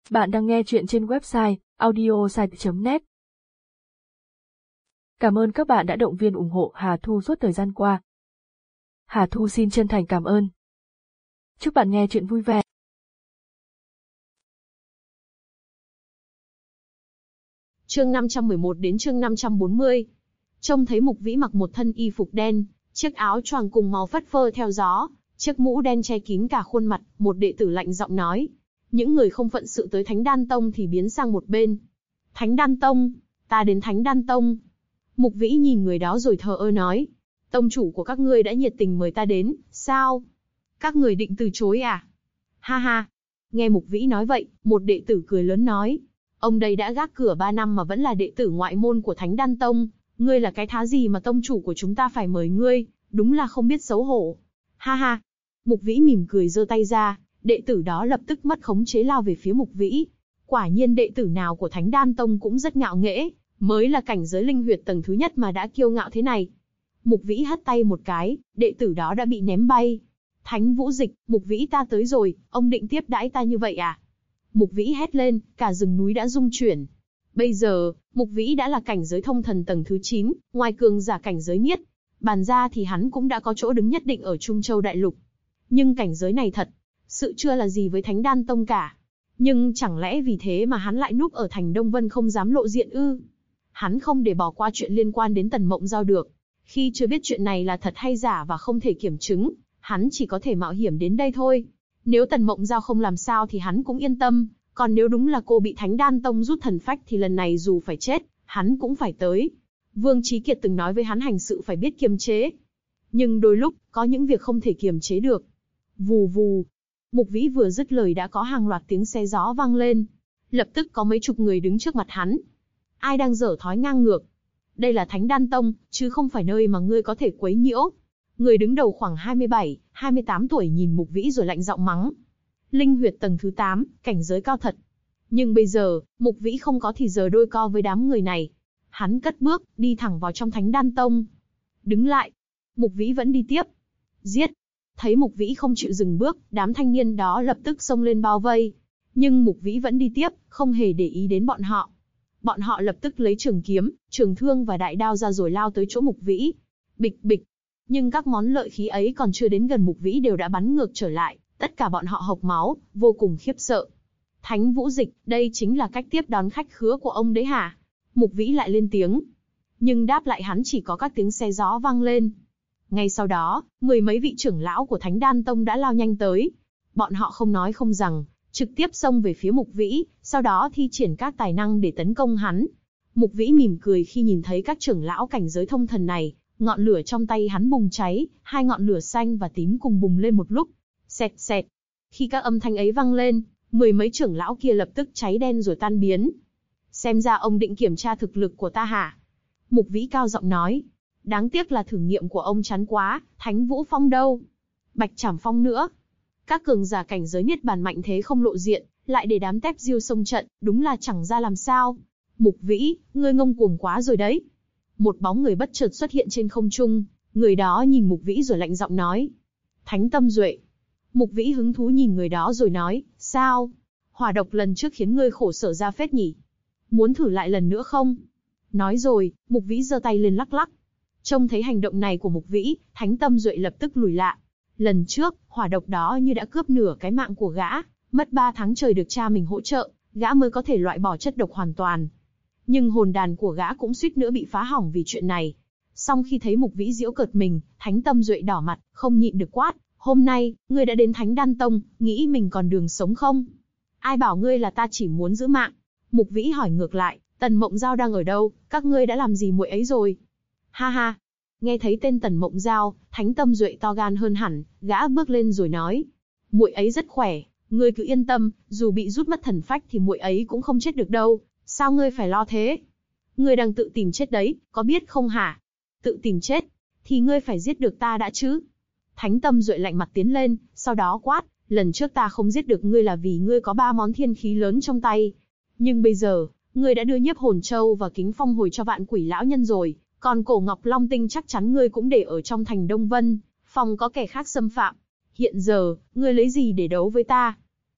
Bạn đang nghe chuyện trên website audiosite.net. Cảm ơn các bạn đã động viên ủng hộ Hà Thu suốt thời gian qua. Hà Thu xin chân thành cảm ơn. Chúc bạn nghe chuyện vui vẻ. Chương 511 đến chương 540. Trông thấy Mục Vĩ mặc một thân y phục đen, chiếc áo choàng cùng màu phất phơ theo gió, chiếc mũ đen che kín cả khuôn mặt, một đệ tử lạnh giọng nói. Những người không phận sự tới Thánh Đan Tông thì biến sang một bên. Thánh Đan Tông, ta đến Thánh Đan Tông. Mục Vĩ nhìn người đó rồi thờ ơ nói. Tông chủ của các ngươi đã nhiệt tình mời ta đến, sao? Các người định từ chối à? Ha ha. Nghe Mục Vĩ nói vậy, một đệ tử cười lớn nói. Ông đây đã gác cửa 3 năm mà vẫn là đệ tử ngoại môn của Thánh Đan Tông. Ngươi là cái thá gì mà tông chủ của chúng ta phải mời ngươi, đúng là không biết xấu hổ. Ha ha. Mục Vĩ mỉm cười giơ tay ra, đệ tử đó lập tức mất khống chế lao về phía Mục Vĩ. Quả nhiên đệ tử nào của Thánh Đan Tông cũng rất ngạo nghễ, mới là cảnh giới linh huyệt tầng thứ nhất mà đã kiêu ngạo thế này. Mục Vĩ hất tay một cái, đệ tử đó đã bị ném bay. Thánh Vũ Dịch, Mục Vĩ ta tới rồi, ông định tiếp đãi ta như vậy à? Mục Vĩ hét lên, cả rừng núi đã rung chuyển. Bây giờ, Mục Vĩ đã là cảnh giới thông thần tầng thứ 9, ngoài cường giả cảnh giới niết. Bàn ra thì hắn cũng đã có chỗ đứng nhất định ở Trung Châu Đại Lục. Nhưng cảnh giới này thật sự chưa là gì với Thánh Đan Tông cả. Nhưng chẳng lẽ vì thế mà hắn lại núp ở thành Đông Vân không dám lộ diện ư? Hắn không để bỏ qua chuyện liên quan đến Tần Mộng Giao được. Khi chưa biết chuyện này là thật hay giả và không thể kiểm chứng, hắn chỉ có thể mạo hiểm đến đây thôi. Nếu Tần Mộng Giao không làm sao thì hắn cũng yên tâm, còn nếu đúng là cô bị Thánh Đan Tông rút thần phách thì lần này dù phải chết, hắn cũng phải tới. Vương Chí Kiệt từng nói với hắn hành sự phải biết kiềm chế. Nhưng đôi lúc, có những việc không thể kiềm chế được. Vù vù. Mục Vĩ vừa dứt lời đã có hàng loạt tiếng xe gió vang lên. Lập tức có mấy chục người đứng trước mặt hắn. Ai đang dở thói ngang ngược? Đây là Thánh Đan Tông, chứ không phải nơi mà ngươi có thể quấy nhiễu. Người đứng đầu khoảng 27, 28 tuổi nhìn Mục Vĩ rồi lạnh giọng mắng. Linh huyệt tầng thứ 8, cảnh giới cao thật. Nhưng bây giờ, Mục Vĩ không có thì giờ đôi co với đám người này. Hắn cất bước, đi thẳng vào trong Thánh Đan Tông. Đứng lại. Mục Vĩ vẫn đi tiếp. Giết. Thấy Mục Vĩ không chịu dừng bước, đám thanh niên đó lập tức xông lên bao vây. Nhưng Mục Vĩ vẫn đi tiếp, không hề để ý đến bọn họ. Bọn họ lập tức lấy trường kiếm, trường thương và đại đao ra rồi lao tới chỗ Mục Vĩ. Bịch bịch. Nhưng các món lợi khí ấy còn chưa đến gần Mục Vĩ đều đã bắn ngược trở lại, tất cả bọn họ hộc máu, vô cùng khiếp sợ. Thánh Vũ Dịch, đây chính là cách tiếp đón khách khứa của ông đấy hả? Mục Vĩ lại lên tiếng. Nhưng đáp lại hắn chỉ có các tiếng xe gió vang lên. Ngay sau đó, 10 mấy vị trưởng lão của Thánh Đan Tông đã lao nhanh tới. Bọn họ không nói không rằng, trực tiếp xông về phía Mục Vĩ, sau đó thi triển các tài năng để tấn công hắn. Mục Vĩ mỉm cười khi nhìn thấy các trưởng lão cảnh giới thông thần này, ngọn lửa trong tay hắn bùng cháy, hai ngọn lửa xanh và tím cùng bùng lên một lúc. Xẹt xẹt. Khi các âm thanh ấy vang lên, 10 mấy trưởng lão kia lập tức cháy đen rồi tan biến. Xem ra ông định kiểm tra thực lực của ta hả? Mục Vĩ cao giọng nói. Đáng tiếc là thử nghiệm của ông chán quá, Thánh Vũ Phong đâu? Bạch Trảm Phong nữa? Các cường giả cảnh giới niết bàn mạnh thế không lộ diện, lại để đám tép diêu xông trận, đúng là chẳng ra làm sao. Mục Vĩ, ngươi ngông cuồng quá rồi đấy. Một bóng người bất chợt xuất hiện trên không trung, người đó nhìn Mục Vĩ rồi lạnh giọng nói. Thánh Tâm Duệ. Mục Vĩ hứng thú nhìn người đó rồi nói, sao? Hỏa độc lần trước khiến ngươi khổ sở ra phết nhỉ? Muốn thử lại lần nữa không? Nói rồi, Mục Vĩ giơ tay lên lắc lắc. Trông thấy hành động này của Mục Vĩ, Thánh Tâm Duệ lập tức lùi lại. Lần trước, hỏa độc đó như đã cướp nửa cái mạng của gã, mất 3 tháng trời được cha mình hỗ trợ, gã mới có thể loại bỏ chất độc hoàn toàn. Nhưng hồn đàn của gã cũng suýt nữa bị phá hỏng vì chuyện này. Song khi thấy Mục Vĩ giễu cợt mình, Thánh Tâm Duệ đỏ mặt, không nhịn được quát. Hôm nay, ngươi đã đến Thánh Đan Tông, nghĩ mình còn đường sống không? Ai bảo ngươi là ta chỉ muốn giữ mạng? Mục Vĩ hỏi ngược lại, Tần Mộng Giao đang ở đâu, các ngươi đã làm gì muội ấy rồi? Ha ha. Nghe thấy tên Tần Mộng Giao, Thánh Tâm Duệ to gan hơn hẳn, gã bước lên rồi nói. Muội ấy rất khỏe, ngươi cứ yên tâm, dù bị rút mất thần phách thì muội ấy cũng không chết được đâu, sao ngươi phải lo thế? Ngươi đang tự tìm chết đấy, có biết không hả? Tự tìm chết, thì ngươi phải giết được ta đã chứ? Thánh Tâm Duệ lạnh mặt tiến lên, sau đó quát, lần trước ta không giết được ngươi là vì ngươi có 3 món thiên khí lớn trong tay. Nhưng bây giờ, ngươi đã đưa Nhiếp Hồn Châu và Kính Phong Hồi cho Vạn Quỷ lão nhân rồi, còn Cổ Ngọc Long Tinh chắc chắn ngươi cũng để ở trong thành Đông Vân, phòng có kẻ khác xâm phạm. Hiện giờ, ngươi lấy gì để đấu với ta?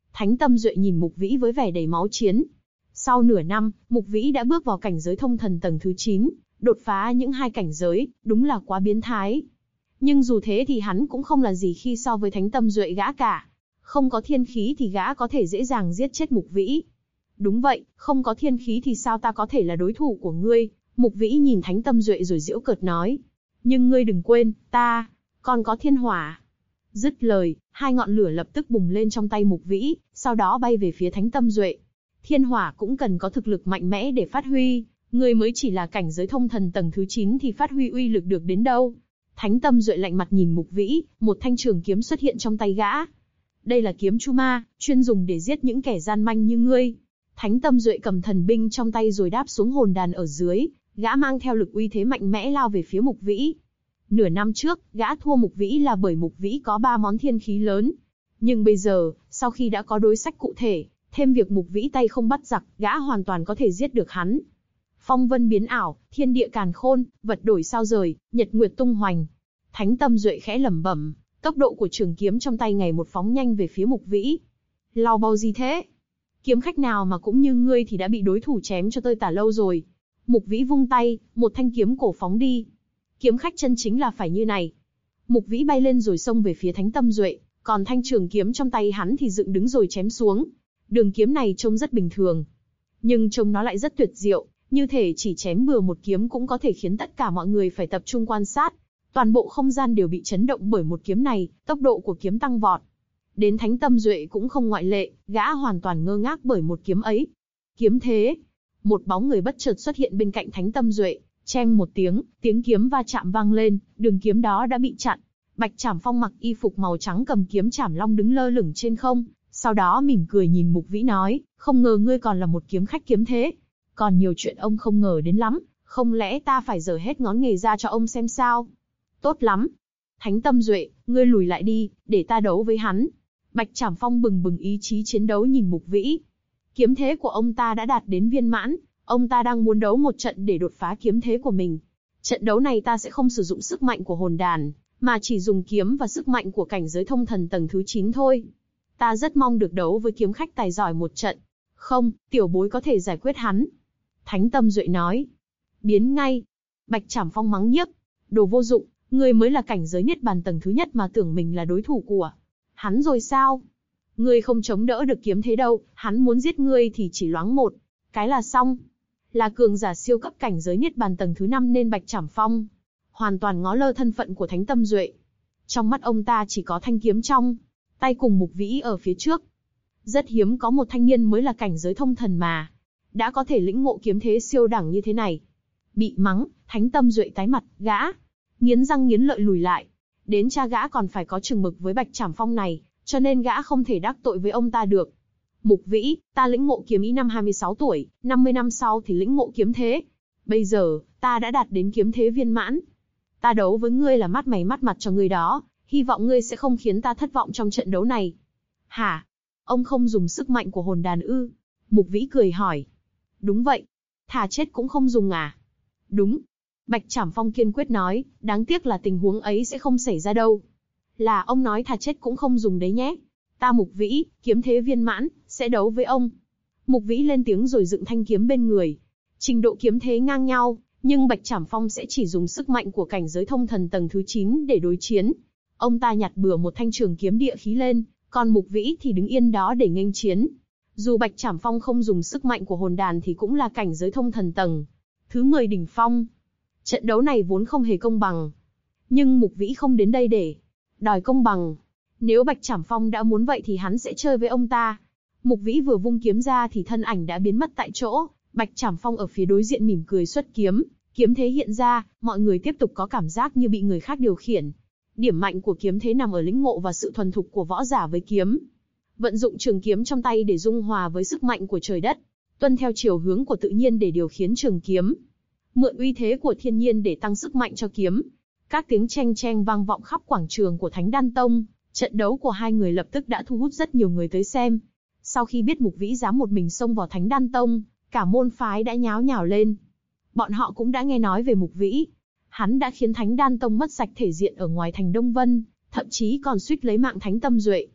Thánh Tâm Duệ nhìn Mục Vĩ với vẻ đầy máu chiến. Sau nửa năm, Mục Vĩ đã bước vào cảnh giới thông thần tầng thứ 9, đột phá những 2 cảnh giới, đúng là quá biến thái. Nhưng dù thế thì hắn cũng không là gì khi so với Thánh Tâm Duệ gã cả. Không có thiên khí thì gã có thể dễ dàng giết chết Mục Vĩ. Đúng vậy, không có thiên khí thì sao ta có thể là đối thủ của ngươi? Mục Vĩ nhìn Thánh Tâm Duệ rồi giễu cợt nói. Nhưng ngươi đừng quên, ta còn có thiên hỏa. Dứt lời, 2 ngọn lửa lập tức bùng lên trong tay Mục Vĩ, sau đó bay về phía Thánh Tâm Duệ. Thiên hỏa cũng cần có thực lực mạnh mẽ để phát huy, ngươi mới chỉ là cảnh giới thông thần tầng thứ 9 thì phát huy uy lực được đến đâu. Thánh Tâm Duệ lạnh mặt nhìn Mục Vĩ, một thanh trường kiếm xuất hiện trong tay gã. Đây là kiếm Chu Ma, chuyên dùng để giết những kẻ gian manh như ngươi. Thánh Tâm Duệ cầm thần binh trong tay rồi đáp xuống hồn đàn ở dưới, gã mang theo lực uy thế mạnh mẽ lao về phía Mục Vĩ. Nửa năm trước, gã thua Mục Vĩ là bởi Mục Vĩ có 3 món thiên khí lớn. Nhưng bây giờ, sau khi đã có đối sách cụ thể, thêm việc Mục Vĩ tay không bắt giặc, gã hoàn toàn có thể giết được hắn. Phong vân biến ảo, thiên địa càn khôn, vật đổi sao rời, nhật nguyệt tung hoành. Thánh Tâm Duệ khẽ lẩm bẩm, tốc độ của trường kiếm trong tay ngày một phóng nhanh về phía Mục Vĩ. Lao bao gì thế? Kiếm khách nào mà cũng như ngươi thì đã bị đối thủ chém cho tơi tả lâu rồi. Mục Vĩ vung tay, một thanh kiếm cổ phóng đi. Kiếm khách chân chính là phải như này. Mục Vĩ bay lên rồi xông về phía Thánh Tâm Duệ, còn thanh trường kiếm trong tay hắn thì dựng đứng rồi chém xuống. Đường kiếm này trông rất bình thường, nhưng trông nó lại rất tuyệt diệu, như thể chỉ chém bừa một kiếm cũng có thể khiến tất cả mọi người phải tập trung quan sát. Toàn bộ không gian đều bị chấn động bởi một kiếm này, tốc độ của kiếm tăng vọt. Đến Thánh Tâm Duệ cũng không ngoại lệ, gã hoàn toàn ngơ ngác bởi một kiếm ấy. Kiếm thế. Một bóng người bất chợt xuất hiện bên cạnh Thánh Tâm Duệ, cheng một tiếng, tiếng kiếm va chạm vang lên, đường kiếm đó đã bị chặn. Bạch Trảm Phong mặc y phục màu trắng cầm kiếm Trảm Long đứng lơ lửng trên không, sau đó mỉm cười nhìn Mục Vĩ nói, không ngờ ngươi còn là một kiếm khách kiếm thế. Còn nhiều chuyện ông không ngờ đến lắm, không lẽ ta phải giở hết ngón nghề ra cho ông xem sao? Tốt lắm. Thánh Tâm Duệ, ngươi lùi lại đi, để ta đấu với hắn. Bạch Trảm Phong bừng bừng ý chí chiến đấu nhìn Mục Vĩ. Kiếm thế của ông ta đã đạt đến viên mãn, ông ta đang muốn đấu một trận để đột phá kiếm thế của mình. Trận đấu này ta sẽ không sử dụng sức mạnh của hồn đàn, mà chỉ dùng kiếm và sức mạnh của cảnh giới thông thần tầng thứ 9 thôi. Ta rất mong được đấu với kiếm khách tài giỏi một trận. Không, tiểu bối có thể giải quyết hắn. Thánh Tâm Duệ nói. Biến ngay. Bạch Trảm Phong mắng nhiếc. Đồ vô dụng, ngươi mới là cảnh giới niết bàn tầng thứ nhất mà tưởng mình là đối thủ của hắn rồi sao? Ngươi không chống đỡ được kiếm thế đâu, hắn muốn giết ngươi thì chỉ loáng một cái là xong. Là cường giả siêu cấp cảnh giới niết bàn tầng thứ 5 nên Bạch Trảm Phong hoàn toàn ngó lơ thân phận của Thánh Tâm Duệ. Trong mắt ông ta chỉ có thanh kiếm trong tay cùng Mục Vĩ ở phía trước. Rất hiếm có một thanh niên mới là cảnh giới thông thần mà đã có thể lĩnh ngộ kiếm thế siêu đẳng như thế này. Bị mắng, Thánh Tâm Duệ tái mặt, gã nghiến răng nghiến lợi lùi lại. Đến cha gã còn phải có chừng mực với Bạch Trảm Phong này, cho nên gã không thể đắc tội với ông ta được. Mục Vĩ, ta lĩnh ngộ kiếm ý năm 26 tuổi, 50 năm sau thì lĩnh ngộ kiếm thế. Bây giờ, ta đã đạt đến kiếm thế viên mãn. Ta đấu với ngươi là mắt mày mắt mặt cho ngươi đó, hy vọng ngươi sẽ không khiến ta thất vọng trong trận đấu này. Hả? Ông không dùng sức mạnh của hồn đàn ư? Mục Vĩ cười hỏi. Đúng vậy. Thà chết cũng không dùng à? Đúng. Bạch Trảm Phong kiên quyết nói, đáng tiếc là tình huống ấy sẽ không xảy ra đâu. Là ông nói thà chết cũng không dùng đấy nhé. Ta Mục Vĩ, kiếm thế viên mãn, sẽ đấu với ông. Mục Vĩ lên tiếng rồi dựng thanh kiếm bên người. Trình độ kiếm thế ngang nhau, nhưng Bạch Trảm Phong sẽ chỉ dùng sức mạnh của cảnh giới thông thần tầng thứ 9 để đối chiến. Ông ta nhặt bừa một thanh trường kiếm địa khí lên, còn Mục Vĩ thì đứng yên đó để nghênh chiến. Dù Bạch Trảm Phong không dùng sức mạnh của hồn đàn thì cũng là cảnh giới thông thần tầng thứ 10 đỉnh phong. Trận đấu này vốn không hề công bằng. Nhưng Mục Vĩ không đến đây để đòi công bằng. Nếu Bạch Trảm Phong đã muốn vậy thì hắn sẽ chơi với ông ta. Mục Vĩ vừa vung kiếm ra thì thân ảnh đã biến mất tại chỗ. Bạch Trảm Phong ở phía đối diện mỉm cười xuất kiếm. Kiếm thế hiện ra, mọi người tiếp tục có cảm giác như bị người khác điều khiển. Điểm mạnh của kiếm thế nằm ở lĩnh ngộ và sự thuần thục của võ giả với kiếm. Vận dụng trường kiếm trong tay để dung hòa với sức mạnh của trời đất. Tuân theo chiều hướng của tự nhiên để điều khiển trường kiếm. Mượn uy thế của thiên nhiên để tăng sức mạnh cho kiếm. Các tiếng cheng cheng vang vọng khắp quảng trường của Thánh Đan Tông. Trận đấu của hai người lập tức đã thu hút rất nhiều người tới xem. Sau khi biết Mục Vĩ dám một mình xông vào Thánh Đan Tông, cả môn phái đã nháo nhào lên. Bọn họ cũng đã nghe nói về Mục Vĩ. Hắn đã khiến Thánh Đan Tông mất sạch thể diện ở ngoài thành Đông Vân, thậm chí còn suýt lấy mạng Thánh Tâm Duệ.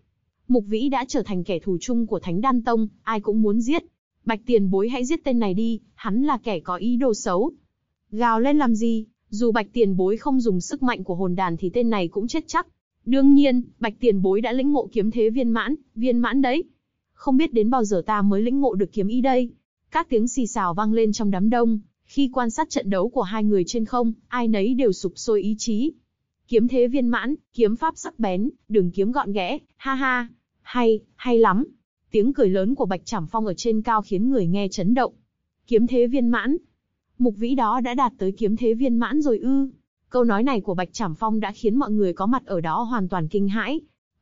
Mục Vĩ đã trở thành kẻ thù chung của Thánh Đan Tông, ai cũng muốn giết. Bạch tiền bối hãy giết tên này đi, hắn là kẻ có ý đồ xấu. Gào lên làm gì, dù Bạch tiền bối không dùng sức mạnh của hồn đàn thì tên này cũng chết chắc. Đương nhiên, Bạch tiền bối đã lĩnh ngộ kiếm thế viên mãn đấy. Không biết đến bao giờ ta mới lĩnh ngộ được kiếm ý đây. Các tiếng xì xào vang lên trong đám đông, khi quan sát trận đấu của hai người trên không, ai nấy đều sục sôi ý chí. Kiếm thế viên mãn, kiếm pháp sắc bén, đường kiếm gọn ghẽ, ha ha, hay lắm. Tiếng cười lớn của Bạch Trảm Phong ở trên cao khiến người nghe chấn động. Kiếm thế viên mãn. Mục Vĩ đó đã đạt tới kiếm thế viên mãn rồi ư? Câu nói này của Bạch Trảm Phong đã khiến mọi người có mặt ở đó hoàn toàn kinh hãi.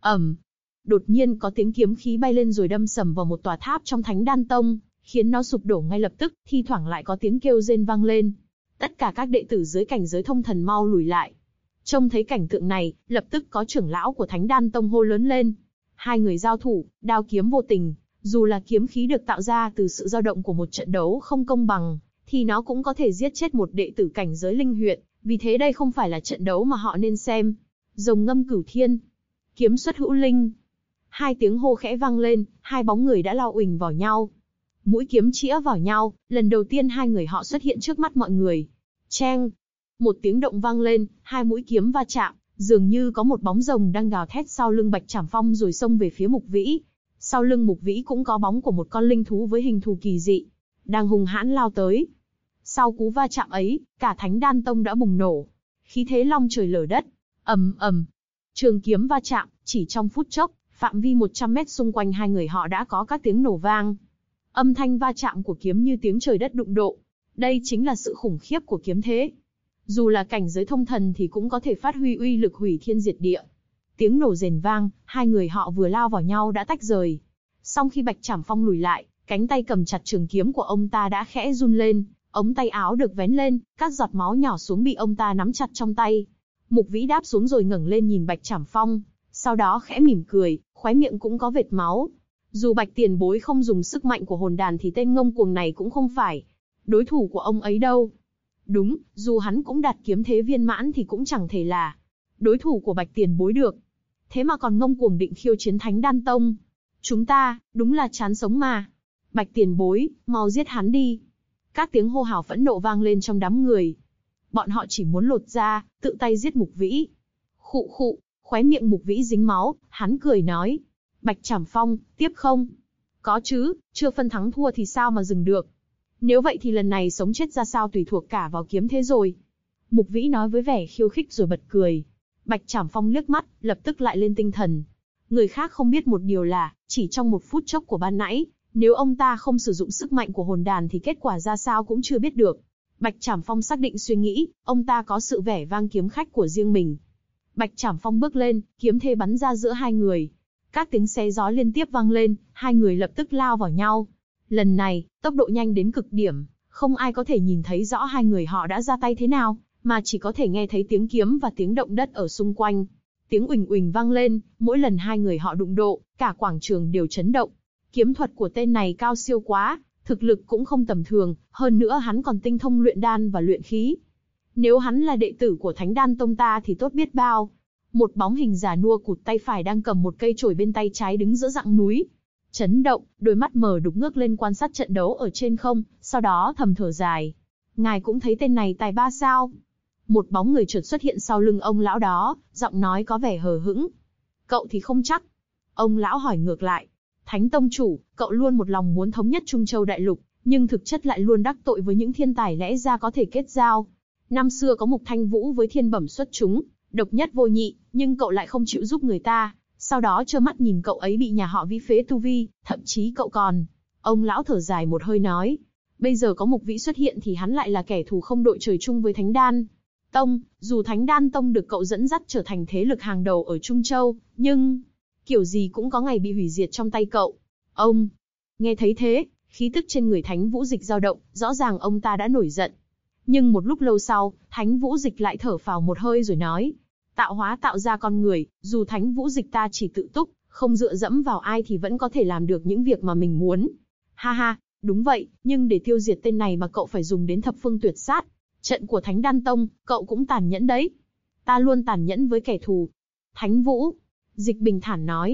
Đột nhiên có tiếng kiếm khí bay lên rồi đâm sầm vào một tòa tháp trong Thánh Đan Tông, khiến nó sụp đổ ngay lập tức, thi thoảng lại có tiếng kêu rên vang lên. Tất cả các đệ tử dưới cảnh giới thông thần mau lùi lại. Trông thấy cảnh tượng này, lập tức có trưởng lão của Thánh Đan Tông hô lớn lên. Hai người giao thủ, đao kiếm vô tình, dù là kiếm khí được tạo ra từ sự dao động của một trận đấu không công bằng, thì nó cũng có thể giết chết một đệ tử cảnh giới linh huyện, vì thế đây không phải là trận đấu mà họ nên xem. Rồng ngâm cửu thiên, kiếm xuất hữu linh. Hai tiếng hô khẽ vang lên, hai bóng người đã lao uỳnh vào nhau. Mũi kiếm chĩa vào nhau, lần đầu tiên hai người họ xuất hiện trước mắt mọi người. Cheng! Một tiếng động vang lên, hai mũi kiếm va chạm, dường như có một bóng rồng đang gào thét sau lưng Bạch Trảm Phong rồi xông về phía Mục Vĩ. Sau lưng Mục Vĩ cũng có bóng của một con linh thú với hình thù kỳ dị, đang hung hãn lao tới. Sau cú va chạm ấy, cả Thánh Đan Tông đã bùng nổ. Khí thế long trời lở đất. ầm. Trường kiếm va chạm, chỉ trong phút chốc, phạm vi 100 mét xung quanh hai người họ đã có các tiếng nổ vang. Âm thanh va chạm của kiếm như tiếng trời đất đụng độ. Đây chính là sự khủng khiếp của kiếm thế. Dù là cảnh giới thông thần thì cũng có thể phát huy uy lực hủy thiên diệt địa. Tiếng nổ rền vang, hai người họ vừa lao vào nhau đã tách rời. Song khi Bạch Trảm Phong lùi lại, cánh tay cầm chặt trường kiếm của ông ta đã khẽ run lên, ống tay áo được vén lên, các giọt máu nhỏ xuống bị ông ta nắm chặt trong tay. Mục Vĩ đáp xuống rồi ngẩng lên nhìn Bạch Trảm Phong, sau đó khẽ mỉm cười, khóe miệng cũng có vệt máu. Dù Bạch tiền bối không dùng sức mạnh của hồn đàn thì tên ngông cuồng này cũng không phải đối thủ của ông ấy đâu. Đúng, dù hắn cũng đạt kiếm thế viên mãn thì cũng chẳng thể là đối thủ của Bạch tiền bối được. Thế mà còn ngông cuồng định khiêu chiến Thánh Đan Tông. Chúng ta, đúng là chán sống mà. Bạch tiền bối, mau giết hắn đi. Các tiếng hô hào phẫn nộ vang lên trong đám người. Bọn họ chỉ muốn lột da, tự tay giết Mục Vĩ. Khụ, khóe miệng Mục Vĩ dính máu, hắn cười nói. Bạch Trảm Phong, tiếp không? Có chứ, chưa phân thắng thua thì sao mà dừng được. Nếu vậy thì lần này sống chết ra sao tùy thuộc cả vào kiếm thế rồi. Mục Vĩ nói với vẻ khiêu khích rồi bật cười. Bạch Trảm Phong liếc mắt, lập tức lại lên tinh thần. Người khác không biết một điều là, chỉ trong một phút chốc của ban nãy, nếu ông ta không sử dụng sức mạnh của hồn đàn thì kết quả ra sao cũng chưa biết được. Bạch Trảm Phong xác định suy nghĩ, ông ta có sự vẻ vang kiếm khách của riêng mình. Bạch Trảm Phong bước lên, kiếm thê bắn ra giữa hai người. Các tiếng xé gió liên tiếp vang lên, hai người lập tức lao vào nhau. Lần này, tốc độ nhanh đến cực điểm, không ai có thể nhìn thấy rõ hai người họ đã ra tay thế nào, mà chỉ có thể nghe thấy tiếng kiếm và tiếng động đất ở xung quanh. Tiếng uỳnh uỳnh vang lên, mỗi lần hai người họ đụng độ, cả quảng trường đều chấn động. Kiếm thuật của tên này cao siêu quá, thực lực cũng không tầm thường, hơn nữa hắn còn tinh thông luyện đan và luyện khí. Nếu hắn là đệ tử của Thánh Đan Tông ta thì tốt biết bao. Một bóng hình già nua cụt tay phải đang cầm một cây chổi bên tay trái đứng giữa rặng núi. Chấn động, đôi mắt mờ đục ngước lên quan sát trận đấu ở trên không, sau đó thầm thở dài. Ngài cũng thấy tên này tài ba sao? Một bóng người chợt xuất hiện sau lưng ông lão đó, giọng nói có vẻ hờ hững. Cậu thì không chắc. Ông lão hỏi ngược lại. Thánh Tông chủ, cậu luôn một lòng muốn thống nhất Trung Châu Đại Lục, nhưng thực chất lại luôn đắc tội với những thiên tài lẽ ra có thể kết giao. Năm xưa có Mục Thanh Vũ với thiên bẩm xuất chúng, độc nhất vô nhị, nhưng cậu lại không chịu giúp người ta, sau đó trơ mắt nhìn cậu ấy bị nhà họ Vi phế tu vi, thậm chí cậu còn... Ông lão thở dài một hơi nói, bây giờ có Mục Vĩ xuất hiện thì hắn lại là kẻ thù không đội trời chung với Thánh Đan Tông, dù Thánh Đan Tông được cậu dẫn dắt trở thành thế lực hàng đầu ở Trung Châu, nhưng... kiểu gì cũng có ngày bị hủy diệt trong tay cậu. Ông... Nghe thấy thế, khí tức trên người Thánh Vũ Dịch dao động, rõ ràng ông ta đã nổi giận. Nhưng một lúc lâu sau, Thánh Vũ Dịch lại thở phào một hơi rồi nói, tạo hóa tạo ra con người, dù Thánh Vũ Dịch ta chỉ tự túc, không dựa dẫm vào ai thì vẫn có thể làm được những việc mà mình muốn. Ha ha, đúng vậy, nhưng để tiêu diệt tên này mà cậu phải dùng đến thập phương tuyệt sát. Trận của Thánh Đan Tông, cậu cũng tàn nhẫn đấy. Ta luôn tàn nhẫn với kẻ thù. Thánh Vũ Dịch bình thản nói.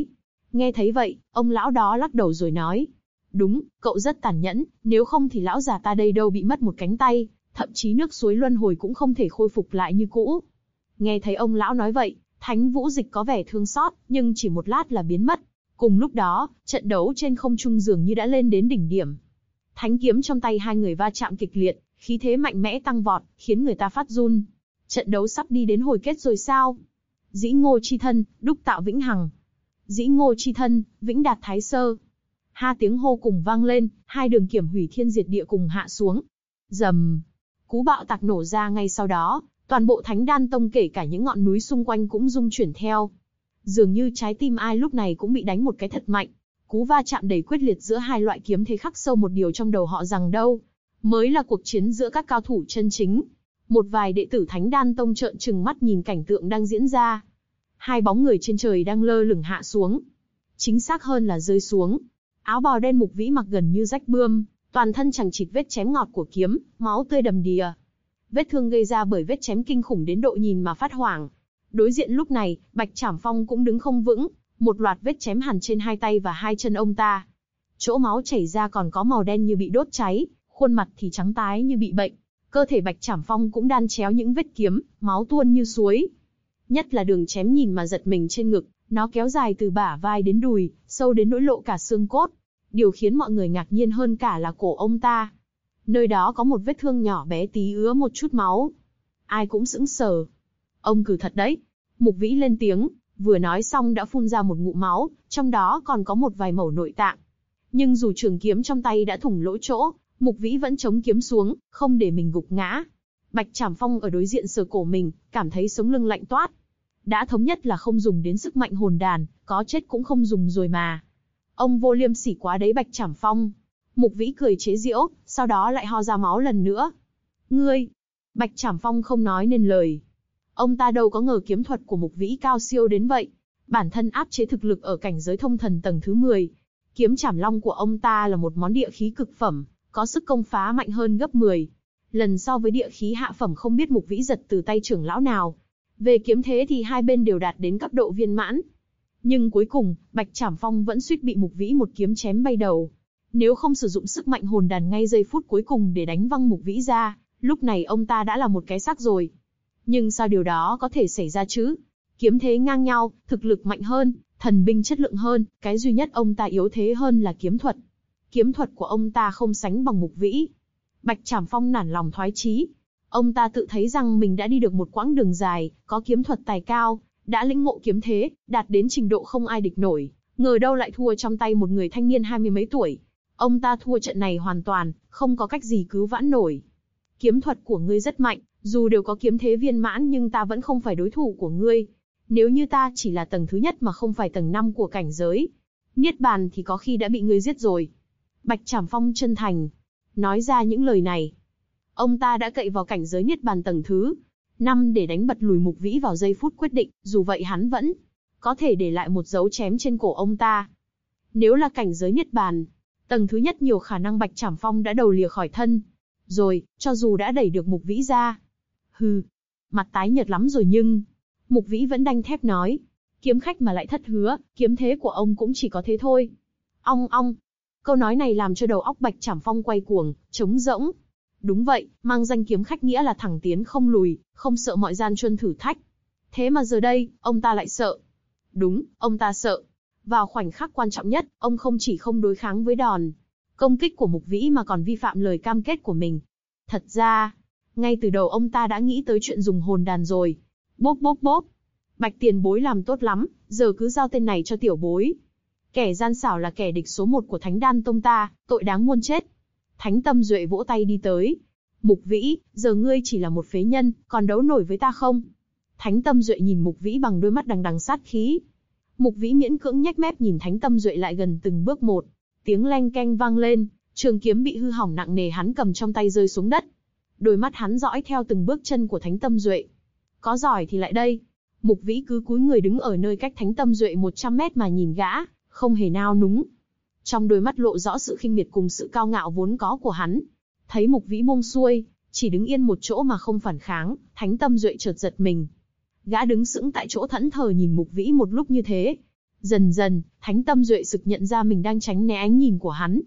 Nghe thấy vậy, ông lão đó lắc đầu rồi nói. Đúng, cậu rất tàn nhẫn, nếu không thì lão già ta đây đâu bị mất một cánh tay, thậm chí nước suối luân hồi cũng không thể khôi phục lại như cũ. Nghe thấy ông lão nói vậy, Thánh Vũ Dịch có vẻ thương xót, nhưng chỉ một lát là biến mất. Cùng lúc đó, trận đấu trên không trung dường như đã lên đến đỉnh điểm. Thánh kiếm trong tay hai người va chạm kịch liệt, khí thế mạnh mẽ tăng vọt, khiến người ta phát run. Trận đấu sắp đi đến hồi kết rồi sao? Dĩ Ngô chi thân, đúc tạo vĩnh hằng. Dĩ Ngô chi thân, vĩnh đạt thái sơ. Hai tiếng hô cùng vang lên, hai đường kiểm hủy thiên diệt địa cùng hạ xuống. Rầm, cú bạo tạc nổ ra ngay sau đó, toàn bộ Thánh Đan Tông kể cả những ngọn núi xung quanh cũng rung chuyển theo. Dường như trái tim ai lúc này cũng bị đánh một cái thật mạnh. Cú va chạm đầy quyết liệt giữa hai loại kiếm thế khắc sâu một điều trong đầu họ rằng đâu mới là cuộc chiến giữa các cao thủ chân chính. Một vài đệ tử Thánh Đan Tông trợn trừng mắt nhìn cảnh tượng đang diễn ra. Hai bóng người trên trời đang lơ lửng hạ xuống. Chính xác hơn là rơi xuống. Áo bào đen Mục Vĩ mặc gần như rách bươm, toàn thân chằng chịt vết chém ngọt của kiếm, máu tươi đầm đìa. Vết thương gây ra bởi vết chém kinh khủng đến độ nhìn mà phát hoảng. Đối diện lúc này, Bạch Trảm Phong cũng đứng không vững, một loạt vết chém hằn trên hai tay và hai chân ông ta. Chỗ máu chảy ra còn có màu đen như bị đốt cháy, khuôn mặt thì trắng tái như bị bệnh. Cơ thể Bạch Trảm Phong cũng đan chéo những vết kiếm, máu tuôn như suối. Nhất là đường chém nhìn mà giật mình trên ngực, nó kéo dài từ bả vai đến đùi, sâu đến nỗi lộ cả xương cốt. Điều khiến mọi người ngạc nhiên hơn cả là cổ ông ta. Nơi đó có một vết thương nhỏ bé tí ứa một chút máu. Ai cũng sững sờ. Ông cử thật đấy. Mục Vĩ lên tiếng, vừa nói xong đã phun ra một ngụm máu, trong đó còn có một vài mẩu nội tạng. Nhưng dù trường kiếm trong tay đã thủng lỗ chỗ, Mục Vĩ vẫn chống kiếm xuống, không để mình gục ngã. Bạch Trảm Phong ở đối diện sờ cổ mình, cảm thấy sống lưng lạnh toát. Đã thống nhất là không dùng đến sức mạnh hồn đàn, có chết cũng không dùng rồi mà. Ông vô liêm sỉ quá đấy Bạch Trảm Phong. Mục Vĩ cười chế giễu, sau đó lại ho ra máu lần nữa. Ngươi! Bạch Trảm Phong không nói nên lời. Ông ta đâu có ngờ kiếm thuật của Mục Vĩ cao siêu đến vậy. Bản thân áp chế thực lực ở cảnh giới thông thần tầng thứ 10. Kiếm Trảm Long của ông ta là một món địa khí cực phẩm, có sức công phá mạnh hơn gấp 10 lần so với địa khí hạ phẩm không biết Mục Vĩ giật từ tay trưởng lão nào. Về kiếm thế thì hai bên đều đạt đến cấp độ viên mãn. Nhưng cuối cùng, Bạch Trảm Phong vẫn suýt bị Mục Vĩ một kiếm chém bay đầu. Nếu không sử dụng sức mạnh hồn đàn ngay giây phút cuối cùng để đánh văng Mục Vĩ ra, lúc này ông ta đã là một cái xác rồi. Nhưng sao điều đó có thể xảy ra chứ? Kiếm thế ngang nhau, thực lực mạnh hơn, thần binh chất lượng hơn, cái duy nhất ông ta yếu thế hơn là kiếm thuật. Kiếm thuật của ông ta không sánh bằng Mục Vĩ. Bạch Trảm Phong nản lòng thoái chí. Ông ta tự thấy rằng mình đã đi được một quãng đường dài, có kiếm thuật tài cao, đã lĩnh ngộ kiếm thế, đạt đến trình độ không ai địch nổi, ngờ đâu lại thua trong tay một người thanh niên 20 mấy tuổi. Ông ta thua trận này hoàn toàn, không có cách gì cứu vãn nổi. Kiếm thuật của ngươi rất mạnh, dù đều có kiếm thế viên mãn nhưng ta vẫn không phải đối thủ của ngươi. Nếu như ta chỉ là tầng thứ nhất mà không phải tầng 5 của cảnh giới, Niết Bàn thì có khi đã bị ngươi giết rồi. Bạch Trảm Phong chân thành nói ra những lời này. Ông ta đã cậy vào cảnh giới Niết Bàn tầng thứ 5 để đánh bật lùi Mục Vĩ vào giây phút quyết định, dù vậy hắn vẫn có thể để lại một dấu chém trên cổ ông ta. Nếu là cảnh giới Niết Bàn tầng thứ nhất, nhiều khả năng Bạch Trảm Phong đã đầu lìa khỏi thân rồi, cho dù đã đẩy được Mục Vĩ ra. Hừ, mặt tái nhợt lắm rồi nhưng Mục Vĩ vẫn đanh thép nói, kiếm khách mà lại thất hứa, kiếm thế của ông cũng chỉ có thế thôi. Ong ong. Câu nói này làm cho đầu óc Bạch Trảm Phong quay cuồng, trống rỗng. Đúng vậy, mang danh kiếm khách nghĩa là thẳng tiến không lùi, không sợ mọi gian truân thử thách. Thế mà giờ đây, ông ta lại sợ. Đúng, ông ta sợ. Vào khoảnh khắc quan trọng nhất, ông không chỉ không đối kháng với đòn công kích của Mục Vĩ mà còn vi phạm lời cam kết của mình. Thật ra, ngay từ đầu ông ta đã nghĩ tới chuyện dùng hồn đàn rồi. Bốp bốp bốp. Bạch tiền bối làm tốt lắm, giờ cứ giao tên này cho tiểu bối. Kẻ gian xảo là kẻ địch số 1 của Thánh Đan Tông ta, tội đáng muôn chết. Thánh Tâm Duệ vỗ tay đi tới. Mục Vĩ, giờ ngươi chỉ là một phế nhân, còn đấu nổi với ta không? Thánh Tâm Duệ nhìn Mục Vĩ bằng đôi mắt đằng đằng sát khí. Mục Vĩ miễn cưỡng nhếch mép nhìn Thánh Tâm Duệ lại gần từng bước một. Tiếng leng keng vang lên, trường kiếm bị hư hỏng nặng nề hắn cầm trong tay rơi xuống đất. Đôi mắt hắn dõi theo từng bước chân của Thánh Tâm Duệ. Có giỏi thì lại đây. Mục Vĩ cứ cúi người đứng ở nơi cách Thánh Tâm Duệ 100 mét mà nhìn gã, không hề nao núng. Trong đôi mắt lộ rõ sự khinh miệt cùng sự cao ngạo vốn có của hắn. Thấy Mục Vĩ buông xuôi, chỉ đứng yên một chỗ mà không phản kháng, Thánh Tâm Duệ chợt giật mình. Gã đứng sững tại chỗ thẫn thờ nhìn Mục Vĩ một lúc như thế. Dần dần, Thánh Tâm Duệ sực nhận ra mình đang tránh né ánh nhìn của hắn.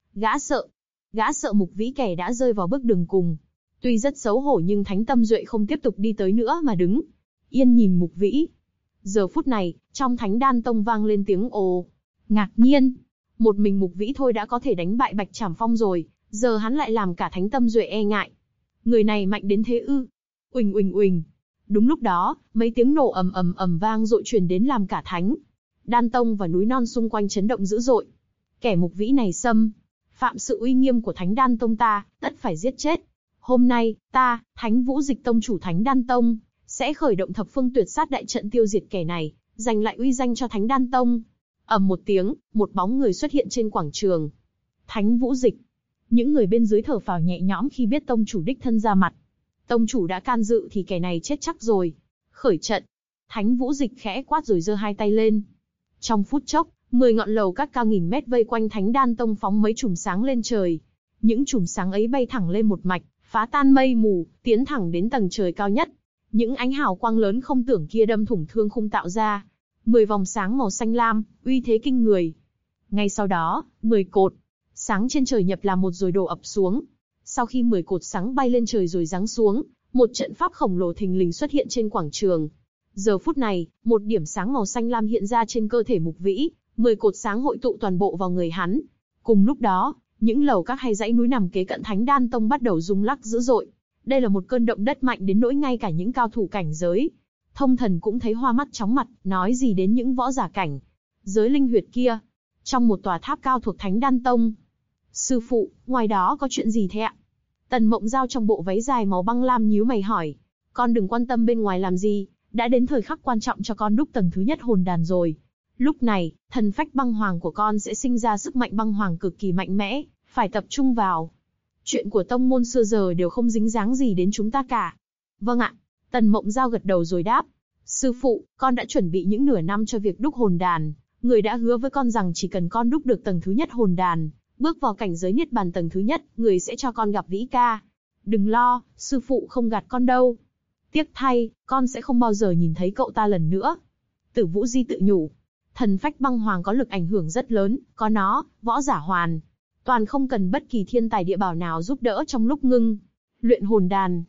Gã sợ Mục Vĩ kẻ đã rơi vào bước đường cùng. Tuy rất xấu hổ nhưng Thánh Tâm Duệ không tiếp tục đi tới nữa mà đứng yên nhìn Mục Vĩ. Giờ phút này, trong Thánh Đan Tông vang lên tiếng ồ. Ngạc nhiên, một mình Mục Vĩ thôi đã có thể đánh bại Bạch Trảm Phong rồi, giờ hắn lại làm cả Thánh Tâm Duệ e ngại. Người này mạnh đến thế ư? Uỳnh uỳnh uỳnh. Đúng lúc đó, mấy tiếng nổ ầm ầm ầm vang dội truyền đến làm cả Thánh Đan Tông và núi non xung quanh chấn động dữ dội. Kẻ Mục Vĩ này xâm phạm sự uy nghiêm của Thánh Đan Tông ta, tất phải giết chết. Hôm nay, ta, Thánh Vũ Dịch Tông chủ Thánh Đan Tông, sẽ khởi động thập phương tuyệt sát đại trận tiêu diệt kẻ này, giành lại uy danh cho Thánh Đan Tông. Ầm một tiếng, một bóng người xuất hiện trên quảng trường. Thánh Vũ Dịch. Những người bên dưới thở phào nhẹ nhõm khi biết tông chủ đích thân ra mặt. Tông chủ đã can dự thì kẻ này chết chắc rồi. Khởi trận. Thánh Vũ Dịch khẽ quát rồi giơ hai tay lên. Trong phút chốc, 10 ngọn lầu các cao nghìn mét vây quanh Thánh Đan Tông phóng mấy chùm sáng lên trời. Những chùm sáng ấy bay thẳng lên một mạch, phá tan mây mù, tiến thẳng đến tầng trời cao nhất. Những ánh hào quang lớn không tưởng kia đâm thủng thương khung tạo ra 10 vòng sáng màu xanh lam, uy thế kinh người. Ngay sau đó, 10 cột sáng trên trời nhập làm một rồi đổ ập xuống. Sau khi 10 cột sáng bay lên trời rồi giáng xuống, một trận pháp khổng lồ thình lình xuất hiện trên quảng trường. Giờ phút này, một điểm sáng màu xanh lam hiện ra trên cơ thể Mục Vĩ, 10 cột sáng hội tụ toàn bộ vào người hắn. Cùng lúc đó, những lầu các hay dãy núi nằm kế cận Thánh Đan Tông bắt đầu rung lắc dữ dội. Đây là một cơn động đất mạnh đến nỗi ngay cả những cao thủ cảnh giới thông thần cũng thấy hoa mắt chóng mặt, nói gì đến những võ giả cảnh giới linh huyệt kia. Trong một tòa tháp cao thuộc Thánh Đan Tông. Sư phụ, ngoài đó có chuyện gì thế ạ? Tần Mộng Giao trong bộ váy dài màu băng lam nhíu mày hỏi. Con đừng quan tâm bên ngoài làm gì, đã đến thời khắc quan trọng cho con đúc tầng thứ nhất hồn đàn rồi. Lúc này, thần phách băng hoàng của con sẽ sinh ra sức mạnh băng hoàng cực kỳ mạnh mẽ, phải tập trung vào. Chuyện của tông môn xưa giờ đều không dính dáng gì đến chúng ta cả. Vâng ạ. Tần Mộng Giao gật đầu rồi đáp. Sư phụ, con đã chuẩn bị những nửa năm cho việc đúc hồn đàn. Người đã hứa với con rằng chỉ cần con đúc được tầng thứ nhất hồn đàn, bước vào cảnh giới niết bàn tầng thứ nhất, người sẽ cho con gặp Vĩ ca. Đừng lo, sư phụ không gạt con đâu. Tiếc thay, con sẽ không bao giờ nhìn thấy cậu ta lần nữa. Tử Vũ Di tự nhủ. Thần phách băng hoàng có lực ảnh hưởng rất lớn, có nó, võ giả hoàn toàn không cần bất kỳ thiên tài địa bảo nào giúp đỡ trong lúc ngưng luyện hồn đàn.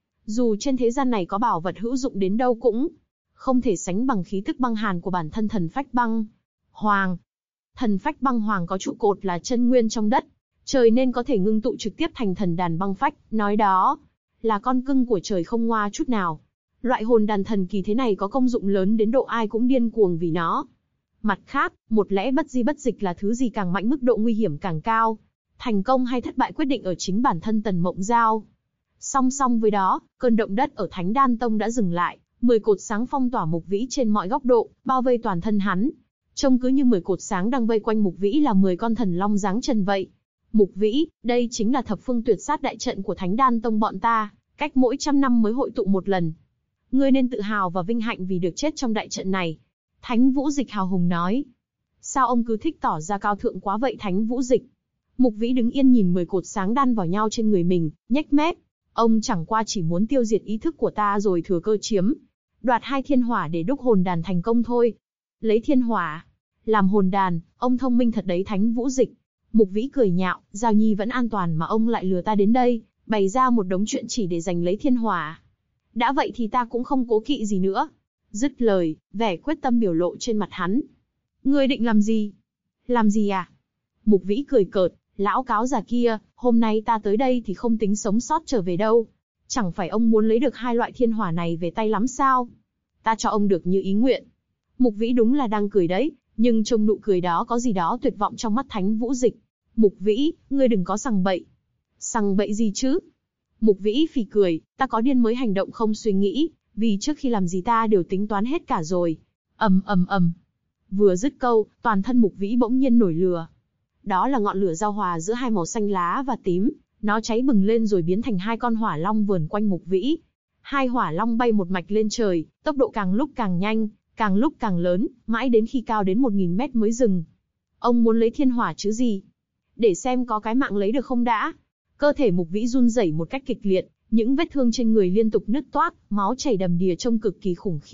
Dù trên thế gian này có bảo vật hữu dụng đến đâu cũng không thể sánh bằng khí tức băng hàn của bản thân thần phách băng hoàng. Thần phách băng hoàng có trụ cột là chân nguyên trong đất trời nên có thể ngưng tụ trực tiếp thành thần đàn băng phách, nói đó là con cưng của trời không ngoa chút nào. Loại hồn đàn thần kỳ thế này có công dụng lớn đến độ ai cũng điên cuồng vì nó. Mặt khác, một lẽ bất di bất dịch là thứ gì càng mạnh mức độ nguy hiểm càng cao. Thành công hay thất bại quyết định ở chính bản thân Tần Mộng Giao. Song song với đó, cơn động đất ở Thánh Đan Tông đã dừng lại, 10 cột sáng phong tỏa Mục Vĩ trên mọi góc độ, bao vây toàn thân hắn. Trông cứ như 10 cột sáng đang vây quanh Mục Vĩ là 10 con thần long giáng trần vậy. Mục Vĩ, đây chính là thập phương tuyệt sát đại trận của Thánh Đan Tông bọn ta, cách mỗi 100 năm mới hội tụ một lần. Ngươi nên tự hào và vinh hạnh vì được chết trong đại trận này. Thánh Vũ Dịch hào hùng nói. Sao ông cứ thích tỏ ra cao thượng quá vậy Thánh Vũ Dịch? Mục Vĩ đứng yên nhìn 10 cột sáng đan vào nhau trên người mình, nhếch mép. Ông chẳng qua chỉ muốn tiêu diệt ý thức của ta rồi thừa cơ chiếm đoạt 2 thiên hỏa để đúc hồn đàn thành công thôi. Lấy thiên hỏa làm hồn đàn, ông thông minh thật đấy Thánh Vũ Dịch. Mục Vĩ cười nhạo, Giao Nhi vẫn an toàn mà ông lại lừa ta đến đây, bày ra một đống chuyện chỉ để giành lấy thiên hỏa. Đã vậy thì ta cũng không cố kỵ gì nữa. Dứt lời, vẻ quyết tâm biểu lộ trên mặt hắn. Ngươi định làm gì? Làm gì à? Mục Vĩ cười cợt, lão cáo già kia, hôm nay ta tới đây thì không tính sống sót trở về đâu. Chẳng phải ông muốn lấy được 2 loại thiên hỏa này về tay lắm sao? Ta cho ông được như ý nguyện. Mục Vĩ đúng là đang cười đấy, nhưng trong nụ cười đó có gì đó tuyệt vọng trong mắt Thánh Vũ Dịch. Mục Vĩ, ngươi đừng có sằng bậy. Sằng bậy gì chứ? Mục Vĩ phì cười, ta có điên mới hành động không suy nghĩ, vì trước khi làm gì ta đều tính toán hết cả rồi. Ầm ầm ầm. Vừa dứt câu, toàn thân Mục Vĩ bỗng nhiên nổi lửa. Đó là ngọn lửa giao hòa giữa 2 màu xanh lá và tím, nó cháy bừng lên rồi biến thành 2 con hỏa long vờn quanh Mục Vĩ. 2 hỏa long bay một mạch lên trời, tốc độ càng lúc càng nhanh, càng lúc càng lớn, mãi đến khi cao đến 1000 mét mới dừng. Ông muốn lấy thiên hỏa chứ gì? Để xem có cái mạng lấy được không đã. Cơ thể Mục Vĩ run rẩy một cách kịch liệt, những vết thương trên người liên tục nứt toác, máu chảy đầm đìa trông cực kỳ khủng khiếp.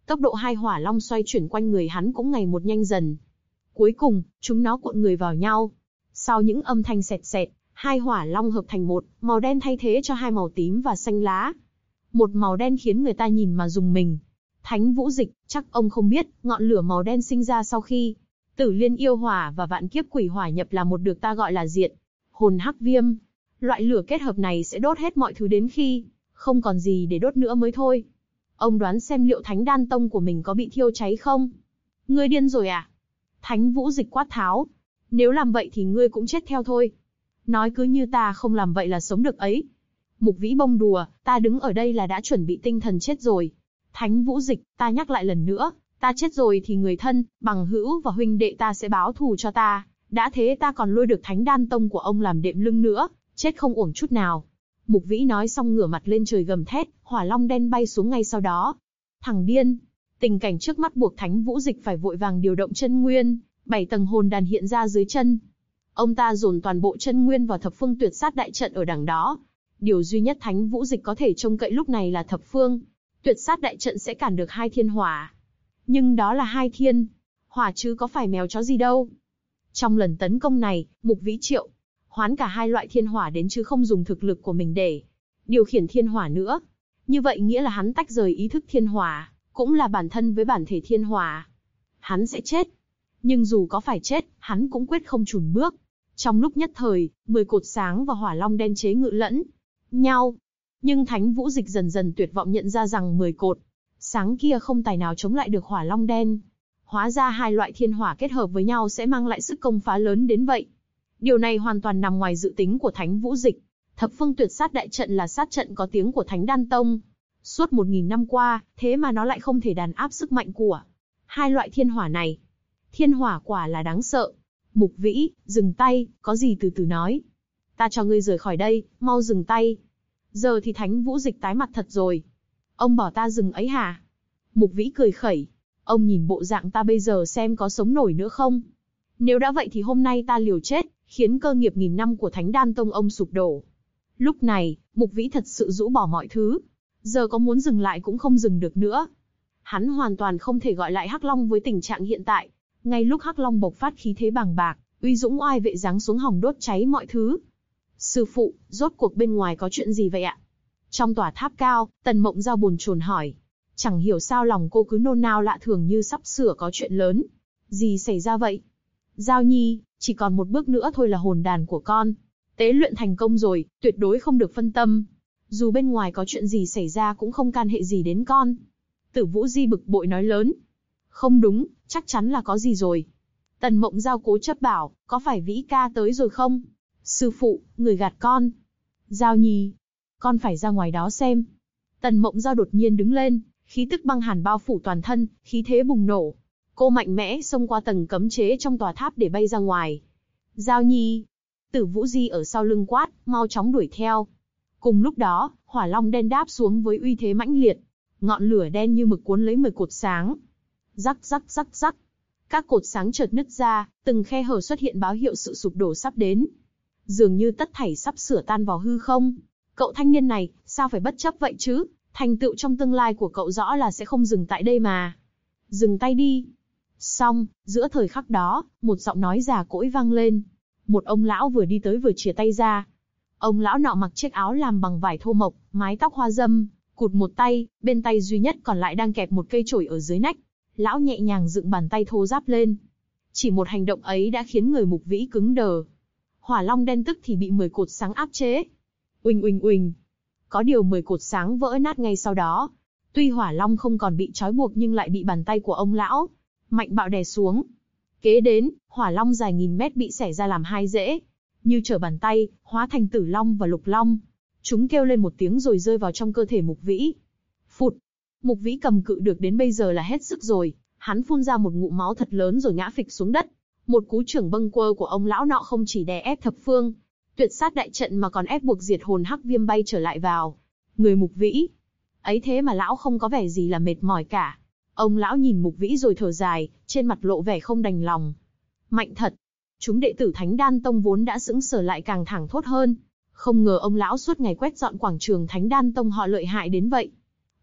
Tốc độ hai hỏa long xoay chuyển quanh người hắn cũng ngày một nhanh dần. Cuối cùng, chúng nó cuộn người vào nhau. Sau những âm thanh sẹt sẹt, hai hỏa long hợp thành một, màu đen thay thế cho hai màu tím và xanh lá. Một màu đen khiến người ta nhìn mà rùng mình. Thánh Vũ Dịch, chắc ông không biết, ngọn lửa màu đen sinh ra sau khi Tử Liên yêu hỏa và Vạn Kiếp Quỷ hỏa nhập là một được ta gọi là diệt hồn hắc viêm. Loại lửa kết hợp này sẽ đốt hết mọi thứ đến khi không còn gì để đốt nữa mới thôi. Ông đoán xem liệu Thánh Đan Tông của mình có bị thiêu cháy không? Ngươi điên rồi à? Thánh Vũ Dịch quát tháo. Nếu làm vậy thì ngươi cũng chết theo thôi. Nói cứ như ta không làm vậy là sống được ấy. Mục Vĩ bông đùa, ta đứng ở đây là đã chuẩn bị tinh thần chết rồi. Thánh Vũ Dịch, ta nhắc lại lần nữa, ta chết rồi thì người thân, bằng hữu và huynh đệ ta sẽ báo thù cho ta. Đã thế ta còn lôi được Thánh Đan Tông của ông làm đệm lưng nữa, chết không uổng chút nào. Mục Vĩ nói xong ngửa mặt lên trời gầm thét, hỏa long đen bay xuống ngay sau đó. Thằng điên! Tình cảnh trước mắt buộc Thánh Vũ Dịch phải vội vàng điều động chân nguyên, 7 tầng hồn đàn hiện ra dưới chân. Ông ta dồn toàn bộ chân nguyên vào thập phương tuyệt sát đại trận ở đằng đó. Điều duy nhất Thánh Vũ Dịch có thể trông cậy lúc này là thập phương tuyệt sát đại trận sẽ cản được hai thiên hỏa. Nhưng đó là hai thiên hỏa chứ có phải mèo chó gì đâu. Trong lần tấn công này, Mục Vĩ triệu hoán cả hai loại thiên hỏa đến chứ không dùng thực lực của mình để điều khiển thiên hỏa nữa. Như vậy nghĩa là hắn tách rời ý thức thiên hỏa, cũng là bản thân với bản thể thiên hỏa. Hắn sẽ chết. Nhưng dù có phải chết, hắn cũng quyết không chùn bước. Trong lúc nhất thời, 10 cột sáng và hỏa long đen chế ngự lẫn nhau. Nhưng Thánh Vũ Dịch dần dần tuyệt vọng nhận ra rằng 10 cột sáng kia không tài nào chống lại được hỏa long đen. Hóa ra hai loại thiên hỏa kết hợp với nhau sẽ mang lại sức công phá lớn đến vậy. Điều này hoàn toàn nằm ngoài dự tính của Thánh Vũ Dịch. Thập phương tuyệt sát đại trận là sát trận có tiếng của Thánh Đan Tông. Suốt 1000 năm qua, thế mà nó lại không thể đàn áp sức mạnh của hai loại thiên hỏa này. Thiên hỏa quả là đáng sợ. Mục Vĩ, dừng tay, có gì từ từ nói. Ta cho ngươi rời khỏi đây, mau dừng tay. Giờ thì Thánh Vũ Dịch tái mặt thật rồi. Ông bảo ta dừng ấy hả? Mục Vĩ cười khẩy. Ông nhìn bộ dạng ta bây giờ xem có sống nổi nữa không? Nếu đã vậy thì hôm nay ta liều chết, khiến cơ nghiệp 1000 năm của Thánh Đan Tông ông sụp đổ. Lúc này, Mục Vĩ thật sự rũ bỏ mọi thứ. Giờ có muốn dừng lại cũng không dừng được nữa. Hắn hoàn toàn không thể gọi lại Hắc Long với tình trạng hiện tại. Ngay lúc Hắc Long bộc phát khí thế bàng bạc, uy dũng oai vệ giáng xuống hòng đốt cháy mọi thứ. Sư phụ, rốt cuộc bên ngoài có chuyện gì vậy ạ? Trong tòa tháp cao, Tần Mộng Giao bồn chồn hỏi. Chẳng hiểu sao lòng cô cứ nôn nao lạ thường như sắp sửa có chuyện lớn. Gì xảy ra vậy? Giao Nhi, chỉ còn một bước nữa thôi là hồn đàn của con tế luyện thành công rồi, tuyệt đối không được phân tâm. Dù bên ngoài có chuyện gì xảy ra cũng không can hệ gì đến con. Tử Vũ Di bực bội nói lớn. Không đúng, chắc chắn là có gì rồi. Tần Mộng Giao cố chấp bảo, có phải Vĩ ca tới rồi không? Sư phụ, người gạt con. Giao Nhi, con phải ra ngoài đó xem. Tần Mộng Giao đột nhiên đứng lên, khí tức băng hàn bao phủ toàn thân, khí thế bùng nổ. Cô mạnh mẽ xông qua tầng cấm chế trong tòa tháp để bay ra ngoài. Giao Nhi, Tử Vũ Di ở sau lưng quát, mau chóng đuổi theo. Cùng lúc đó, hỏa long đen đáp xuống với uy thế mãnh liệt. Ngọn lửa đen như mực cuốn lấy 10 cột sáng. Rắc rắc rắc rắc. Các cột sáng chợt nứt ra, từng khe hở xuất hiện báo hiệu sự sụp đổ sắp đến. Dường như tất thảy sắp sửa tan vào hư không. Cậu thanh niên này, sao phải bất chấp vậy chứ? Thành tựu trong tương lai của cậu rõ là sẽ không dừng tại đây mà. Dừng tay đi. Xong, giữa thời khắc đó, một giọng nói già cỗi vang lên. Một ông lão vừa đi tới vừa chìa tay ra. Ông lão nọ mặc chiếc áo làm bằng vải thô mộc, mái tóc hoa râm, cụt một tay, bên tay duy nhất còn lại đang kẹp một cây chổi ở dưới nách. Lão nhẹ nhàng dựng bàn tay thô ráp lên. Chỉ một hành động ấy đã khiến người Mục Vĩ cứng đờ. Hỏa long đen tức thì bị 10 cột sáng áp chế. Uỳnh uỳnh uỳnh. Có điều 10 cột sáng vỡ nát ngay sau đó. Tuy hỏa long không còn bị trói buộc nhưng lại bị bàn tay của ông lão mạnh bạo đè xuống. Kế đến, hỏa long dài 1000 mét bị xẻ ra làm hai rễ, như trở bàn tay, hóa thành Tử Long và Lục Long. Chúng kêu lên một tiếng rồi rơi vào trong cơ thể Mục Vĩ. Phụt! Mục Vĩ cầm cự được đến bây giờ là hết sức rồi, hắn phun ra một ngụm máu thật lớn rồi ngã phịch xuống đất. Một cú trưởng bâng quơ của ông lão nọ không chỉ đè ép thập phương tuyệt sát đại trận mà còn ép buộc diệt hồn hắc viêm bay trở lại vào người Mục Vĩ. Ấy thế mà lão không có vẻ gì là mệt mỏi cả. Ông lão nhìn Mục Vĩ rồi thở dài, trên mặt lộ vẻ không đành lòng. Mạnh thật. Chúng đệ tử Thánh Đan Tông vốn đã sững sờ lại càng thẳng thốt hơn. Không ngờ ông lão suốt ngày quét dọn quảng trường Thánh Đan Tông họ lợi hại đến vậy.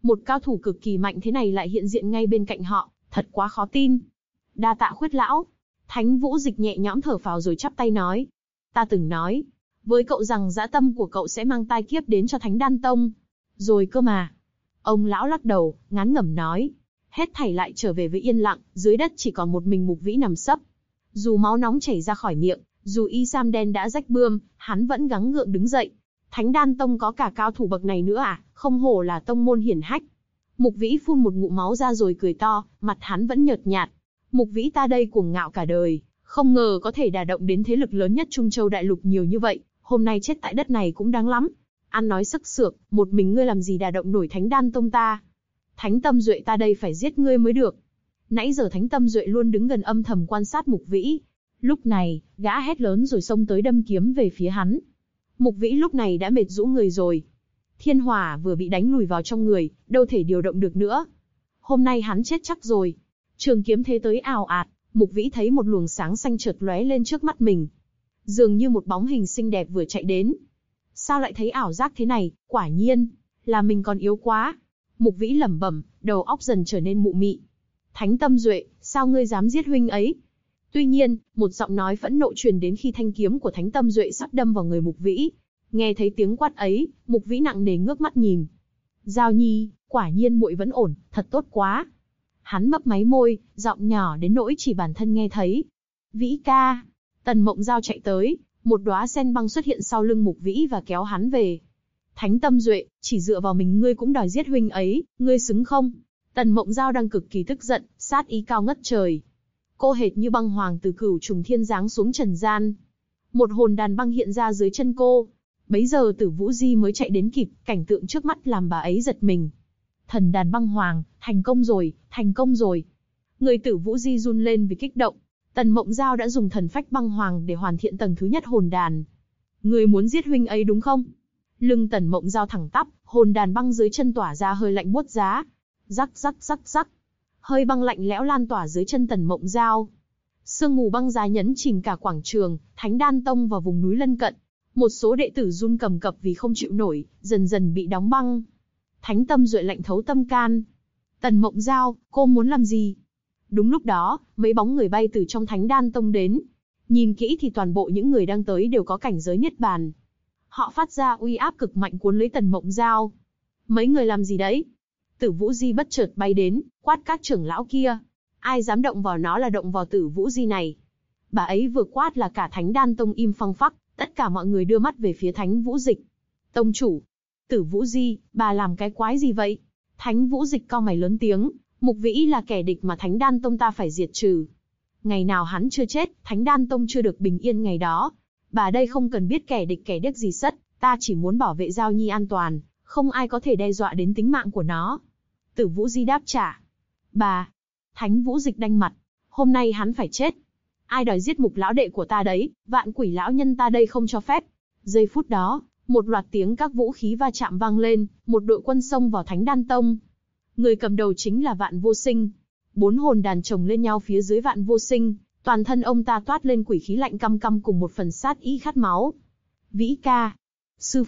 Một cao thủ cực kỳ mạnh thế này lại hiện diện ngay bên cạnh họ, thật quá khó tin. Đa tạ Khuyết lão. Thánh Vũ Dịch nhẹ nhõm thở phào rồi chắp tay nói. Ta từng nói với cậu rằng dã tâm của cậu sẽ mang tai kiếp đến cho Thánh Đan Tông. Rồi cơ mà. Ông lão lắc đầu, ngán ngẩm nói. Hết thảy lại trở về với yên lặng, dưới đất chỉ còn một mình Mục Vĩ nằm sấp. Dù máu nóng chảy ra khỏi miệng, dù y sam đen đã rách bươm, hắn vẫn gắng gượng đứng dậy. Thánh Đan Tông có cả cao thủ bậc này nữa à, không hổ là tông môn hiển hách. Mục Vĩ phun một ngụm máu ra rồi cười to, mặt hắn vẫn nhợt nhạt. Mục Vĩ ta đây cuồng ngạo cả đời, không ngờ có thể đả động đến thế lực lớn nhất Trung Châu Đại Lục nhiều như vậy, hôm nay chết tại đất này cũng đáng lắm. Ăn nói sức sược, một mình ngươi làm gì đả động nổi Thánh Đan Tông ta? Thánh Tâm Duệ ta đây phải giết ngươi mới được. Nãy giờ Thánh Tâm Duệ luôn đứng gần âm thầm quan sát Mục Vĩ. Lúc này, gã hét lớn rồi xông tới đâm kiếm về phía hắn. Mục Vĩ lúc này đã mệt rũ người rồi. Thiên hỏa vừa bị đánh lùi vào trong người, đâu thể điều động được nữa. Hôm nay hắn chết chắc rồi. Trường kiếm thế tới ào ạt, Mục Vĩ thấy một luồng sáng xanh chợt lóe lên trước mắt mình. Dường như một bóng hình xinh đẹp vừa chạy đến. Sao lại thấy ảo giác thế này, quả nhiên là mình còn yếu quá. Mục Vĩ lẩm bẩm, đầu óc dần trở nên mụ mị. Thánh Tâm Duệ, sao ngươi dám giết huynh ấy? Tuy nhiên, một giọng nói phẫn nộ truyền đến khi thanh kiếm của Thánh Tâm Duệ sắp đâm vào người Mục Vĩ. Nghe thấy tiếng quát ấy, Mục Vĩ nặng nề ngước mắt nhìn. Giao Nhi, quả nhiên muội vẫn ổn, thật tốt quá. Hắn mấp máy môi, giọng nhỏ đến nỗi chỉ bản thân nghe thấy. Vĩ ca. Tần Mộng Giao chạy tới, một đóa sen băng xuất hiện sau lưng Mục Vĩ và kéo hắn về. Thánh Tâm Duệ, chỉ dựa vào mình ngươi cũng đòi giết huynh ấy, ngươi xứng không? Tần Mộng Giao đang cực kỳ tức giận, sát ý cao ngất trời. Cô hệt như băng hoàng từ Cửu Trùng Thiên giáng xuống trần gian. Một hồn đàn băng hiện ra dưới chân cô. Bấy giờ Tử Vũ Di mới chạy đến kịp, cảnh tượng trước mắt làm bà ấy giật mình. Thần đàn băng hoàng, thành công rồi, thành công rồi. Người Tử Vũ Di run lên vì kích động. Tần Mộng Giao đã dùng thần phách băng hoàng để hoàn thiện tầng thứ nhất hồn đàn. Người muốn giết huynh ấy đúng không? Lưng Tần Mộng Giao thẳng tắp, hồn đàn băng dưới chân tỏa ra hơi lạnh buốt giá. Rắc rắc rắc rắc. Hơi băng lạnh lẽo lan tỏa dưới chân Tần Mộng Giao. Sương mù băng giá nhấn chìm cả quảng trường, Thánh Đan Tông và vùng núi lân cận. Một số đệ tử run cầm cập vì không chịu nổi, dần dần bị đóng băng. Thánh Tâm Duệ lạnh thấu tâm can. Tần Mộng Giao, cô muốn làm gì? Đúng lúc đó, mấy bóng người bay từ trong Thánh Đan Tông đến. Nhìn kỹ thì toàn bộ những người đang tới đều có cảnh giới niết bàn. Họ phát ra uy áp cực mạnh cuốn lấy Tần Mộng Giao. Mấy người làm gì đấy? Tử Vũ Di bất chợt bay đến, quát các trưởng lão kia. Ai dám động vào nó là động vào Tử Vũ Di này. Bà ấy vừa quát là cả Thánh Đan Tông im phăng phắc, tất cả mọi người đưa mắt về phía Thánh Vũ Dịch. Tông chủ, Tử Vũ Di, bà làm cái quái gì vậy? Thánh Vũ Dịch cau mày lớn tiếng, Mục Vĩ là kẻ địch mà Thánh Đan Tông ta phải diệt trừ. Ngày nào hắn chưa chết, Thánh Đan Tông chưa được bình yên ngày đó. Bà đây không cần biết kẻ địch kẻ điếc gì sất, ta chỉ muốn bảo vệ Giao Nhi an toàn, không ai có thể đe dọa đến tính mạng của nó. Tử Vũ Di đáp trả. Bà. Thánh Vũ Dịch đanh mặt. Hôm nay hắn phải chết. Ai đòi giết Mục lão đệ của ta đấy, Vạn Quỷ lão nhân ta đây không cho phép. Giây phút đó, một loạt tiếng các vũ khí va chạm vang lên, một đội quân xông vào Thánh Đan Tông. Người cầm đầu chính là Vạn Vô Sinh. 4 hồn đàn chồng lên nhau phía dưới Vạn Vô Sinh, toàn thân ông ta toát lên quỷ khí lạnh căm căm cùng một phần sát ý khát máu. Vĩ ca, sư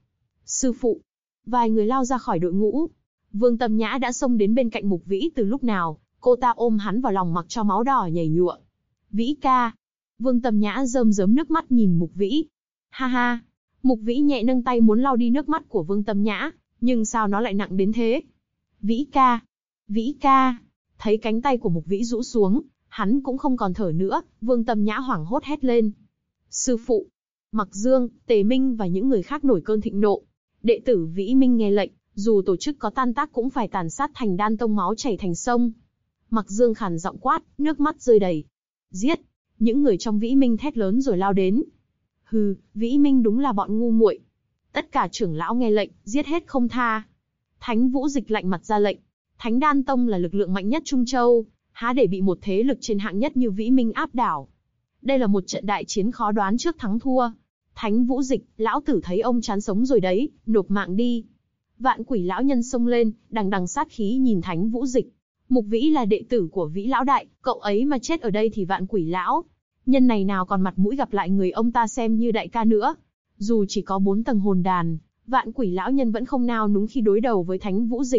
phụ. Vài người lao ra khỏi đội ngũ. Vương Tâm Nhã đã xông đến bên cạnh Mục Vĩ từ lúc nào, cô ta ôm hắn vào lòng mặc cho máu đỏ nhảy nhụa. Vĩ ca. Vương Tâm Nhã rơm rớm nước mắt nhìn Mục Vĩ. Ha ha. Mục Vĩ nhẹ nâng tay muốn lau đi nước mắt của Vương Tâm Nhã, nhưng sao nó lại nặng đến thế? Vĩ ca. Thấy cánh tay của Mục Vĩ rũ xuống, hắn cũng không còn thở nữa, Vương Tâm Nhã hoảng hốt hét lên. Sư phụ. Mặc Dương, Tề Minh và những người khác nổi cơn thịnh nộ. Đệ tử Vĩ Minh nghe lệnh, dù tổ chức có tan tác cũng phải tàn sát Thành Đan Tông máu chảy thành sông. Mặc Dương khàn giọng quát, nước mắt rơi đầy. Giết! Những người trong Vĩ Minh thét lớn rồi lao đến. Hừ, Vĩ Minh đúng là bọn ngu muội. Tất cả trưởng lão nghe lệnh, giết hết không tha. Thánh Vũ Dịch lạnh mặt ra lệnh. Thánh Đan Tông là lực lượng mạnh nhất Trung Châu, há để bị một thế lực trên hạng nhất như Vĩ Minh áp đảo. Đây là một trận đại chiến khó đoán trước thắng thua. Thánh Vũ Dịch, lão tử thấy ông chán sống rồi đấy, nộp mạng đi. Vạn Quỷ lão nhân xông lên, đằng đằng sát khí nhìn Thánh Vũ Dịch. Mục Vĩ là đệ tử của Vĩ lão đại, cậu ấy mà chết ở đây thì Vạn Quỷ lão nhân này nào còn mặt mũi gặp lại người ông ta xem như đại ca nữa. Dù chỉ có 4 tầng hồn đàn, Vạn Quỷ lão nhân vẫn không nao núng khi đối đầu với Thánh Vũ Dịch.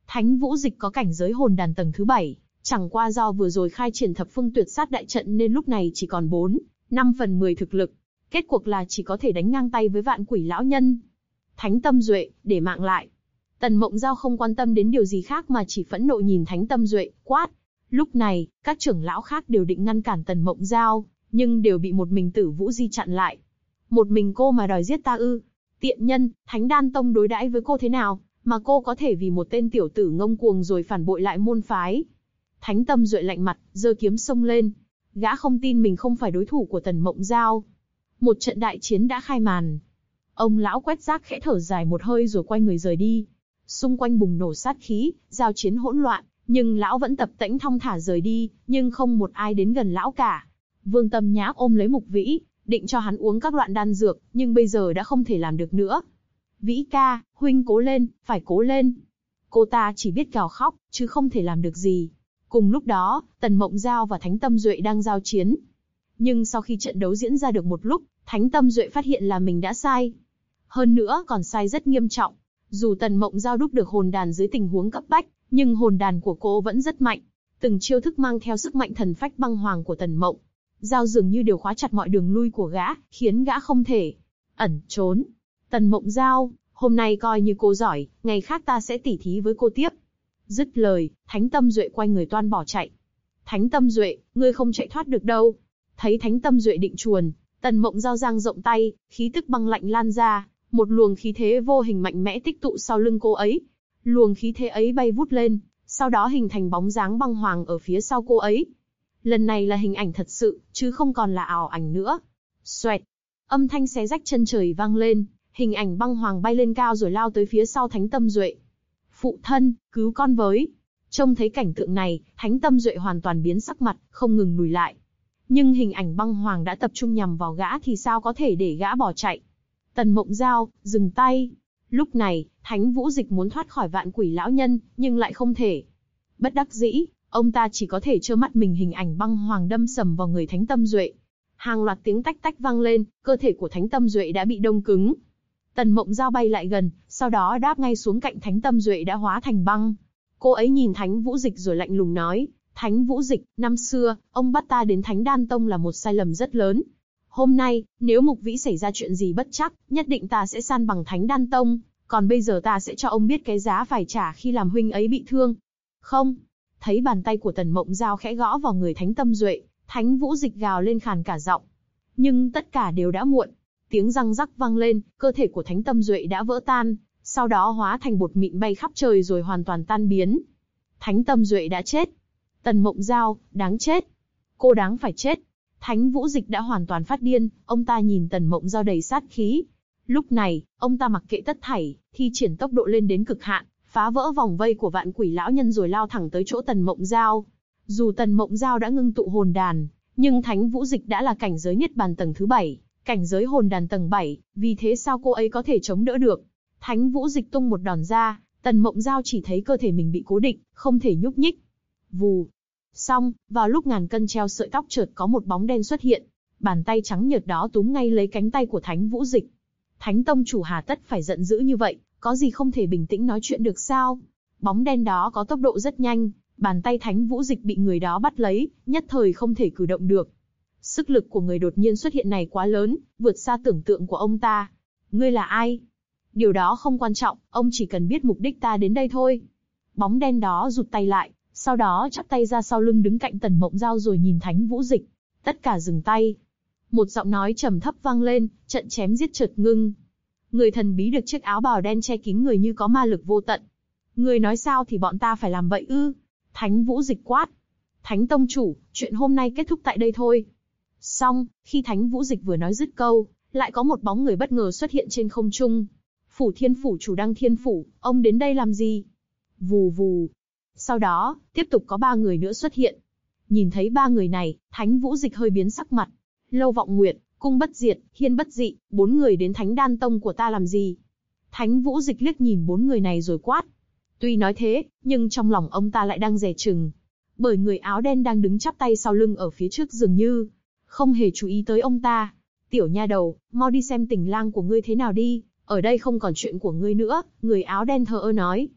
Thánh Vũ Dịch có cảnh giới hồn đàn tầng thứ 7, chẳng qua do vừa rồi khai triển thập phương tuyệt sát đại trận nên lúc này chỉ còn 5/10 thực lực. Kết cuộc là chỉ có thể đánh ngang tay với Vạn Quỷ lão nhân. Thánh Tâm Duệ, để mạng lại. Tần Mộng Giao không quan tâm đến điều gì khác mà chỉ phẫn nộ nhìn Thánh Tâm Duệ, quát. Lúc này, các trưởng lão khác đều định ngăn cản Tần Mộng Giao, nhưng đều bị một mình Tử Vũ Di chặn lại. Một mình cô mà đòi giết ta ư? Tiện nhân, Thánh Đan Tông đối đãi với cô thế nào, mà cô có thể vì một tên tiểu tử ngông cuồng rồi phản bội lại môn phái? Thánh Tâm Duệ lạnh mặt, giơ kiếm xông lên. Gã không tin mình không phải đối thủ của Tần Mộng Giao. Một trận đại chiến đã khai màn. Ông lão Quét Rác khẽ thở dài một hơi rồi quay người rời đi. Xung quanh bùng nổ sát khí, giao chiến hỗn loạn, nhưng lão vẫn tập tễnh thong thả rời đi, nhưng không một ai đến gần lão cả. Vương Tâm Nhã ôm lấy Mục Vĩ, định cho hắn uống các loại đan dược, nhưng bây giờ đã không thể làm được nữa. Vĩ ca, huynh cố lên, phải cố lên. Cô ta chỉ biết gào khóc, chứ không thể làm được gì. Cùng lúc đó, Tần Mộng Giao và Thánh Tâm Duệ đang giao chiến. Nhưng sau khi trận đấu diễn ra được một lúc, Thánh Tâm Duệ phát hiện là mình đã sai. Hơn nữa còn sai rất nghiêm trọng. Dù Tần Mộng Giao đúc được hồn đàn dưới tình huống cấp bách, nhưng hồn đàn của cô vẫn rất mạnh. Từng chiêu thức mang theo sức mạnh thần phách băng hoàng của Tần Mộng Giao dường như đều khóa chặt mọi đường lui của gã, khiến gã không thể ẩn trốn. Tần Mộng Giao, hôm nay coi như cô giỏi, ngày khác ta sẽ tỉ thí với cô tiếp. Dứt lời, Thánh Tâm Duệ quay người toan bỏ chạy. Thánh Tâm Duệ, ngươi không chạy thoát được đâu. Thấy Thánh Tâm Duệ định chuồn, Tần Mộng Giao dang rộng tay, khí tức băng lạnh lan ra, một luồng khí thế vô hình mạnh mẽ tích tụ sau lưng cô ấy. Luồng khí thế ấy bay vút lên, sau đó hình thành bóng dáng băng hoàng ở phía sau cô ấy. Lần này là hình ảnh thật sự, chứ không còn là ảo ảnh nữa. Xoẹt, âm thanh xé rách chân trời vang lên, hình ảnh băng hoàng bay lên cao rồi lao tới phía sau Thánh Tâm Duệ. Phụ thân, cứu con với. Trông thấy cảnh tượng này, Thánh Tâm Duệ hoàn toàn biến sắc mặt, không ngừng lùi lại. Nhưng hình ảnh băng hoàng đã tập trung nhằm vào gã thì sao có thể để gã bỏ chạy. Tần Mộng Giao, dừng tay. Lúc này, Thánh Vũ Dịch muốn thoát khỏi Vạn Quỷ lão nhân, nhưng lại không thể. Bất đắc dĩ, ông ta chỉ có thể trơ mắt mình hình ảnh băng hoàng đâm sầm vào người Thánh Tâm Duệ. Hàng loạt tiếng tách tách vang lên, cơ thể của Thánh Tâm Duệ đã bị đông cứng. Tần Mộng Giao bay lại gần, sau đó đáp ngay xuống cạnh Thánh Tâm Duệ đã hóa thành băng. Cô ấy nhìn Thánh Vũ Dịch rồi lạnh lùng nói, Thánh Vũ Dịch, năm xưa, ông bắt ta đến Thánh Đan Tông là một sai lầm rất lớn. Hôm nay, nếu Mục Vĩ xảy ra chuyện gì bất trắc, nhất định ta sẽ san bằng Thánh Đan Tông, còn bây giờ ta sẽ cho ông biết cái giá phải trả khi làm huynh ấy bị thương. Không. Thấy bàn tay của Tần Mộng Giao khẽ gõ vào người Thánh Tâm Duệ, Thánh Vũ Dịch gào lên khàn cả giọng. Nhưng tất cả đều đã muộn. Tiếng răng rắc vang lên, cơ thể của Thánh Tâm Duệ đã vỡ tan, sau đó hóa thành bột mịn bay khắp trời rồi hoàn toàn tan biến. Thánh Tâm Duệ đã chết. Tần Mộng Giao, đáng chết. Cô đáng phải chết. Thánh Vũ Dịch đã hoàn toàn phát điên, ông ta nhìn Tần Mộng Giao đầy sát khí. Lúc này, ông ta mặc kệ tất thảy, thi triển tốc độ lên đến cực hạn, phá vỡ vòng vây của Vạn Quỷ lão nhân rồi lao thẳng tới chỗ Tần Mộng Giao. Dù Tần Mộng Giao đã ngưng tụ hồn đàn, nhưng Thánh Vũ Dịch đã là cảnh giới Niết Bàn tầng thứ 7, cảnh giới hồn đàn tầng 7, vì thế sao cô ấy có thể chống đỡ được? Thánh Vũ Dịch tung một đòn ra, Tần Mộng Giao chỉ thấy cơ thể mình bị cố định, không thể nhúc nhích. Vù. Xong, vào lúc ngàn cân treo sợi tóc chợt có một bóng đen xuất hiện, bàn tay trắng nhợt đó túm ngay lấy cánh tay của Thánh Vũ Dịch. Thánh Tông chủ hà tất phải giận dữ như vậy, có gì không thể bình tĩnh nói chuyện được sao? Bóng đen đó có tốc độ rất nhanh, bàn tay Thánh Vũ Dịch bị người đó bắt lấy, nhất thời không thể cử động được. Sức lực của người đột nhiên xuất hiện này quá lớn, vượt xa tưởng tượng của ông ta. Ngươi là ai? Điều đó không quan trọng, ông chỉ cần biết mục đích ta đến đây thôi. Bóng đen đó rụt tay lại, sau đó chắp tay ra sau lưng đứng cạnh Tần Mộng Giao rồi nhìn Thánh Vũ Dịch. Tất cả dừng tay. Một giọng nói trầm thấp vang lên, trận chém giết chợt ngưng. Người thần bí được chiếc áo bào đen che kín người như có ma lực vô tận. Người nói sao thì bọn ta phải làm vậy ư? Thánh Vũ Dịch quát. Thánh Tông chủ, chuyện hôm nay kết thúc tại đây thôi. Xong, khi Thánh Vũ Dịch vừa nói dứt câu, lại có một bóng người bất ngờ xuất hiện trên không trung. Phủ Thiên Phủ chủ Đăng Thiên Phủ, ông đến đây làm gì? Vù vù. Sau đó, tiếp tục có 3 người nữa xuất hiện. Nhìn thấy 3 người này, Thánh Vũ Dịch hơi biến sắc mặt. Lâu Vọng Nguyệt, Cung Bất Diệt, Hiên Bất Dị, 4 người đến Thánh Đan Tông của ta làm gì? Thánh Vũ Dịch liếc nhìn 4 người này rồi quát. Tuy nói thế, nhưng trong lòng ông ta lại đang dè chừng. Bởi người áo đen đang đứng chắp tay sau lưng ở phía trước dường như không hề chú ý tới ông ta. Tiểu nha đầu, mau đi xem tình lang của ngươi thế nào đi, ở đây không còn chuyện của ngươi nữa, người áo đen thờ ơ nói.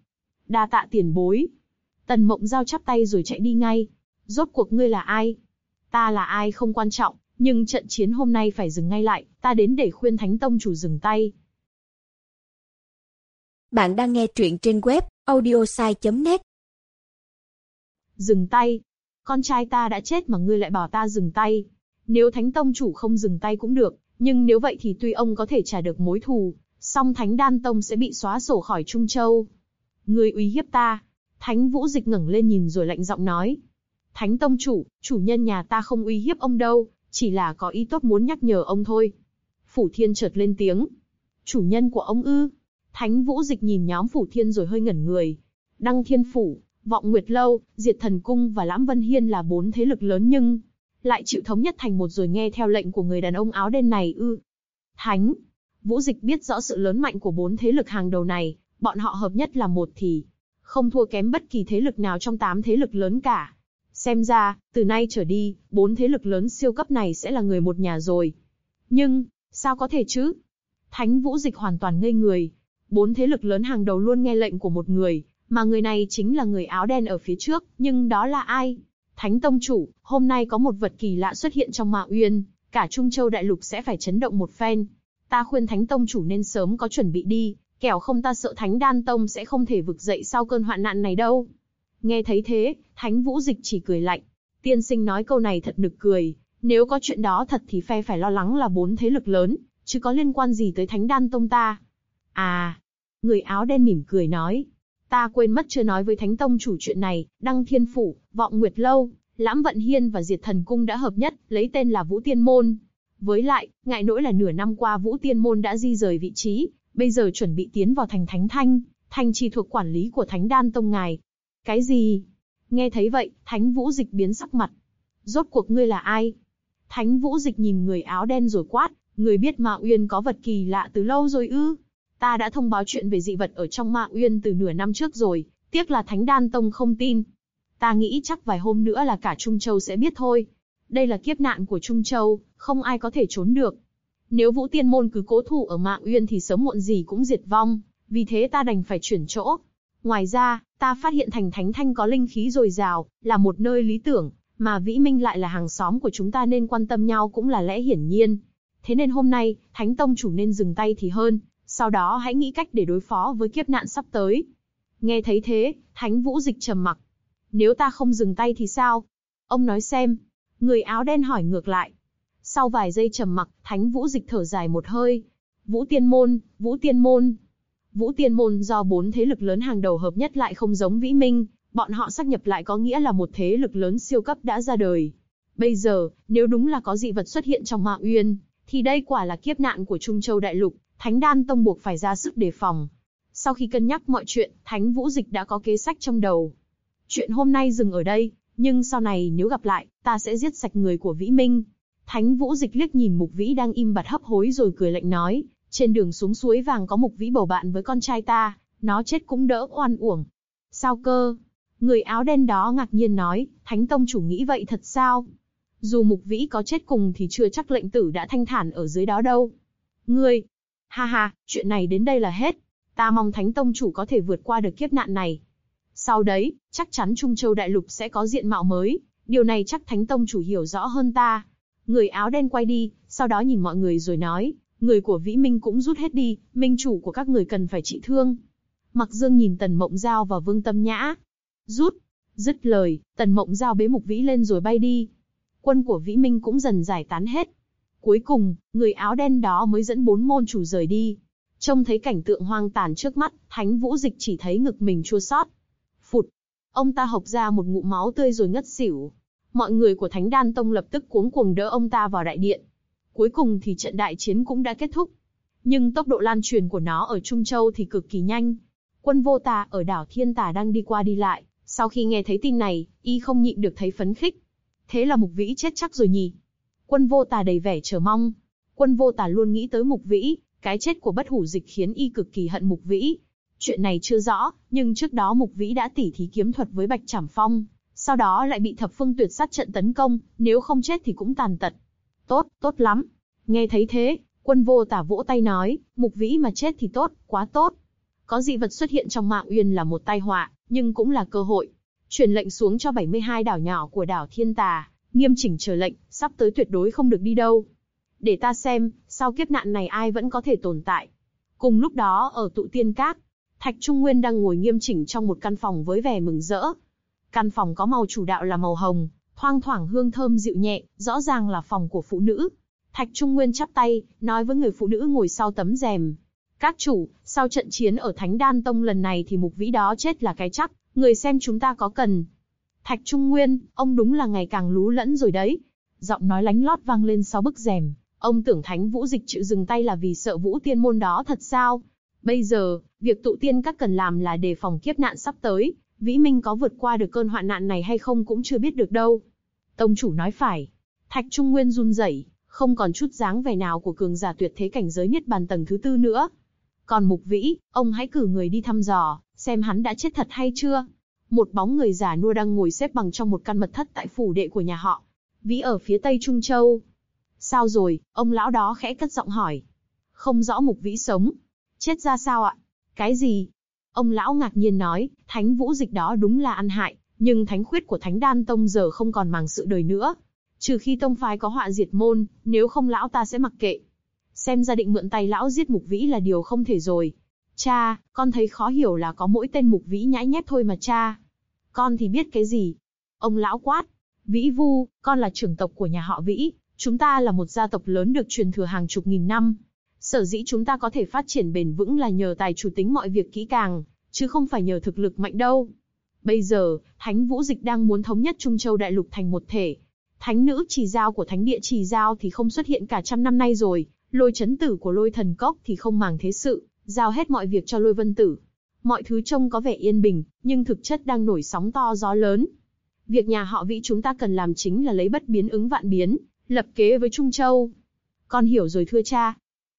Đa tạ tiền bối. Tần Mộng Giao chắp tay rồi chạy đi ngay. Rốt cuộc ngươi là ai? Ta là ai không quan trọng, nhưng trận chiến hôm nay phải dừng ngay lại, ta đến để khuyên Thánh Tông chủ dừng tay. Bạn đang nghe truyện trên web audiosai.net. Dừng tay? Con trai ta đã chết mà ngươi lại bảo ta dừng tay. Nếu Thánh Tông chủ không dừng tay cũng được, nhưng nếu vậy thì tuy ông có thể trả được mối thù, song Thánh Đan Tông sẽ bị xóa sổ khỏi Trung Châu. Ngươi uy hiếp ta. Thánh Vũ Dịch ngẩng lên nhìn rồi lạnh giọng nói. Thánh Tông chủ, chủ nhân nhà ta không uy hiếp ông đâu, chỉ là có ý tốt muốn nhắc nhở ông thôi. Phủ Thiên chợt lên tiếng. Chủ nhân của ông ư? Thánh Vũ Dịch nhìn nhóm Phủ Thiên rồi hơi ngẩn người. Đăng Thiên Phủ, Vọng Nguyệt Lâu, Diệt Thần Cung và Lãm Vân Hiên là 4 thế lực lớn nhưng lại chịu thống nhất thành một rồi nghe theo lệnh của người đàn ông áo đen này ư? Thánh Vũ Dịch biết rõ sự lớn mạnh của 4 thế lực hàng đầu này, bọn họ hợp nhất là một thì không thua kém bất kỳ thế lực nào trong 8 thế lực lớn cả. Xem ra, từ nay trở đi, 4 thế lực lớn siêu cấp này sẽ là người một nhà rồi. Nhưng, sao có thể chứ? Thánh Vũ Dịch hoàn toàn ngây người. 4 thế lực lớn hàng đầu luôn nghe lệnh của một người, mà người này chính là người áo đen ở phía trước, nhưng đó là ai? Thánh Tông chủ, hôm nay có một vật kỳ lạ xuất hiện trong Mạo Uyên, cả Trung Châu đại lục sẽ phải chấn động một phen. Ta khuyên Thánh Tông chủ nên sớm có chuẩn bị đi, kẻo không ta sợ Thánh Đan Tông sẽ không thể vực dậy sau cơn hoạn nạn này đâu. Nghe thấy thế, Thánh Vũ Dịch chỉ cười lạnh. Tiên sinh nói câu này thật nực cười, nếu có chuyện đó thật thì phe phải lo lắng là 4 thế lực lớn, chứ có liên quan gì tới Thánh Đan Tông ta. À, người áo đen mỉm cười nói. Ta quên mất chưa nói với Thánh Tông chủ chuyện này, Đăng Thiên Phủ, Vọng Nguyệt Lâu, Lãm Vận Hiên và Diệt Thần Cung đã hợp nhất, lấy tên là Vũ Tiên Môn. Với lại, ngại nỗi là nửa năm qua Vũ Tiên Môn đã di rời vị trí, bây giờ chuẩn bị tiến vào thành Thánh Thanh, thành trì thuộc quản lý của Thánh Đan Tông ngài. Cái gì? Nghe thấy vậy, Thánh Vũ Dịch biến sắc mặt. Rốt cuộc ngươi là ai? Thánh Vũ Dịch nhìn người áo đen rồi quát, người biết Mạo Uyên có vật kỳ lạ từ lâu rồi ư? Ta đã thông báo chuyện về dị vật ở trong Mạo Uyên từ nửa năm trước rồi, tiếc là Thánh Đan Tông không tin. Ta nghĩ chắc vài hôm nữa là cả Trung Châu sẽ biết thôi. Đây là kiếp nạn của Trung Châu, không ai có thể trốn được. Nếu Vũ Tiên Môn cứ cố thủ ở Mạo Uyên thì sớm muộn gì cũng diệt vong, vì thế ta đành phải chuyển chỗ. Ngoài ra, ta phát hiện thành Thánh Thanh có linh khí dồi dào, là một nơi lý tưởng, mà Vĩ Minh lại là hàng xóm của chúng ta nên quan tâm nhau cũng là lẽ hiển nhiên. Thế nên hôm nay, Thánh Tông chủ nên dừng tay thì hơn, sau đó hãy nghĩ cách để đối phó với kiếp nạn sắp tới. Nghe thấy thế, Thánh Vũ Dịch trầm mặc. Nếu ta không dừng tay thì sao? Ông nói xem. Người áo đen hỏi ngược lại. Sau vài giây trầm mặc, Thánh Vũ Dịch thở dài một hơi. Vũ Tiên Môn, Vũ Tiên Môn. Vũ Tiên Môn do 4 thế lực lớn hàng đầu hợp nhất lại không giống Vĩ Minh, bọn họ sáp nhập lại có nghĩa là một thế lực lớn siêu cấp đã ra đời. Bây giờ, nếu đúng là có dị vật xuất hiện trong Mạo Uyên, thì đây quả là kiếp nạn của Trung Châu đại lục, Thánh Đan Tông buộc phải ra sức đề phòng. Sau khi cân nhắc mọi chuyện, Thánh Vũ Dịch đã có kế sách trong đầu. Chuyện hôm nay dừng ở đây, nhưng sau này nếu gặp lại, ta sẽ giết sạch người của Vĩ Minh. Thánh Vũ Dịch liếc nhìn Mục Vĩ đang im bặt hấp hối rồi cười lạnh nói, trên đường xuống suối vàng có Mục Vĩ bầu bạn với con trai ta, nó chết cũng đỡ oan uổng. Sao cơ? Người áo đen đó ngạc nhiên nói, Thánh Tông chủ nghĩ vậy thật sao? Dù Mục Vĩ có chết cùng thì chưa chắc lệnh tử đã thanh thản ở dưới đó đâu. Ngươi, ha ha, chuyện này đến đây là hết. Ta mong Thánh Tông chủ có thể vượt qua được kiếp nạn này. Sau đấy, chắc chắn Trung Châu đại lục sẽ có diện mạo mới, điều này chắc Thánh Tông chủ hiểu rõ hơn ta. Người áo đen quay đi, sau đó nhìn mọi người rồi nói, người của Vĩ Minh cũng rút hết đi, minh chủ của các người cần phải trị thương. Mặc Dương nhìn Tần Mộng Giao và Vương Tâm Nhã. Rút. Dứt lời, Tần Mộng Giao bế Mục Vĩ lên rồi bay đi. Quân của Vĩ Minh cũng dần giải tán hết. Cuối cùng, người áo đen đó mới dẫn 4 môn chủ rời đi. Trông thấy cảnh tượng hoang tàn trước mắt, Thánh Vũ Dịch chỉ thấy ngực mình chua xót. Phụt. Ông ta hộc ra một ngụm máu tươi rồi ngất xỉu. Mọi người của Thánh Đan Tông lập tức cuống cuồng đỡ ông ta vào đại điện. Cuối cùng thì trận đại chiến cũng đã kết thúc. Nhưng tốc độ lan truyền của nó ở Trung Châu thì cực kỳ nhanh. Quân Vô Tà ở đảo Thiên Tà đang đi qua đi lại. Sau khi nghe thấy tin này, y không nhịn được thấy phấn khích. Thế là Mục Vĩ chết chắc rồi nhỉ? Quân Vô Tà đầy vẻ chờ mong. Quân Vô Tà luôn nghĩ tới Mục Vĩ, cái chết của Bất Hủ Dịch khiến y cực kỳ hận Mục Vĩ. Chuyện này chưa rõ, nhưng trước đó Mục Vĩ đã tỉ thí kiếm thuật với Bạch Trảm Phong, sau đó lại bị Thập Phương Tuyệt Sát trận tấn công, nếu không chết thì cũng tàn tật. Tốt, tốt lắm. Nghe thấy thế, Quân Vô Tà vỗ tay nói, Mục Vĩ mà chết thì tốt, quá tốt. Có dị vật xuất hiện trong Ma Uyên là một tai họa, nhưng cũng là cơ hội. Truyền lệnh xuống cho 72 đảo nhỏ của đảo Thiên Tà, nghiêm chỉnh chờ lệnh, sắp tới tuyệt đối không được đi đâu. Để ta xem, sau kiếp nạn này ai vẫn có thể tồn tại. Cùng lúc đó ở Tụ Tiên Các, Thạch Trung Nguyên đang ngồi nghiêm chỉnh trong một căn phòng với vẻ mừng rỡ. Căn phòng có màu chủ đạo là màu hồng, thoang thoảng hương thơm dịu nhẹ, rõ ràng là phòng của phụ nữ. Thạch Trung Nguyên chắp tay, nói với người phụ nữ ngồi sau tấm rèm. Các chủ, sau trận chiến ở Thánh Đan Tông lần này thì Mục Vĩ đó chết là cái chắc, người xem chúng ta có cần. Thạch Trung Nguyên, ông đúng là ngày càng lú lẫn rồi đấy. Giọng nói lánh lót vang lên sau bức rèm. Ông tưởng Thánh Vũ Dịch chịu dừng tay là vì sợ Vũ Tiên môn đó thật sao? Bây giờ, việc Tụ Tiên Các cần làm là đề phòng kiếp nạn sắp tới. Vĩ Minh có vượt qua được cơn hoạn nạn này hay không cũng chưa biết được đâu. Tông chủ nói phải. Thạch Trung Nguyên run rẩy, không còn chút dáng vẻ nào của cường giả tuyệt thế cảnh giới Niết Bàn tầng thứ 4 nữa. Còn Mục Vĩ, ông hãy cử người đi thăm dò, xem hắn đã chết thật hay chưa. Một bóng người già nua đang ngồi xếp bằng trong một căn mật thất tại phủ đệ của nhà họ Vĩ ở phía tây Trung Châu. Sao rồi? Ông lão đó khẽ cất giọng hỏi. Không rõ Mục Vĩ sống. Chết ra sao ạ? Cái gì? Ông lão ngạc nhiên nói, Thánh Vũ Dịch đó đúng là ăn hại, nhưng thánh khuyết của Thánh Đan Tông giờ không còn màng sự đời nữa. Trừ khi tông phái có họa diệt môn, nếu không lão ta sẽ mặc kệ. Xem ra định mượn tay lão giết Mục Vĩ là điều không thể rồi. Cha, con thấy khó hiểu là có mỗi tên Mục Vĩ nhãi nhép thôi mà cha. Con thì biết cái gì? Ông lão quát. Vĩ Vu, con là trưởng tộc của nhà họ Vĩ, chúng ta là một gia tộc lớn được truyền thừa hàng chục nghìn năm. Sở dĩ chúng ta có thể phát triển bền vững là nhờ tài chủ tính mọi việc kỹ càng, chứ không phải nhờ thực lực mạnh đâu. Bây giờ, Thánh Vũ Dịch đang muốn thống nhất Trung Châu Đại Lục thành một thể. Thánh nữ Trì Giao của Thánh địa Trì Giao thì không xuất hiện cả 100 năm nay rồi, Lôi Chấn Tử của Lôi Thần Cốc thì không màng thế sự, giao hết mọi việc cho Lôi Vân Tử. Mọi thứ trông có vẻ yên bình, nhưng thực chất đang nổi sóng to gió lớn. Việc nhà họ Vĩ chúng ta cần làm chính là lấy bất biến ứng vạn biến, lập kế với Trung Châu. Con hiểu rồi thưa cha.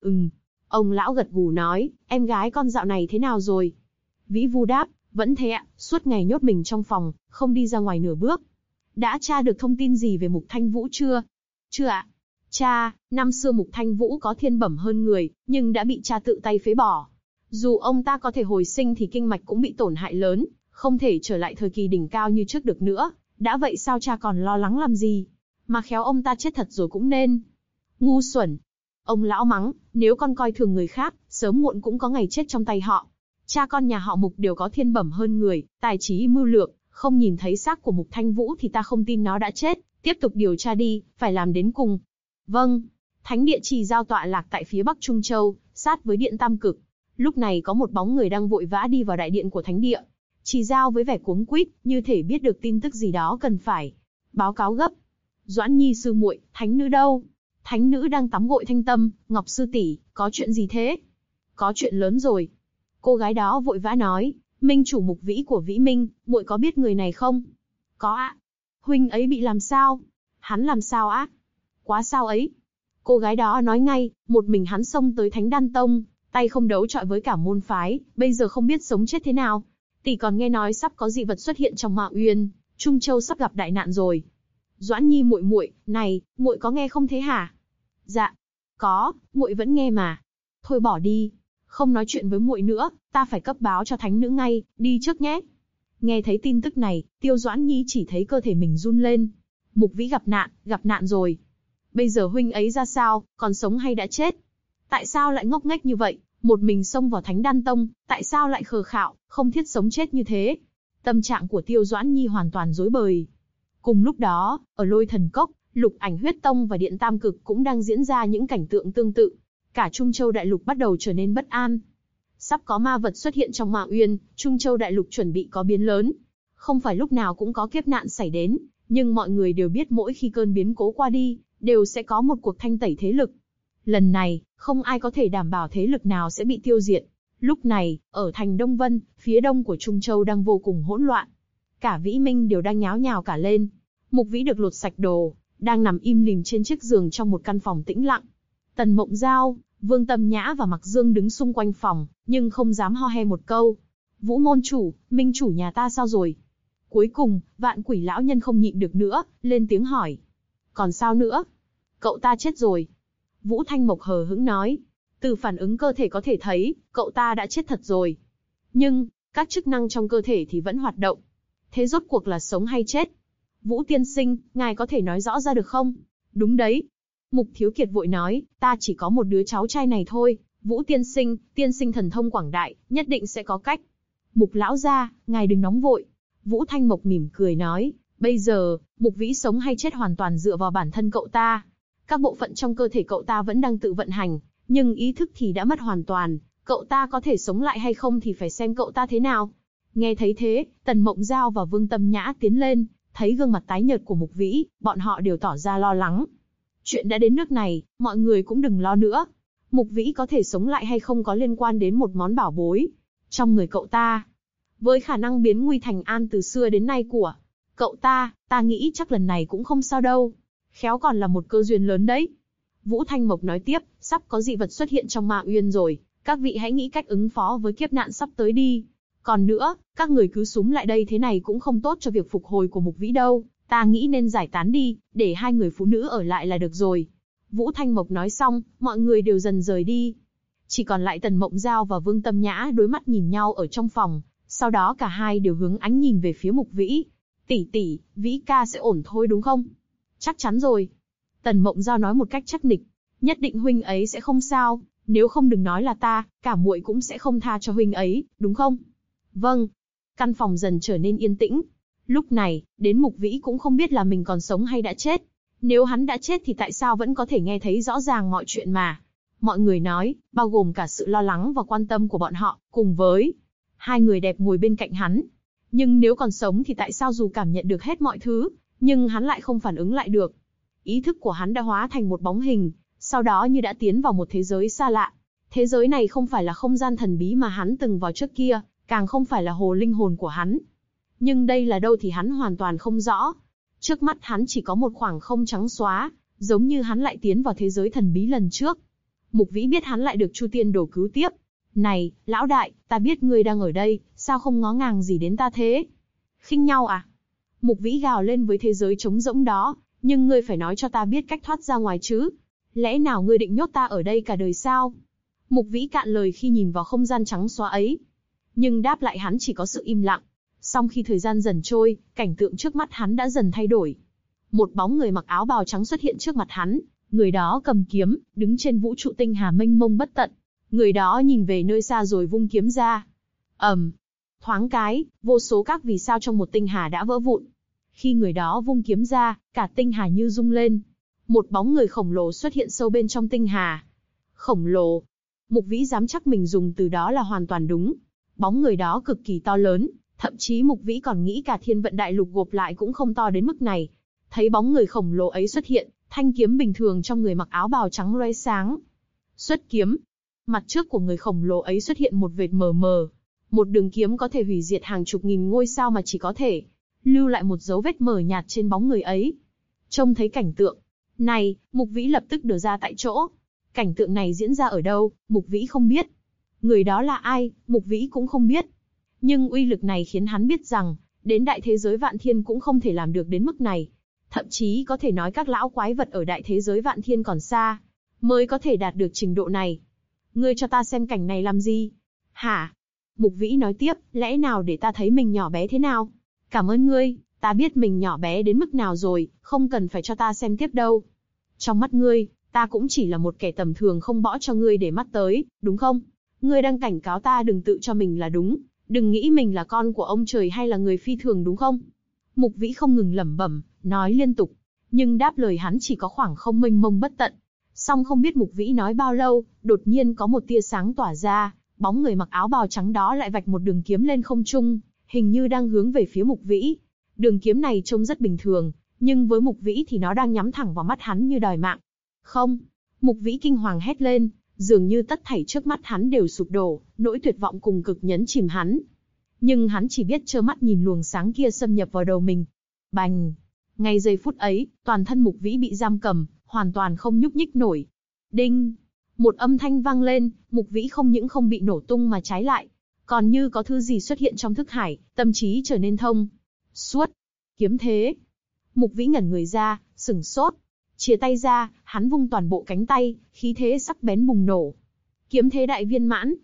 Ông lão gật gù nói, em gái con dạo này thế nào rồi? Vĩ Vu đáp, vẫn thế ạ, suốt ngày nhốt mình trong phòng, không đi ra ngoài nửa bước. Đã tra được thông tin gì về Mục Thanh Vũ chưa? Chưa ạ. Cha, năm xưa Mục Thanh Vũ có thiên bẩm hơn người, nhưng đã bị cha tự tay phế bỏ. Dù ông ta có thể hồi sinh thì kinh mạch cũng bị tổn hại lớn, không thể trở lại thời kỳ đỉnh cao như trước được nữa. Đã vậy sao cha còn lo lắng làm gì? Mà khéo ông ta chết thật rồi cũng nên. Ngu xuẩn. Ông lão mắng, nếu con coi thường người khác, sớm muộn cũng có ngày chết trong tay họ. Cha con nhà họ Mục đều có thiên bẩm hơn người, tài trí mưu lược, không nhìn thấy xác của Mục Thanh Vũ thì ta không tin nó đã chết, tiếp tục điều tra đi, phải làm đến cùng. Vâng. Thánh địa Trì Giao tọa lạc tại phía bắc Trung Châu, sát với điện Tam Cực. Lúc này có một bóng người đang vội vã đi vào đại điện của thánh địa. Trì Giao với vẻ cuống quýt, như thể biết được tin tức gì đó cần phải báo cáo gấp. Doãn Nhi sư muội, thánh nữ đâu? Thánh nữ đang tắm gội thanh tâm. Ngọc sư tỷ, có chuyện gì thế? Có chuyện lớn rồi. Cô gái đó vội vã nói, Minh chủ Mục Vĩ của Vĩ Minh, muội có biết người này không? Có ạ. Huynh ấy bị làm sao? Hắn làm sao á? Quá sao ấy. Cô gái đó nói ngay, một mình hắn xông tới Thánh Đan Tông, tay không đấu chọi với cả môn phái, bây giờ không biết sống chết thế nào. Tỷ còn nghe nói sắp có dị vật xuất hiện trong Ma Uyên, Trung Châu sắp gặp đại nạn rồi. Doãn Nhi muội muội, này, muội có nghe không thế hả? Dạ, có, muội vẫn nghe mà. Thôi bỏ đi, không nói chuyện với muội nữa, ta phải cấp báo cho thánh nữ ngay, đi trước nhé. Nghe thấy tin tức này, Tiêu Doãn Nhi chỉ thấy cơ thể mình run lên. Mục Vĩ gặp nạn rồi. Bây giờ huynh ấy ra sao, còn sống hay đã chết? Tại sao lại ngốc nghếch như vậy, một mình xông vào Thánh Đan Tông, tại sao lại khờ khạo, không thiết sống chết như thế? Tâm trạng của Tiêu Doãn Nhi hoàn toàn rối bời. Cùng lúc đó, ở Lôi Thần Cốc, Lục Ảnh Huyết Tông và Điện Tam Cực cũng đang diễn ra những cảnh tượng tương tự. Cả Trung Châu Đại Lục bắt đầu trở nên bất an. Sắp có ma vật xuất hiện trong Ma Uyên, Trung Châu Đại Lục chuẩn bị có biến lớn. Không phải lúc nào cũng có kiếp nạn xảy đến, nhưng mọi người đều biết mỗi khi cơn biến cố qua đi, đều sẽ có một cuộc thanh tẩy thế lực. Lần này, không ai có thể đảm bảo thế lực nào sẽ bị tiêu diệt. Lúc này, ở thành Đông Vân, phía đông của Trung Châu đang vô cùng hỗn loạn. Cả Vĩ Minh đều đang nháo nhào cả lên. Mục Vĩ được lột sạch đồ, đang nằm im lìm trên chiếc giường trong một căn phòng tĩnh lặng. Tần Mộng Giao, Vương Tâm Nhã và Mặc Dương đứng xung quanh phòng, nhưng không dám ho he một câu. Vũ môn chủ, Minh chủ nhà ta sao rồi? Cuối cùng, Vạn Quỷ lão nhân không nhịn được nữa, lên tiếng hỏi. Còn sao nữa? Cậu ta chết rồi. Vũ Thanh Mộc hờ hững nói. Từ phản ứng cơ thể có thể thấy, cậu ta đã chết thật rồi. Nhưng, các chức năng trong cơ thể thì vẫn hoạt động. Thế rốt cuộc là sống hay chết? Vũ tiên sinh, ngài có thể nói rõ ra được không? Đúng đấy. Mục Thiếu Kiệt vội nói, ta chỉ có một đứa cháu trai này thôi. Vũ tiên sinh thần thông quảng đại, nhất định sẽ có cách. Mục lão gia, ngài đừng nóng vội. Vũ Thanh Mộc mỉm cười nói, bây giờ, Mục Vĩ sống hay chết hoàn toàn dựa vào bản thân cậu ta. Các bộ phận trong cơ thể cậu ta vẫn đang tự vận hành, nhưng ý thức thì đã mất hoàn toàn. Cậu ta có thể sống lại hay không thì phải xem cậu ta thế nào. Nghe thấy thế, Tần Mộng Giao và Vương Tâm Nhã tiến lên, thấy gương mặt tái nhợt của Mục Vĩ, bọn họ đều tỏ ra lo lắng. Chuyện đã đến nước này, mọi người cũng đừng lo nữa. Mục Vĩ có thể sống lại hay không có liên quan đến một món bảo bối trong người cậu ta. Với khả năng biến nguy thành an từ xưa đến nay của cậu ta, ta nghĩ chắc lần này cũng không sao đâu. Khéo còn là một cơ duyên lớn đấy. Vũ Thanh Mộc nói tiếp, sắp có dị vật xuất hiện trong Ma Uyên rồi, các vị hãy nghĩ cách ứng phó với kiếp nạn sắp tới đi. Còn nữa, các người cứ súm lại đây thế này cũng không tốt cho việc phục hồi của Mục Vĩ đâu, ta nghĩ nên giải tán đi, để hai người phụ nữ ở lại là được rồi. Vũ Thanh Mộc nói xong, mọi người đều dần rời đi. Chỉ còn lại Tần Mộng Giao và Vương Tâm Nhã đối mắt nhìn nhau ở trong phòng, sau đó cả hai đều hướng ánh nhìn về phía Mục Vĩ. Tỷ, Vĩ ca sẽ ổn thôi đúng không? Chắc chắn rồi. Tần Mộng Giao nói một cách chắc nịch, nhất định huynh ấy sẽ không sao, nếu không đừng nói là ta, cả muội cũng sẽ không tha cho huynh ấy, đúng không? Vâng. Căn phòng dần trở nên yên tĩnh. Lúc này, đến Mục Vĩ cũng không biết là mình còn sống hay đã chết. Nếu hắn đã chết thì tại sao vẫn có thể nghe thấy rõ ràng mọi chuyện mà? Mọi người nói, bao gồm cả sự lo lắng và quan tâm của bọn họ, cùng với hai người đẹp ngồi bên cạnh hắn. Nhưng nếu còn sống thì tại sao dù cảm nhận được hết mọi thứ, nhưng hắn lại không phản ứng lại được? Ý thức của hắn đã hóa thành một bóng hình, sau đó như đã tiến vào một thế giới xa lạ. Thế giới này không phải là không gian thần bí mà hắn từng vào trước kia, càng không phải là hồ linh hồn của hắn. Nhưng đây là đâu thì hắn hoàn toàn không rõ. Trước mắt hắn chỉ có một khoảng không trắng xóa, giống như hắn lại tiến vào thế giới thần bí lần trước. Mục Vĩ biết hắn lại được Chu Tiên Đồ cứu tiếp. Này, lão đại, ta biết ngươi đang ở đây, sao không ngó ngàng gì đến ta thế? Khinh nhau à? Mục Vĩ gào lên với thế giới trống rỗng đó, nhưng ngươi phải nói cho ta biết cách thoát ra ngoài chứ. Lẽ nào ngươi định nhốt ta ở đây cả đời sao? Mục Vĩ cạn lời khi nhìn vào không gian trắng xóa ấy. Nhưng đáp lại hắn chỉ có sự im lặng. Song khi thời gian dần trôi, cảnh tượng trước mắt hắn đã dần thay đổi. Một bóng người mặc áo bào trắng xuất hiện trước mặt hắn, người đó cầm kiếm, đứng trên vũ trụ tinh hà mênh mông bất tận. Người đó nhìn về nơi xa rồi vung kiếm ra. Thoáng cái, vô số các vì sao trong một tinh hà đã vỡ vụn. Khi người đó vung kiếm ra, cả tinh hà như rung lên. Một bóng người khổng lồ xuất hiện sâu bên trong tinh hà. Khổng lồ. Mục Vĩ dám chắc mình dùng từ đó là hoàn toàn đúng. Bóng người đó cực kỳ to lớn, thậm chí Mục Vĩ còn nghĩ cả Thiên Vận Đại Lục gộp lại cũng không to đến mức này. Thấy bóng người khổng lồ ấy xuất hiện, thanh kiếm bình thường trong người mặc áo bào trắng lóe sáng. Xuất kiếm. Mặt trước của người khổng lồ ấy xuất hiện một vệt mờ mờ. Một đường kiếm có thể hủy diệt hàng chục nghìn ngôi sao mà chỉ có thể lưu lại một dấu vết mờ nhạt trên bóng người ấy. Trông thấy cảnh tượng này, Mục Vĩ lập tức đờ ra tại chỗ. Cảnh tượng này diễn ra ở đâu, Mục Vĩ không biết. Người đó là ai, Mục Vĩ cũng không biết. Nhưng uy lực này khiến hắn biết rằng, đến đại thế giới Vạn Thiên cũng không thể làm được đến mức này. Thậm chí có thể nói các lão quái vật ở đại thế giới Vạn Thiên còn xa, mới có thể đạt được trình độ này. Ngươi cho ta xem cảnh này làm gì? Hả? Mục Vĩ nói tiếp, lẽ nào để ta thấy mình nhỏ bé thế nào? Cảm ơn ngươi, ta biết mình nhỏ bé đến mức nào rồi, không cần phải cho ta xem tiếp đâu. Trong mắt ngươi, ta cũng chỉ là một kẻ tầm thường không bỏ cho ngươi để mắt tới, đúng không? Ngươi đang cảnh cáo ta đừng tự cho mình là đúng, đừng nghĩ mình là con của ông trời hay là người phi thường đúng không? Mục Vĩ không ngừng lẩm bẩm, nói liên tục, nhưng đáp lời hắn chỉ có khoảng không mênh mông bất tận. Song không biết Mục Vĩ nói bao lâu, đột nhiên có một tia sáng tỏa ra, bóng người mặc áo bào trắng đó lại vạch một đường kiếm lên không trung, hình như đang hướng về phía Mục Vĩ. Đường kiếm này trông rất bình thường, nhưng với Mục Vĩ thì nó đang nhắm thẳng vào mắt hắn như đòi mạng. Không! Mục Vĩ kinh hoàng hét lên, dường như tất thảy trước mắt hắn đều sụp đổ, nỗi tuyệt vọng cùng cực nhấn chìm hắn. Nhưng hắn chỉ biết trơ mắt nhìn luồng sáng kia xâm nhập vào đầu mình. Bành! Ngay giây phút ấy, toàn thân Mục Vĩ bị giam cầm, hoàn toàn không nhúc nhích nổi. Đinh! Một âm thanh vang lên, Mục Vĩ không những không bị nổ tung mà trái lại, còn như có thứ gì xuất hiện trong thức hải, tâm trí trở nên thông suốt. Kiếm thế! Mục Vĩ ngẩn người ra, sửng sốt. Chìa tay ra, hắn vung toàn bộ cánh tay, khí thế sắc bén bùng nổ. Kiếm thế đại viên mãn.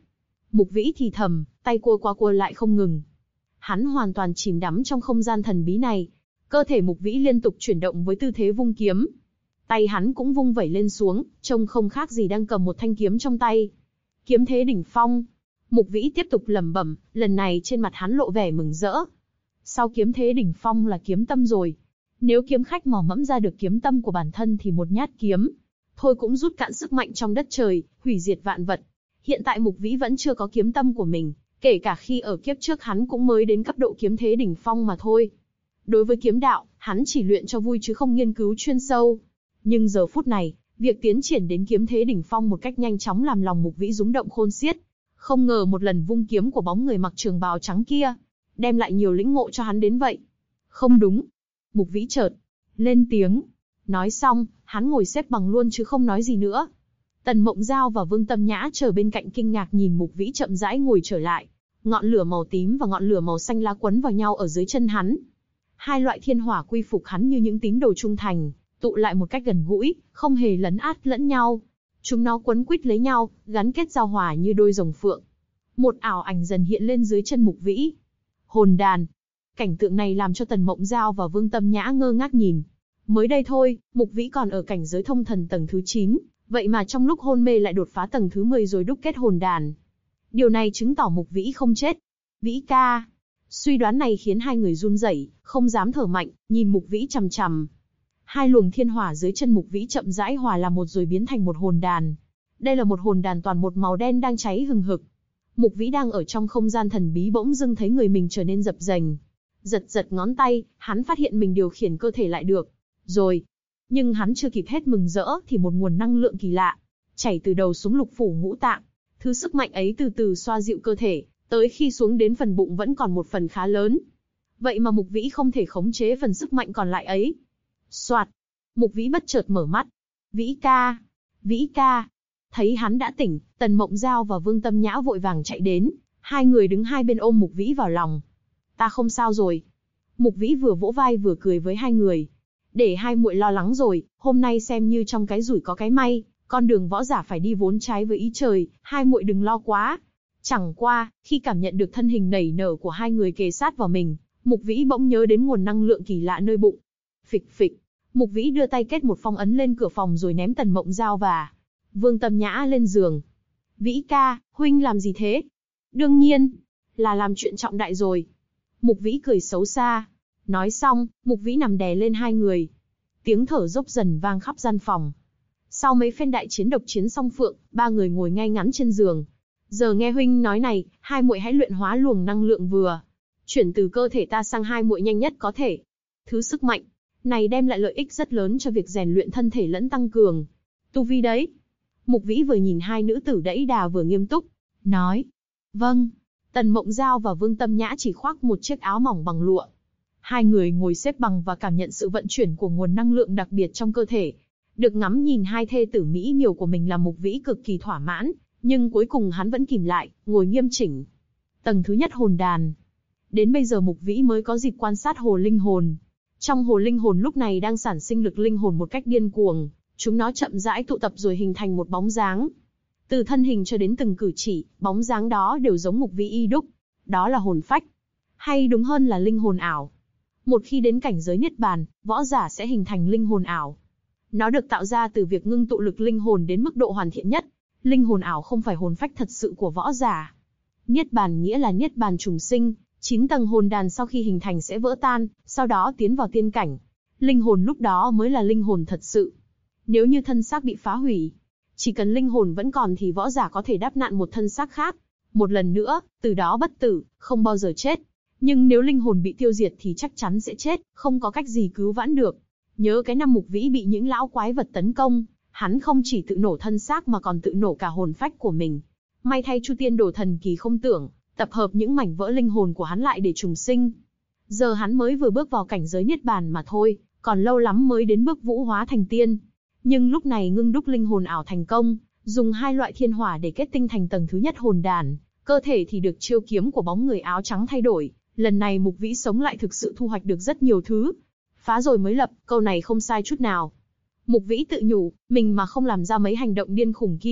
Mục Vĩ thì thầm, tay cua qua cua lại không ngừng. Hắn hoàn toàn chìm đắm trong không gian thần bí này. Cơ thể Mục Vĩ liên tục chuyển động với tư thế vung kiếm. Tay hắn cũng vung vẩy lên xuống, trông không khác gì đang cầm một thanh kiếm trong tay. Kiếm thế đỉnh phong. Mục Vĩ tiếp tục lẩm bẩm, lần này trên mặt hắn lộ vẻ mừng rỡ. Sau kiếm thế đỉnh phong là kiếm tâm rồi. Nếu kiếm khách mò mẫm ra được kiếm tâm của bản thân thì một nhát kiếm thôi cũng rút cạn sức mạnh trong đất trời, hủy diệt vạn vật. Hiện tại Mục Vĩ vẫn chưa có kiếm tâm của mình, kể cả khi ở kiếp trước hắn cũng mới đến cấp độ kiếm thế đỉnh phong mà thôi. Đối với kiếm đạo, hắn chỉ luyện cho vui chứ không nghiên cứu chuyên sâu. Nhưng giờ phút này, việc tiến triển đến kiếm thế đỉnh phong một cách nhanh chóng làm lòng Mục Vĩ rúng động khôn xiết. Không ngờ một lần vung kiếm của bóng người mặc trường bào trắng kia, đem lại nhiều lĩnh ngộ cho hắn đến vậy. Không đúng. Mục Vĩ chợt lên tiếng. Nói xong, hắn ngồi xếp bằng luôn chứ không nói gì nữa. Tần Mộng Giao và Vương Tâm Nhã chờ bên cạnh kinh ngạc nhìn Mục Vĩ chậm rãi ngồi trở lại. Ngọn lửa màu tím và ngọn lửa màu xanh lá quấn vào nhau ở dưới chân hắn. Hai loại thiên hỏa quy phục hắn như những tín đồ trung thành, tụ lại một cách gần gũi, không hề lấn át lẫn nhau. Chúng nó quấn quýt lấy nhau, gắn kết giao hòa như đôi rồng phượng. Một ảo ảnh dần hiện lên dưới chân Mục Vĩ. Hồn đàn. Cảnh tượng này làm cho Tần Mộng Giao và Vương Tâm Nhã ngơ ngác nhìn. Mới đây thôi, Mục Vĩ còn ở cảnh giới thông thần tầng thứ 9, vậy mà trong lúc hôn mê lại đột phá tầng thứ 10 rồi đúc kết hồn đàn. Điều này chứng tỏ Mục Vĩ không chết. Vĩ ca. Suy đoán này khiến hai người run rẩy, không dám thở mạnh, nhìn Mục Vĩ chằm chằm. Hai luồng thiên hỏa dưới chân Mục Vĩ chậm rãi hòa làm một rồi biến thành một hồn đàn. Đây là một hồn đàn toàn một màu đen đang cháy hừng hực. Mục Vĩ đang ở trong không gian thần bí bỗng dưng thấy người mình trở nên dập dềnh. Giật giật ngón tay, hắn phát hiện mình điều khiển cơ thể lại được. Rồi. Nhưng hắn chưa kịp hết mừng rỡ thì một nguồn năng lượng kỳ lạ chảy từ đầu xuống lục phủ ngũ tạng. Thứ sức mạnh ấy từ từ xoa dịu cơ thể, tới khi xuống đến phần bụng vẫn còn một phần khá lớn. Vậy mà Mục Vĩ không thể khống chế phần sức mạnh còn lại ấy. Soạt. Mục Vĩ bất chợt mở mắt. Vĩ ca. Vĩ ca. Thấy hắn đã tỉnh, Tần Mộng Giao và Vương Tâm Nhã vội vàng chạy đến. Hai người đứng hai bên ôm Mục Vĩ vào lòng. Ta không sao rồi. Mục Vĩ vừa vỗ vai vừa cười với hai người. Để hai muội lo lắng rồi, hôm nay xem như trong cái rủi có cái may, con đường võ giả phải đi vốn trái với ý trời, hai muội đừng lo quá. Chẳng qua, khi cảm nhận được thân hình nảy nở của hai người kề sát vào mình, Mục Vĩ bỗng nhớ đến nguồn năng lượng kỳ lạ nơi bụng. Phịch phịch, Mục Vĩ đưa tay kết một phong ấn lên cửa phòng rồi ném Tần Mộng Giao và Vương Tâm Nhã lên giường. Vĩ ca, huynh làm gì thế? Đương nhiên, là làm chuyện trọng đại rồi. Mục Vĩ cười xấu xa. Nói xong, Mục Vĩ nằm đè lên hai người. Tiếng thở dốc dần vang khắp gian phòng. Sau mấy phen đại chiến độc chiến song phượng, ba người ngồi ngay ngắn trên giường. Giờ nghe huynh nói này, hai muội hãy luyện hóa luồng năng lượng vừa chuyển từ cơ thể ta sang hai muội nhanh nhất có thể. Thứ sức mạnh này đem lại lợi ích rất lớn cho việc rèn luyện thân thể lẫn tăng cường tu vi đấy. Mục Vĩ vừa nhìn hai nữ tử đẫy đà vừa nghiêm túc, nói. Vâng. Tần Mộng Giao và Vương Tâm Nhã chỉ khoác một chiếc áo mỏng bằng lụa. Hai người ngồi xếp bằng và cảm nhận sự vận chuyển của nguồn năng lượng đặc biệt trong cơ thể. Được ngắm nhìn hai thê tử mỹ miều của mình làm Mục Vĩ cực kỳ thỏa mãn, nhưng cuối cùng hắn vẫn kìm lại, ngồi nghiêm chỉnh. Tầng thứ nhất hồn đàn. Đến bây giờ Mục Vĩ mới có dịp quan sát hồ linh hồn. Trong hồ linh hồn lúc này đang sản sinh lực linh hồn một cách điên cuồng, chúng nó chậm rãi tụ tập rồi hình thành một bóng dáng. Từ thân hình cho đến từng cử chỉ, bóng dáng đó đều giống Mục Vĩ y đúc. Đó là hồn phách, hay đúng hơn là linh hồn ảo. Một khi đến cảnh giới niết bàn, võ giả sẽ hình thành linh hồn ảo. Nó được tạo ra từ việc ngưng tụ lực linh hồn đến mức độ hoàn thiện nhất. Linh hồn ảo không phải hồn phách thật sự của võ giả. Niết bàn nghĩa là niết bàn trùng sinh, 9 tầng hồn đàn sau khi hình thành sẽ vỡ tan, sau đó tiến vào tiên cảnh. Linh hồn lúc đó mới là linh hồn thật sự. Nếu như thân xác bị phá hủy, chỉ cần linh hồn vẫn còn thì võ giả có thể đáp nạn một thân xác khác. Một lần nữa, từ đó bất tử, không bao giờ chết. Nhưng nếu linh hồn bị tiêu diệt thì chắc chắn sẽ chết, không có cách gì cứu vãn được. Nhớ cái năm Mục Vĩ bị những lão quái vật tấn công, hắn không chỉ tự nổ thân xác mà còn tự nổ cả hồn phách của mình. May thay Chu Tiên Đồ thần kỳ không tưởng, tập hợp những mảnh vỡ linh hồn của hắn lại để trùng sinh. Giờ hắn mới vừa bước vào cảnh giới niết bàn mà thôi, còn lâu lắm mới đến bước vũ hóa thành tiên. Nhưng lúc này ngưng đúc linh hồn ảo thành công, dùng hai loại thiên hỏa để kết tinh thành tầng thứ nhất hồn đàn, cơ thể thì được chiêu kiếm của bóng người áo trắng thay đổi. Lần này Mục Vĩ sống lại thực sự thu hoạch được rất nhiều thứ. Phá rồi mới lập, câu này không sai chút nào. Mục Vĩ tự nhủ, mình mà không làm ra mấy hành động điên khủng kia,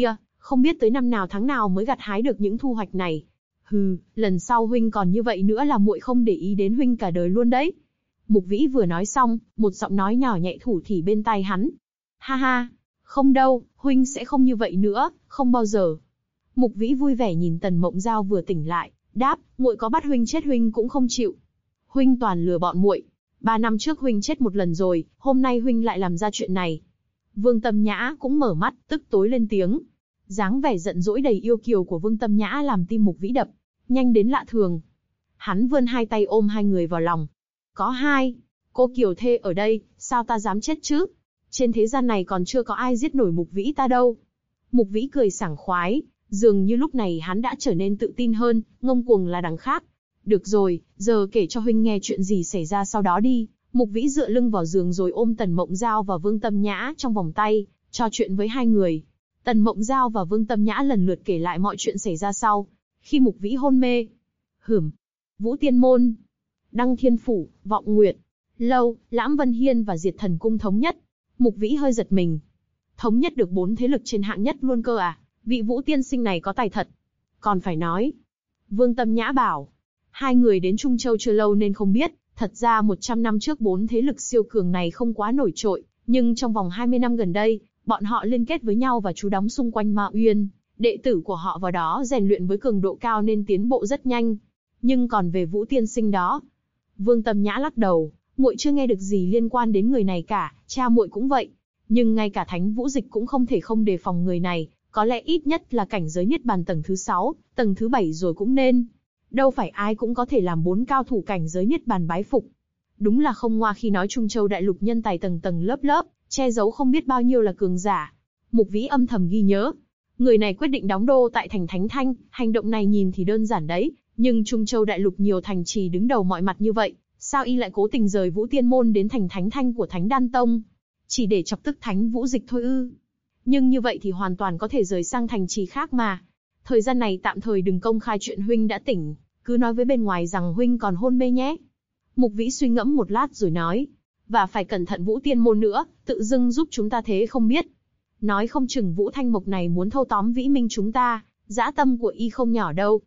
không biết tới năm nào tháng nào mới gặt hái được những thu hoạch này. Hừ, lần sau huynh còn như vậy nữa là muội không để ý đến huynh cả đời luôn đấy. Mục Vĩ vừa nói xong, một giọng nói nhỏ nhẹ thủ thỉ bên tai hắn. Ha ha, không đâu, huynh sẽ không như vậy nữa, không bao giờ. Mục Vĩ vui vẻ nhìn Tần Mộng Giao vừa tỉnh lại, đáp, muội có bắt huynh chết huynh cũng không chịu. Huynh toàn lừa bọn muội. 3 năm trước huynh chết một lần rồi, hôm nay huynh lại làm ra chuyện này. Vương Tâm Nhã cũng mở mắt, tức tối lên tiếng. Dáng vẻ giận dỗi đầy yêu kiều của Vương Tâm Nhã làm tim Mục Vĩ đập nhanh đến lạ thường. Hắn vươn hai tay ôm hai người vào lòng. Có hai cô kiều thê ở đây, sao ta dám chết chứ? Trên thế gian này còn chưa có ai giết nổi Mục Vĩ ta đâu. Mục Vĩ cười sảng khoái, dường như lúc này hắn đã trở nên tự tin hơn, ngông cuồng là đằng khác. Được rồi, giờ kể cho huynh nghe chuyện gì xảy ra sau đó đi. Mục Vĩ dựa lưng vào giường rồi ôm Tần Mộng Giao và Vương Tâm Nhã trong vòng tay, trò chuyện với hai người. Tần Mộng Giao và Vương Tâm Nhã lần lượt kể lại mọi chuyện xảy ra sau khi Mục Vĩ hôn mê. Vũ Tiên Môn, Đăng Thiên Phủ, Vọng Nguyệt Lâu, Lãm Vân Hiên và Diệt Thần Cung thống nhất. Mục Vĩ hơi giật mình. Thống nhất được 4 thế lực trên hạng nhất luôn cơ à? Vị Vũ tiên sinh này có tài thật. Còn phải nói. Vương Tâm Nhã bảo. Hai người đến Trung Châu chưa lâu nên không biết. Thật ra 100 năm trước 4 thế lực siêu cường này không quá nổi trội. Nhưng trong vòng 20 năm gần đây, bọn họ liên kết với nhau và trú đóng xung quanh Ma Uyên. Đệ tử của họ vào đó rèn luyện với cường độ cao nên tiến bộ rất nhanh. Nhưng còn về Vũ tiên sinh đó. Vương Tâm Nhã lắc đầu. Muội chưa nghe được gì liên quan đến người này cả, cha muội cũng vậy. Nhưng ngay cả Thánh Vũ Dịch cũng không thể không đề phòng người này, có lẽ ít nhất là cảnh giới Niết Bàn tầng thứ 6, tầng thứ 7 rồi cũng nên. Đâu phải ai cũng có thể làm 4 cao thủ cảnh giới Niết Bàn bái phục. Đúng là không ngoa khi nói Trung Châu đại lục nhân tài tầng tầng lớp lớp, che giấu không biết bao nhiêu là cường giả. Mục Vĩ âm thầm ghi nhớ. Người này quyết định đóng đô tại thành Thánh Thanh, hành động này nhìn thì đơn giản đấy, nhưng Trung Châu đại lục nhiều thành trì đứng đầu mọi mặt như vậy. Sao y lại cố tình rời Vũ Tiên Môn đến thành Thánh Thanh của Thánh Đan Tông? Chỉ để chọc tức Thánh Vũ Dịch thôi ư? Nhưng như vậy thì hoàn toàn có thể rời sang thành trì khác mà. Thời gian này tạm thời đừng công khai chuyện huynh đã tỉnh, cứ nói với bên ngoài rằng huynh còn hôn mê nhé. Mục Vĩ suy ngẫm một lát rồi nói. Và phải cẩn thận Vũ Tiên Môn nữa, tự dưng giúp chúng ta thế không biết. Nói không chừng Vũ Thanh Mộc này muốn thâu tóm Vĩ Minh chúng ta, dã tâm của y không nhỏ đâu.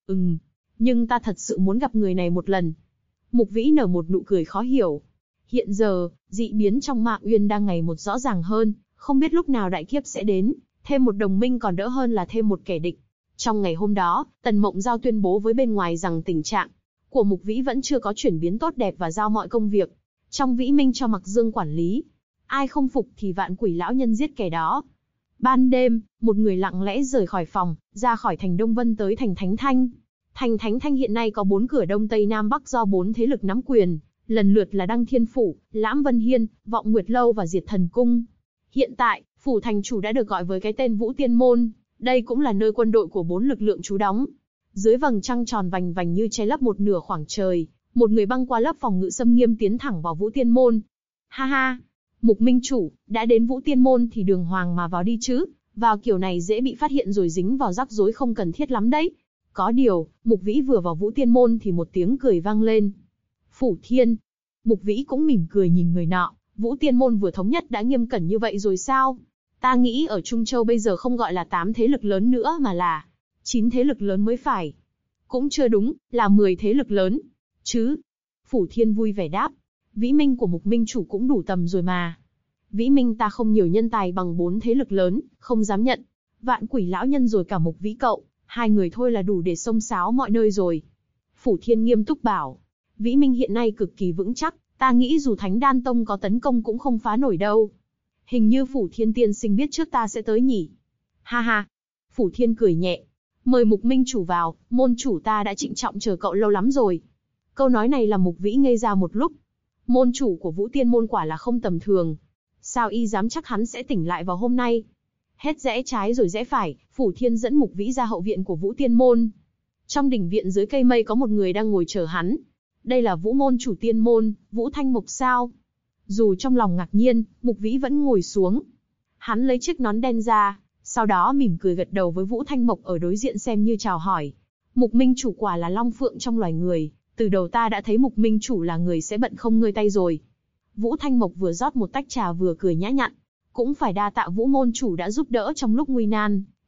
Nhưng ta thật sự muốn gặp người này một lần. Mục Vĩ nở một nụ cười khó hiểu. Hiện giờ, dị biến trong Ma Uyên đang ngày một rõ ràng hơn, không biết lúc nào đại kiếp sẽ đến, thêm một đồng minh còn đỡ hơn là thêm một kẻ địch. Trong ngày hôm đó, Tần Mộng Giao tuyên bố với bên ngoài rằng tình trạng của Mục Vĩ vẫn chưa có chuyển biến tốt đẹp và giao mọi công việc trong Vĩ Minh cho Mặc Dương quản lý. Ai không phục thì Vạn Quỷ lão nhân giết kẻ đó. Ban đêm, một người lặng lẽ rời khỏi phòng, ra khỏi thành Đông Vân tới thành Thánh Thanh. Thành Thánh Thanh hiện nay có 4 cửa Đông Tây Nam Bắc do 4 thế lực nắm quyền, lần lượt là Đăng Thiên Phủ, Lãm Vân Hiên, Vọng Nguyệt Lâu và Diệt Thần Cung. Hiện tại, phủ thành chủ đã được gọi với cái tên Vũ Tiên Môn, đây cũng là nơi quân đội của 4 lực lượng trú đóng. Dưới vầng trăng tròn vành vành như che lấp một nửa khoảng trời, một người băng qua lớp phòng ngự xâm nghiêm tiến thẳng vào Vũ Tiên Môn. Ha ha, Mục Minh chủ, đã đến Vũ Tiên Môn thì đường hoàng mà vào đi chứ, vào kiểu này dễ bị phát hiện rồi dính vào rắc rối không cần thiết lắm đấy. Có điều, Mục Vĩ vừa vào Vũ Tiên Môn thì một tiếng cười vang lên. Phủ Thiên. Mục Vĩ cũng mỉm cười nhìn người nọ. Vũ Tiên Môn vừa thống nhất đã nghiêm cẩn như vậy rồi sao? Ta nghĩ ở Trung Châu bây giờ không gọi là 8 thế lực lớn nữa mà là 9 thế lực lớn mới phải. Cũng chưa đúng, là 10 thế lực lớn. Chứ? Phủ Thiên vui vẻ đáp. Vĩ Minh của Mục Minh chủ cũng đủ tầm rồi mà. Vĩ Minh ta không nhiều nhân tài bằng 4 thế lực lớn, không dám nhận. Vạn Quỷ lão nhân rồi cả Mục Vĩ cậu, hai người thôi là đủ để xông xáo mọi nơi rồi. Phủ Thiên nghiêm túc bảo. Vĩ Minh hiện nay cực kỳ vững chắc, ta nghĩ dù Thánh Đan Tông có tấn công cũng không phá nổi đâu. Hình như Phủ Thiên tiên sinh biết trước ta sẽ tới nhỉ. Ha ha. Phủ Thiên cười nhẹ. Mời Mục Minh chủ vào, môn chủ ta đã trịnh trọng chờ cậu lâu lắm rồi. Câu nói này làm Mục Vĩ ngây ra một lúc. Môn chủ của Vũ Tiên Môn quả là không tầm thường. Sao y dám chắc hắn sẽ tỉnh lại vào hôm nay? Hết rẽ trái rồi rẽ phải, Phủ Thiên dẫn Mục Vĩ ra hậu viện của Vũ Tiên Môn. Trong đình viện dưới cây mây có một người đang ngồi chờ hắn. Đây là Vũ môn chủ Tiên Môn, Vũ Thanh Mộc sao? Dù trong lòng ngạc nhiên, Mục Vĩ vẫn ngồi xuống. Hắn lấy chiếc nón đen ra, sau đó mỉm cười gật đầu với Vũ Thanh Mộc ở đối diện xem như chào hỏi. Mục Minh chủ quả là long phượng trong loài người, từ đầu ta đã thấy Mục Minh chủ là người sẽ bận không ngơi tay rồi. Vũ Thanh Mộc vừa rót một tách trà vừa cười nhã nhặn. Cũng phải đa tạ Vũ môn chủ đã giúp đỡ trong lúc nguy nan,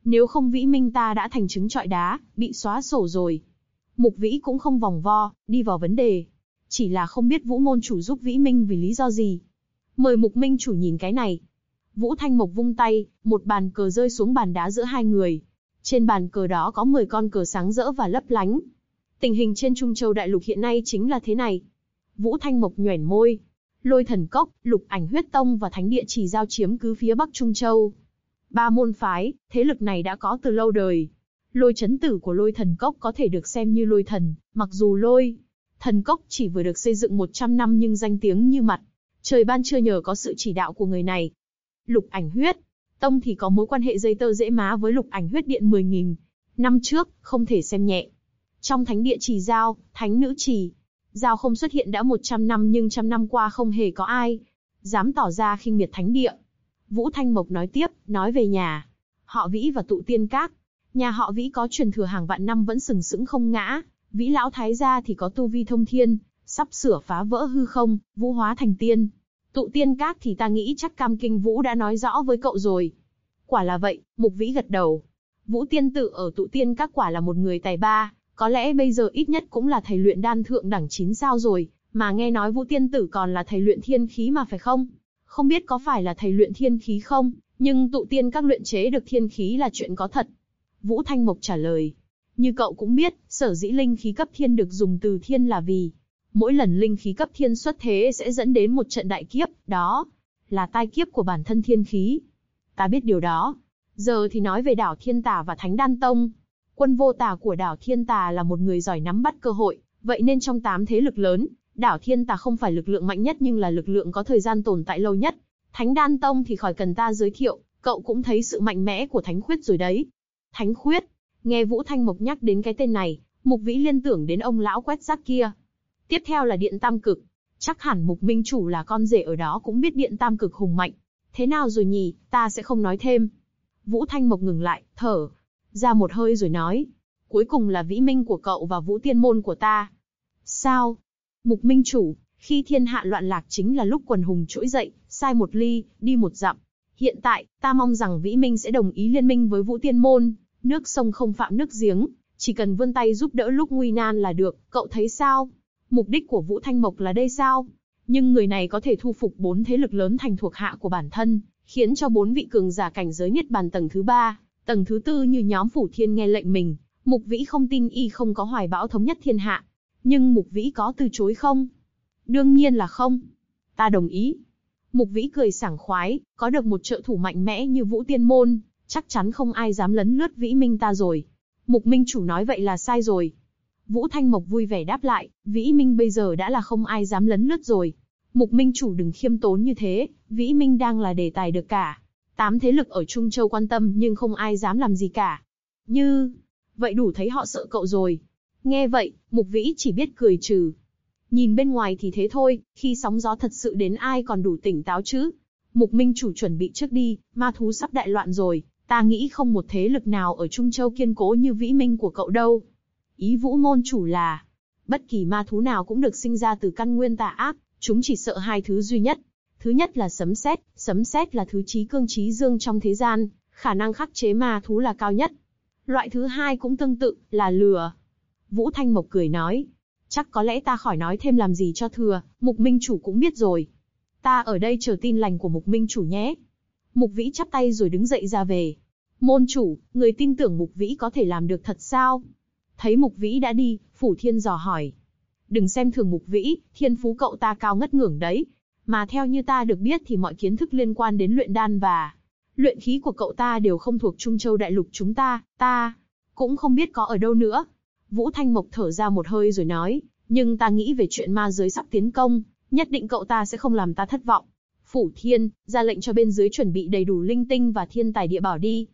Nếu không Vĩ Minh ta đã thành trứng trọi đá, bị xóa sổ rồi. Mục Vĩ cũng không vòng vo, đi vào vấn đề. Chỉ là không biết Vũ môn chủ giúp Vĩ Minh vì lý do gì. Mời Mục Minh chủ nhìn cái này. Vũ Thanh Mộc vung tay, một bàn cờ rơi xuống bàn đá giữa hai người. Trên bàn cờ đó có 10 con cờ sáng rỡ và lấp lánh. Tình hình trên Trung Châu Đại Lục hiện nay chính là thế này. Vũ Thanh Mộc nhoẻn môi. Lôi Thần Cốc, Lục Ảnh Huyết Tông và Thánh Địa Chỉ Giao chiếm cứ phía Bắc Trung Châu. 3 môn phái, thế lực này đã có từ lâu đời. Lôi chấn tử của Lôi Thần Cốc có thể được xem như lôi thần, mặc dù Lôi Thần Cốc chỉ vừa được xây dựng 100 năm nhưng danh tiếng như mặt trời ban trưa nhờ có sự chỉ đạo của người này. Lục Ảnh Huyết Tông thì có mối quan hệ dây tơ dễ má với Lục Ảnh Huyết Điện 10.000 năm trước, không thể xem nhẹ. Trong Thánh Địa Chỉ Giao, Thánh Nữ Chỉ Giao không xuất hiện đã 100 năm nhưng trăm năm qua không hề có ai dám tỏ ra khinh miệt Thánh Địa. Vũ Thanh Mộc nói tiếp, nói về nhà họ Vĩ và Tụ Tiên Các. Nhà họ Vĩ có truyền thừa hàng vạn năm vẫn sừng sững không ngã. Vĩ lão thái gia thì có tu vi thông thiên, sắp sửa phá vỡ hư không, vũ hóa thành tiên. Tụ Tiên Các thì ta nghĩ chắc Cam Kinh Vũ đã nói rõ với cậu rồi. Quả là vậy, Mục Vĩ gật đầu. Vũ tiên tử ở Tụ Tiên Các quả là một người tài ba, có lẽ bây giờ ít nhất cũng là thầy luyện đan thượng đẳng 9 sao rồi, mà nghe nói Vũ tiên tử còn là thầy luyện thiên khí mà phải không? Không biết có phải là thầy luyện thiên khí không, nhưng Tụ Tiên Các luyện chế được thiên khí là chuyện có thật. Vũ Thanh Mộc trả lời. Như cậu cũng biết, sở dĩ linh khí cấp thiên được dùng từ thiên là vì mỗi lần linh khí cấp thiên xuất thế sẽ dẫn đến một trận đại kiếp, đó là tai kiếp của bản thân thiên khí. Ta biết điều đó. Giờ thì nói về đảo Thiên Tà và Thánh Đan Tông. Quân vô tà của đảo Thiên Tà là một người giỏi nắm bắt cơ hội, vậy nên trong 8 thế lực lớn, đảo Thiên Tà không phải lực lượng mạnh nhất nhưng là lực lượng có thời gian tồn tại lâu nhất. Thánh Đan Tông thì khỏi cần ta giới thiệu, cậu cũng thấy sự mạnh mẽ của Thánh Khuyết rồi đấy. Thánh Khuyết, nghe Vũ Thanh Mộc nhắc đến cái tên này, Mục Vĩ liên tưởng đến ông lão quét rác kia. Tiếp theo là Điện Tam Cực, chắc hẳn Mục Minh chủ là con rể ở đó cũng biết Điện Tam Cực hùng mạnh. Thế nào rồi nhỉ, ta sẽ không nói thêm. Vũ Thanh Mộc ngừng lại, thở ra một hơi rồi nói. Cuối cùng là Vĩ Minh của cậu và Vũ Tiên Môn của ta. Sao? Mục Minh chủ, khi thiên hạ loạn lạc chính là lúc quần hùng trỗi dậy, sai một ly, đi một dặm. Hiện tại, ta mong rằng Vĩ Minh sẽ đồng ý liên minh với Vũ Tiên Môn. Nước sông không phạm nước giếng, chỉ cần vươn tay giúp đỡ lúc nguy nan là được, cậu thấy sao? Mục đích của Vũ Thanh Mộc là đây sao? Nhưng người này có thể thu phục 4 thế lực lớn thành thuộc hạ của bản thân, khiến cho 4 vị cường giả cảnh giới Niết Bàn tầng thứ 3, tầng thứ 4 như nhóm Phủ Thiên nghe lệnh mình. Mục Vĩ không tin y không có hoài bão thống nhất thiên hạ. Nhưng Mục Vĩ có từ chối không? Đương nhiên là không. Ta đồng ý. Mục Vĩ cười sảng khoái, có được một trợ thủ mạnh mẽ như Vũ Tiên Môn, chắc chắn không ai dám lấn lướt Vĩ Minh ta rồi. Mục Minh chủ nói vậy là sai rồi. Vũ Thanh Mộc vui vẻ đáp lại, Vĩ Minh bây giờ đã là không ai dám lấn lướt rồi. Mục Minh chủ đừng khiêm tốn như thế, Vĩ Minh đang là đề tài được cả 8 thế lực ở Trung Châu quan tâm nhưng không ai dám làm gì cả. Như vậy đủ thấy họ sợ cậu rồi. Nghe vậy, Mục Vĩ chỉ biết cười trừ. Nhìn bên ngoài thì thế thôi, khi sóng gió thật sự đến ai còn đủ tỉnh táo chứ. Mục Minh chủ chuẩn bị trước đi, ma thú sắp đại loạn rồi, ta nghĩ không một thế lực nào ở Trung Châu kiên cố như Vĩ Minh của cậu đâu. Ý Vũ môn chủ là, bất kỳ ma thú nào cũng được sinh ra từ căn nguyên tà ác, chúng chỉ sợ 2 thứ duy nhất. Thứ nhất là sấm sét là thứ trí cương trí dương trong thế gian, khả năng khắc chế ma thú là cao nhất. Loại thứ hai cũng tương tự, là lửa. Vũ Thanh Mộc cười nói, chắc có lẽ ta khỏi nói thêm làm gì cho thừa, Mục Minh chủ cũng biết rồi. Ta ở đây chờ tin lành của Mục Minh chủ nhé. Mục Vĩ chắp tay rồi đứng dậy ra về. Môn chủ, người tin tưởng Mục Vĩ có thể làm được thật sao? Thấy Mục Vĩ đã đi, Phủ Thiên dò hỏi. Đừng xem thường Mục Vĩ, thiên phú cậu ta cao ngất ngưởng đấy. Mà theo như ta được biết thì mọi kiến thức liên quan đến luyện đan và luyện khí của cậu ta đều không thuộc Trung Châu Đại Lục chúng ta cũng không biết có ở đâu nữa. Vũ Thanh Mộc thở ra một hơi rồi nói, nhưng ta nghĩ về chuyện ma giới sắp tiến công, nhất định cậu ta sẽ không làm ta thất vọng. Phủ Thiên, ra lệnh cho bên dưới chuẩn bị đầy đủ linh tinh và thiên tài địa bảo đi.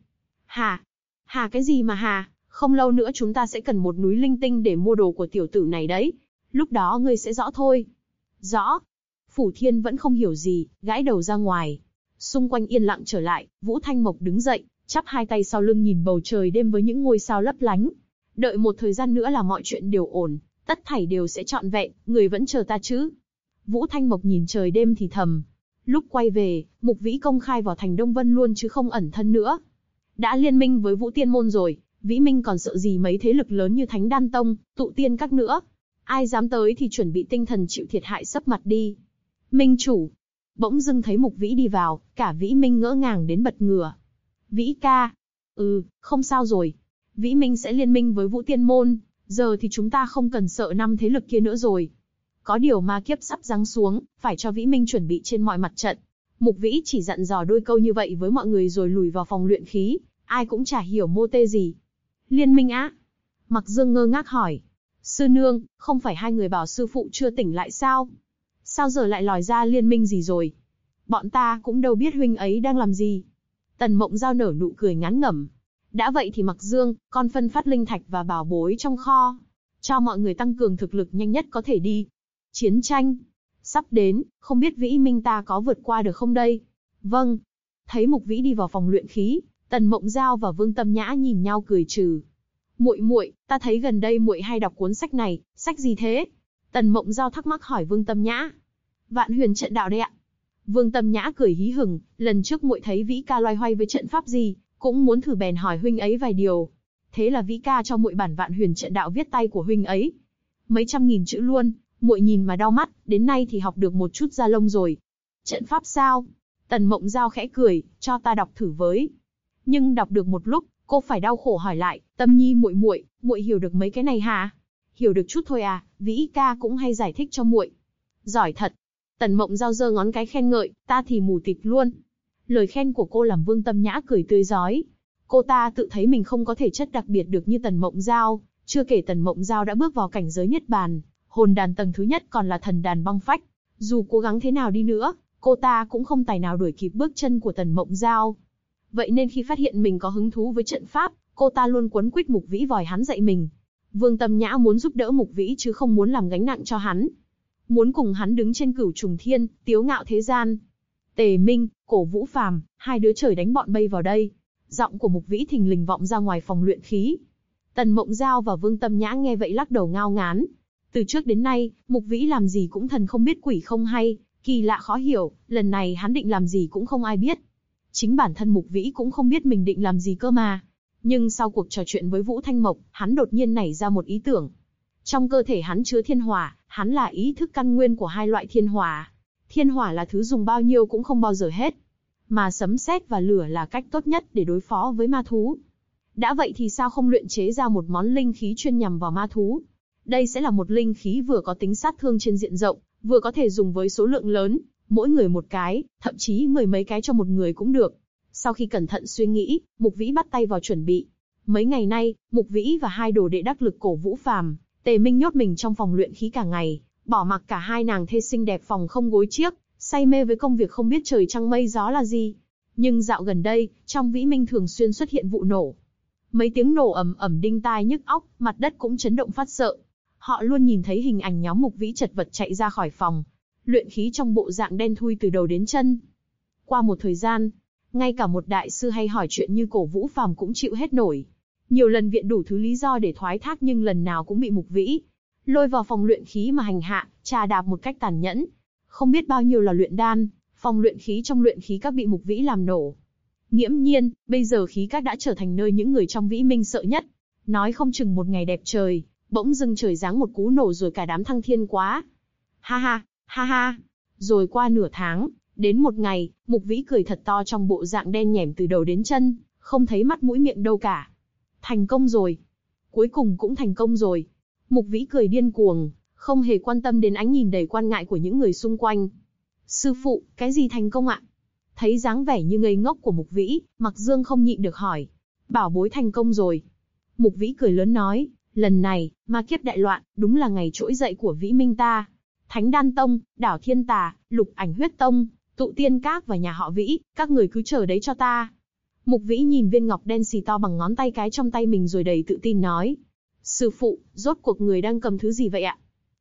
Hà cái gì mà hà? Không lâu nữa chúng ta sẽ cần một núi linh tinh để mua đồ của tiểu tử này đấy. Lúc đó ngươi sẽ rõ thôi. Rõ. Phủ Thiên vẫn không hiểu gì, gãi đầu ra ngoài. Xung quanh yên lặng trở lại, Vũ Thanh Mộc đứng dậy, chắp hai tay sau lưng nhìn bầu trời đêm với những ngôi sao lấp lánh. Đợi một thời gian nữa là mọi chuyện đều ổn, tất thảy đều sẽ trọn vẹn, người vẫn chờ ta chứ. Vũ Thanh Mộc nhìn trời đêm thì thầm. Lúc quay về, Mục Vĩ công khai vào thành Đông Vân luôn chứ không ẩn thân nữa. Đã liên minh với Vũ Tiên Môn rồi, Vĩ Minh còn sợ gì mấy thế lực lớn như Thánh Đan Tông, Tụ Tiên Các nữa. Ai dám tới thì chuẩn bị tinh thần chịu thiệt hại sấp mặt đi. Minh chủ. Bỗng dưng thấy Mục Vĩ đi vào, cả Vĩ Minh ngỡ ngàng đến bật ngửa. Vĩ ca. Không sao rồi. Vĩ Minh sẽ liên minh với Vũ Tiên Môn, giờ thì chúng ta không cần sợ năm thế lực kia nữa rồi. Có điều ma kiếp sắp giáng xuống, phải cho Vĩ Minh chuẩn bị trên mọi mặt trận. Mục Vĩ chỉ dặn dò đôi câu như vậy với mọi người rồi lùi vào phòng luyện khí, ai cũng chả hiểu mô tê gì. Liên minh á? Mặc Dương ngơ ngác hỏi. Sư nương, không phải hai người bảo sư phụ chưa tỉnh lại sao? Sao giờ lại lòi ra liên minh gì rồi? Bọn ta cũng đâu biết huynh ấy đang làm gì. Tần Mộng Giao nở nụ cười ngán ngẩm. Đã vậy thì Mặc Dương, con phân phát linh thạch và bảo bối trong kho, cho mọi người tăng cường thực lực nhanh nhất có thể đi. Chiến tranh sắp đến, không biết Vĩ Minh ta có vượt qua được không đây? Vâng. Thấy Mục Vĩ đi vào phòng luyện khí, Tần Mộng Giao và Vương Tâm Nhã nhìn nhau cười trừ. Muội, ta thấy gần đây muội hay đọc cuốn sách này, sách gì thế? Tần Mộng Giao thắc mắc hỏi Vương Tâm Nhã. Vạn Huyền trận đạo đấy ạ. Vương Tâm Nhã cười hí hửng, lần trước muội thấy Vĩ ca loay hoay với trận pháp gì, cũng muốn thử bèn hỏi huynh ấy vài điều. Thế là Vĩ ca cho muội bản Vạn Huyền trận đạo viết tay của huynh ấy. Mấy trăm nghìn chữ luôn, muội nhìn mà đau mắt, đến nay thì học được một chút da lông rồi. Trận pháp sao? Tần Mộng Giao khẽ cười, cho ta đọc thử với. Nhưng đọc được một lúc, cô phải đau khổ hỏi lại, Tâm Nhi muội hiểu được mấy cái này hả? Hiểu được chút thôi à, Vĩ ca cũng hay giải thích cho muội. Giỏi thật. Tần Mộng Giao giơ ngón cái khen ngợi, ta thì mù tịt luôn. Lời khen của cô làm Vương Tâm Nhã cười tươi rói. Cô ta tự thấy mình không có thể chất đặc biệt được như Tần Mộng Giao, chưa kể Tần Mộng Giao đã bước vào cảnh giới niết bàn, hồn đàn tầng thứ nhất còn là thần đàn băng phách. Dù cố gắng thế nào đi nữa, cô ta cũng không tài nào đuổi kịp bước chân của Tần Mộng Giao. Vậy nên khi phát hiện mình có hứng thú với trận pháp, cô ta luôn quấn quýt Mục Vĩ vòi hắn dạy mình. Vương Tâm Nhã muốn giúp đỡ Mục Vĩ chứ không muốn làm gánh nặng cho hắn. Muốn cùng hắn đứng trên cửu trùng thiên, tiếu ngạo thế gian. Tề Minh, Cổ Vũ Phàm, hai đứa trời đánh bọn bay vào đây. Giọng của Mục Vĩ thình lình vọng ra ngoài phòng luyện khí. Tần Mộng Giao và Vương Tâm Nhã nghe vậy lắc đầu ngao ngán. Từ trước đến nay, Mục Vĩ làm gì cũng thần không biết quỷ không hay, kỳ lạ khó hiểu, lần này hắn định làm gì cũng không ai biết. Chính bản thân Mục Vĩ cũng không biết mình định làm gì cơ mà. Nhưng sau cuộc trò chuyện với Vũ Thanh Mộc, hắn đột nhiên nảy ra một ý tưởng. Trong cơ thể hắn chứa thiên hỏa, hắn là ý thức căn nguyên của hai loại thiên hỏa. Thiên hỏa là thứ dùng bao nhiêu cũng không bao giờ hết. Mà sấm sét và lửa là cách tốt nhất để đối phó với ma thú. Đã vậy thì sao không luyện chế ra một món linh khí chuyên nhằm vào ma thú? Đây sẽ là một linh khí vừa có tính sát thương trên diện rộng, vừa có thể dùng với số lượng lớn, mỗi người một cái, thậm chí mười mấy cái cho một người cũng được. Sau khi cẩn thận suy nghĩ, Mục Vĩ bắt tay vào chuẩn bị. Mấy ngày nay, Mục Vĩ và hai đồ đệ đắc lực Cổ Vũ Phàm, Tề Minh nhốt mình trong phòng luyện khí cả ngày, bỏ mặc cả hai nàng thê xinh đẹp phòng không gối chiếc, say mê với công việc không biết trời trăng mây gió là gì. Nhưng dạo gần đây, trong Vĩ Minh thường xuyên xuất hiện vụ nổ. Mấy tiếng nổ ầm ầm đinh tai nhức óc, mặt đất cũng chấn động phát sợ. Họ luôn nhìn thấy hình ảnh nhóm Mục Vĩ chật vật chạy ra khỏi phòng, luyện khí trong bộ dạng đen thui từ đầu đến chân. Qua một thời gian, ngay cả một đại sư hay hỏi chuyện như Cổ Vũ Phàm cũng chịu hết nổi. Nhiều lần viện đủ thứ lý do để thoái thác nhưng lần nào cũng bị Mục Vĩ lôi vào phòng luyện khí mà hành hạ, trà đạp một cách tàn nhẫn. Không biết bao nhiêu là luyện đan, phòng luyện khí trong luyện khí các bị Mục Vĩ làm nổ. Nghiễm nhiên, bây giờ khí các đã trở thành nơi những người trong Vĩ Minh sợ nhất. Nói không chừng một ngày đẹp trời, bỗng dưng trời giáng một cú nổ rồi cả đám thăng thiên quá. Ha ha, ha ha. Rồi qua nửa tháng, đến một ngày, Mục Vĩ cười thật to trong bộ dạng đen nhẻm từ đầu đến chân, không thấy mắt mũi miệng đâu cả. Thành công rồi. Cuối cùng cũng thành công rồi. Mục Vĩ cười điên cuồng, không hề quan tâm đến ánh nhìn đầy quan ngại của những người xung quanh. Sư phụ, cái gì thành công ạ? Thấy dáng vẻ như ngây ngốc của Mục Vĩ, Mặc Dương không nhịn được hỏi. Bảo bối thành công rồi. Mục Vĩ cười lớn nói, lần này, ma kiếp đại loạn, đúng là ngày trỗi dậy của Vĩ Minh ta. Thánh Đan Tông, Đảo Thiên Tà, Lục Ảnh Huyết Tông, Tụ Tiên Các và nhà họ Vĩ, các người cứ chờ đấy cho ta. Mục Vĩ nhìn viên ngọc đen xì to bằng ngón tay cái trong tay mình rồi đầy tự tin nói. Sư phụ, rốt cuộc người đang cầm thứ gì vậy ạ?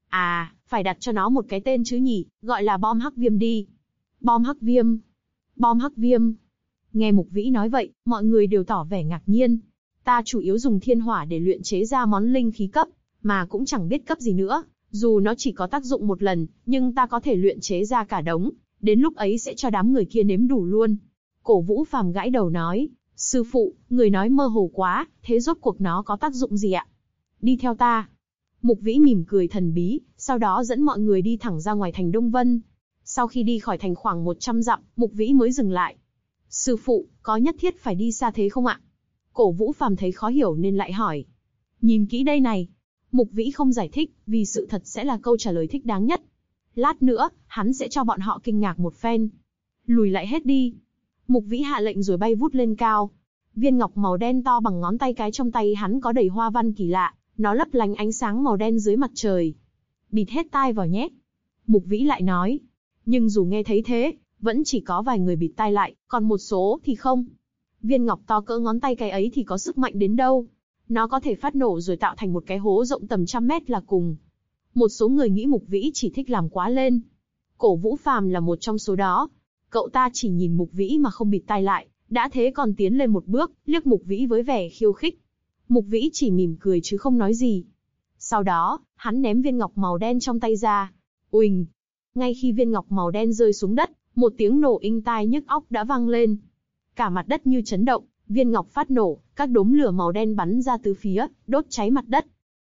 À, phải đặt cho nó một cái tên chứ nhỉ, gọi là bom hắc viêm đi. Bom hắc viêm. Bom hắc viêm. Nghe Mục Vĩ nói vậy, mọi người đều tỏ vẻ ngạc nhiên. Ta chủ yếu dùng thiên hỏa để luyện chế ra món linh khí cấp, mà cũng chẳng biết cấp gì nữa. Dù nó chỉ có tác dụng một lần, nhưng ta có thể luyện chế ra cả đống, đến lúc ấy sẽ cho đám người kia nếm đủ luôn. Cổ Vũ Phàm gãi đầu nói, Sư phụ, người nói mơ hồ quá, thế rốt cuộc nó có tác dụng gì ạ? Đi theo ta. Mục Vĩ mỉm cười thần bí, sau đó dẫn mọi người đi thẳng ra ngoài thành Đông Vân. Sau khi đi khỏi thành khoảng 100 dặm, Mục Vĩ mới dừng lại. Sư phụ, có nhất thiết phải đi xa thế không ạ? Cổ Vũ Phàm thấy khó hiểu nên lại hỏi. Nhìn kỹ đây này. Mục Vĩ không giải thích, vì sự thật sẽ là câu trả lời thích đáng nhất. Lát nữa, hắn sẽ cho bọn họ kinh ngạc một phen. Lùi lại hết đi. Mục Vĩ hạ lệnh rồi bay vút lên cao. Viên ngọc màu đen to bằng ngón tay cái trong tay hắn có đầy hoa văn kỳ lạ, nó lấp lánh ánh sáng màu đen dưới mặt trời. Bịt hết tai vào nhé. Mục Vĩ lại nói. Nhưng dù nghe thấy thế, vẫn chỉ có vài người bịt tai lại, còn một số thì không. Viên ngọc to cỡ ngón tay cái ấy thì có sức mạnh đến đâu? Nó có thể phát nổ rồi tạo thành một cái hố rộng tầm 100 mét là cùng. Một số người nghĩ Mục Vĩ chỉ thích làm quá lên. Cổ Vũ Phàm là một trong số đó. Cậu ta chỉ nhìn Mục Vĩ mà không bịt tai lại, đã thế còn tiến lên một bước, liếc Mục Vĩ với vẻ khiêu khích. Mục Vĩ chỉ mỉm cười chứ không nói gì. Sau đó, hắn ném viên ngọc màu đen trong tay ra. Uỳnh! Ngay khi viên ngọc màu đen rơi xuống đất, một tiếng nổ inh tai nhức óc đã vang lên. Cả mặt đất như chấn động, viên ngọc phát nổ, các đốm lửa màu đen bắn ra từ phía, đốt cháy mặt đất.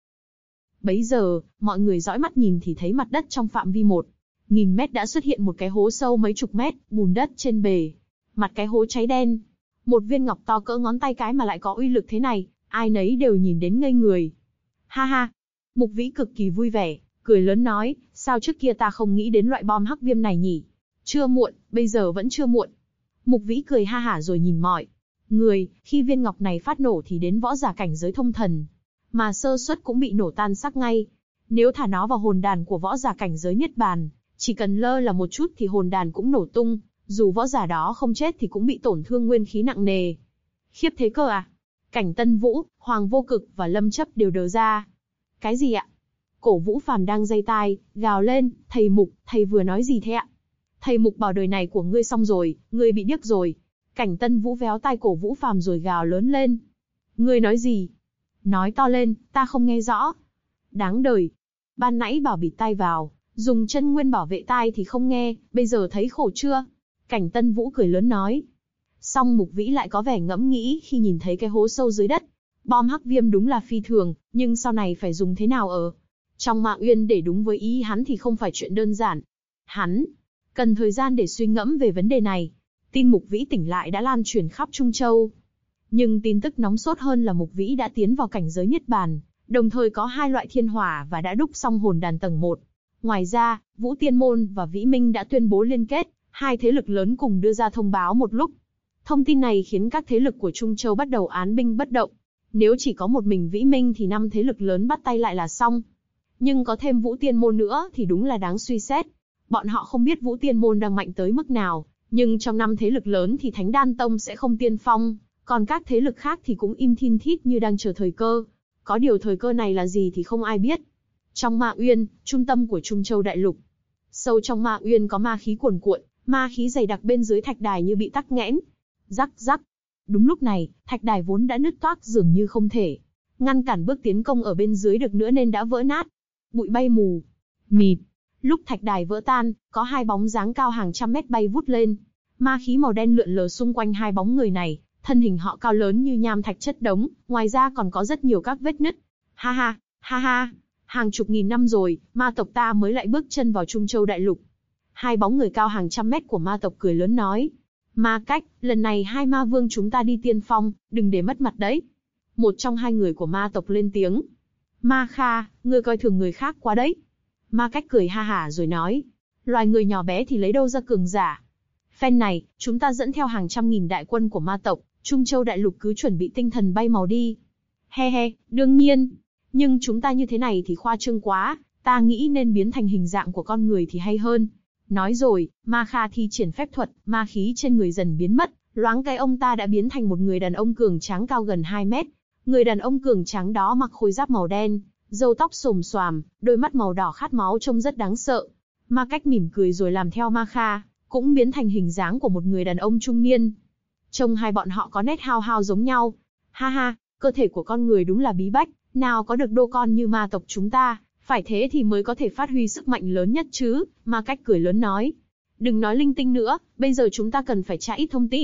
Bấy giờ, mọi người dõi mắt nhìn thì thấy mặt đất trong phạm vi 1.000 mét đã xuất hiện một cái hố sâu mấy chục mét, bùn đất trên bề. Mặt cái hố cháy đen. Một viên ngọc to cỡ ngón tay cái mà lại có uy lực thế này, ai nấy đều nhìn đến ngây người. Ha ha! Mục Vĩ cực kỳ vui vẻ, cười lớn nói, sao trước kia ta không nghĩ đến loại bom hắc viêm này nhỉ? Chưa muộn, bây giờ vẫn chưa muộn. Mục Vĩ cười ha hả rồi nhìn mọi người, khi viên ngọc này phát nổ thì đến võ giả cảnh giới thông thần, mà sơ suất cũng bị nổ tan xác ngay. Nếu thả nó vào hồn đàn của võ giả cảnh giới niết bàn, chỉ cần lơ là một chút thì hồn đàn cũng nổ tung, dù võ giả đó không chết thì cũng bị tổn thương nguyên khí nặng nề. Khiếp thế cơ à? Cảnh Tân Vũ, Hoàng Vô Cực và Lâm Chấp đều đờ ra. Cái gì ạ? Cổ Vũ Phàm đang giây tai, gào lên, thầy Mục, thầy vừa nói gì thế ạ? Thầy Mục bảo đời này của ngươi xong rồi, ngươi bị điếc rồi. Cảnh Tân Vũ véo tai Cổ Vũ Phàm rồi gào lớn lên. Ngươi nói gì? Nói to lên, ta không nghe rõ. Đáng đời. Ban nãy bảo bịt tai vào, dùng chân nguyên bảo vệ tai thì không nghe, bây giờ thấy khổ chưa? Cảnh Tân Vũ cười lớn nói. Song Mục Vĩ lại có vẻ ngẫm nghĩ khi nhìn thấy cái hố sâu dưới đất. Bom hắc viêm đúng là phi thường, nhưng sau này phải dùng thế nào ở trong Ma Uyên để đúng với ý hắn thì không phải chuyện đơn giản. Hắn cần thời gian để suy ngẫm về vấn đề này. Tin Mục Vĩ tỉnh lại đã lan truyền khắp Trung Châu. Nhưng tin tức nóng sốt hơn là Mục Vĩ đã tiến vào cảnh giới niết bàn, đồng thời có 2 loại thiên hỏa và đã đúc xong hồn đàn tầng 1. Ngoài ra, Vũ Tiên Môn và Vĩ Minh đã tuyên bố liên kết, 2 thế lực lớn cùng đưa ra thông báo một lúc. Thông tin này khiến các thế lực của Trung Châu bắt đầu án binh bất động. Nếu chỉ có một mình Vĩ Minh thì 5 thế lực lớn bắt tay lại là xong. Nhưng có thêm Vũ Tiên Môn nữa thì đúng là đáng suy xét. Bọn họ không biết Vũ Tiên Môn đang mạnh tới mức nào, nhưng trong 5 thế lực lớn thì Thánh Đan Tông sẽ không tiên phong, còn các thế lực khác thì cũng im thin thít như đang chờ thời cơ. Có điều thời cơ này là gì thì không ai biết. Trong Ma Uyên, trung tâm của Trung Châu Đại Lục. Sâu trong Ma Uyên có ma khí cuồn cuộn, ma khí dày đặc bên dưới thạch đài như bị tắc nghẽn. Rắc rắc. Đúng lúc này, thạch đài vốn đã nứt toác dường như không thể ngăn cản bước tiến công ở bên dưới được nữa nên đã vỡ nát. Bụi bay mù mịt. Lúc thạch đài vỡ tan, có 2 bóng dáng cao hàng trăm mét bay vút lên. Ma khí màu đen lượn lờ xung quanh 2 bóng người này, thân hình họ cao lớn như nham thạch chất đống, ngoài ra còn có rất nhiều các vết nứt. Ha ha, ha ha, hàng chục nghìn năm rồi, ma tộc ta mới lại bước chân vào Trung Châu Đại Lục. 2 bóng người cao hàng trăm mét của ma tộc cười lớn nói. Ma Cách, lần này 2 ma vương chúng ta đi tiên phong, đừng để mất mặt đấy. Một trong 2 người của ma tộc lên tiếng. Ma Kha, ngươi coi thường người khác quá đấy. Ma Cách cười ha hả rồi nói. Loài người nhỏ bé thì lấy đâu ra cường giả. Phen này, chúng ta dẫn theo hàng trăm nghìn đại quân của ma tộc, Trung Châu Đại Lục cứ chuẩn bị tinh thần bay màu đi. He he, đương nhiên. Nhưng chúng ta như thế này thì khoa trương quá, ta nghĩ nên biến thành hình dạng của con người thì hay hơn. Nói rồi, Ma Kha thi triển phép thuật, ma khí trên người dần biến mất, loáng cái ông ta đã biến thành một người đàn ông cường tráng cao gần 2 mét. Người đàn ông cường tráng đó mặc khôi giáp màu đen, râu tóc xồm xoàm, đôi mắt màu đỏ khát máu trông rất đáng sợ. Ma Cách mỉm cười rồi làm theo Ma Kha, cũng biến thành hình dáng của một người đàn ông trung niên. Trông hai bọn họ có nét hao hao giống nhau. Ha ha, cơ thể của con người đúng là bí bách, nào có được đô con như ma tộc chúng ta, phải thế thì mới có thể phát huy sức mạnh lớn nhất chứ. Ma Cách cười lớn nói. Đừng nói linh tinh nữa, bây giờ chúng ta cần phải tra ít thông tin,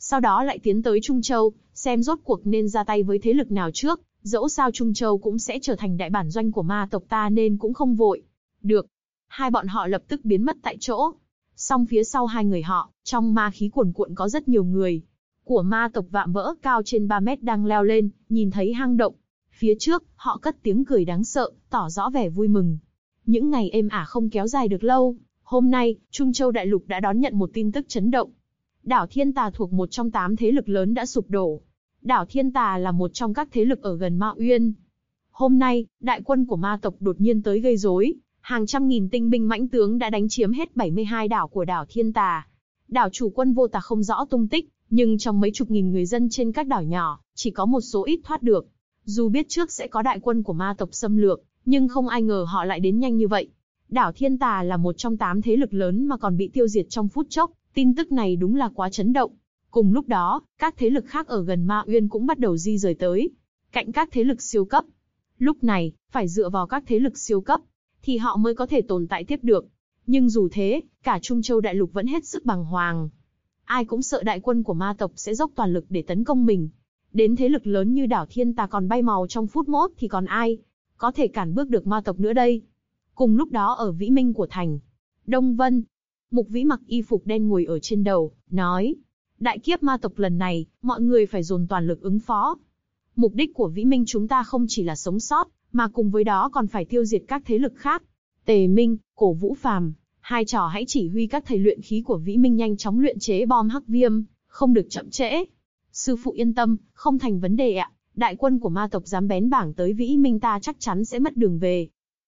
Sau đó lại tiến tới Trung Châu, xem rốt cuộc nên ra tay với thế lực nào trước, dẫu sao Trung Châu cũng sẽ trở thành đại bản doanh của ma tộc ta nên cũng không vội. Được. Hai bọn họ lập tức biến mất tại chỗ. Song phía sau hai người họ, trong ma khí cuồn cuộn có rất nhiều người của ma tộc vạm vỡ cao trên 3 mét đang leo lên, nhìn thấy hang động. Phía trước, họ cất tiếng cười đáng sợ, tỏ rõ vẻ vui mừng. Những ngày êm ả không kéo dài được lâu, hôm nay, Trung Châu Đại Lục đã đón nhận một tin tức chấn động. Đảo Thiên Tà thuộc một trong 8 thế lực lớn đã sụp đổ. Đảo Thiên Tà là một trong các thế lực ở gần Ma Uyên. Hôm nay, đại quân của ma tộc đột nhiên tới gây rối, hàng trăm nghìn tinh binh mãnh tướng đã đánh chiếm hết 72 đảo của đảo Thiên Tà. Đảo chủ quân Vô Tà không rõ tung tích, nhưng trong mấy chục nghìn người dân trên các đảo nhỏ, chỉ có một số ít thoát được. Dù biết trước sẽ có đại quân của ma tộc xâm lược, nhưng không ai ngờ họ lại đến nhanh như vậy. Đảo Thiên Tà là một trong 8 thế lực lớn mà còn bị tiêu diệt trong phút chốc, tin tức này đúng là quá chấn động. Cùng lúc đó, các thế lực khác ở gần Ma Uyên cũng bắt đầu di rời tới, cạnh các thế lực siêu cấp. Lúc này, phải dựa vào các thế lực siêu cấp, thì họ mới có thể tồn tại tiếp được. Nhưng dù thế, cả Trung Châu Đại Lục vẫn hết sức bàng hoàng. Ai cũng sợ đại quân của ma tộc sẽ dốc toàn lực để tấn công mình. Đến thế lực lớn như đảo Thiên Tà còn bay màu trong phút mốt thì còn ai có thể cản bước được ma tộc nữa đây. Cùng lúc đó ở Vĩ Minh của thành Đông Vân, Mục Vĩ mặc y phục đen ngồi ở trên đầu, nói: đại kiếp ma tộc lần này, mọi người phải dồn toàn lực ứng phó. Mục đích của Vĩ Minh chúng ta không chỉ là sống sót, mà cùng với đó còn phải tiêu diệt các thế lực khác. Tề Minh, Cổ Vũ Phàm, hai trò hãy chỉ huy các thầy luyện khí của Vĩ Minh nhanh chóng luyện chế bom hắc viêm, không được chậm trễ. Sư phụ yên tâm, không thành vấn đề ạ. Đại quân của ma tộc dám bén bảng tới Vĩ Minh ta chắc chắn sẽ mất đường về.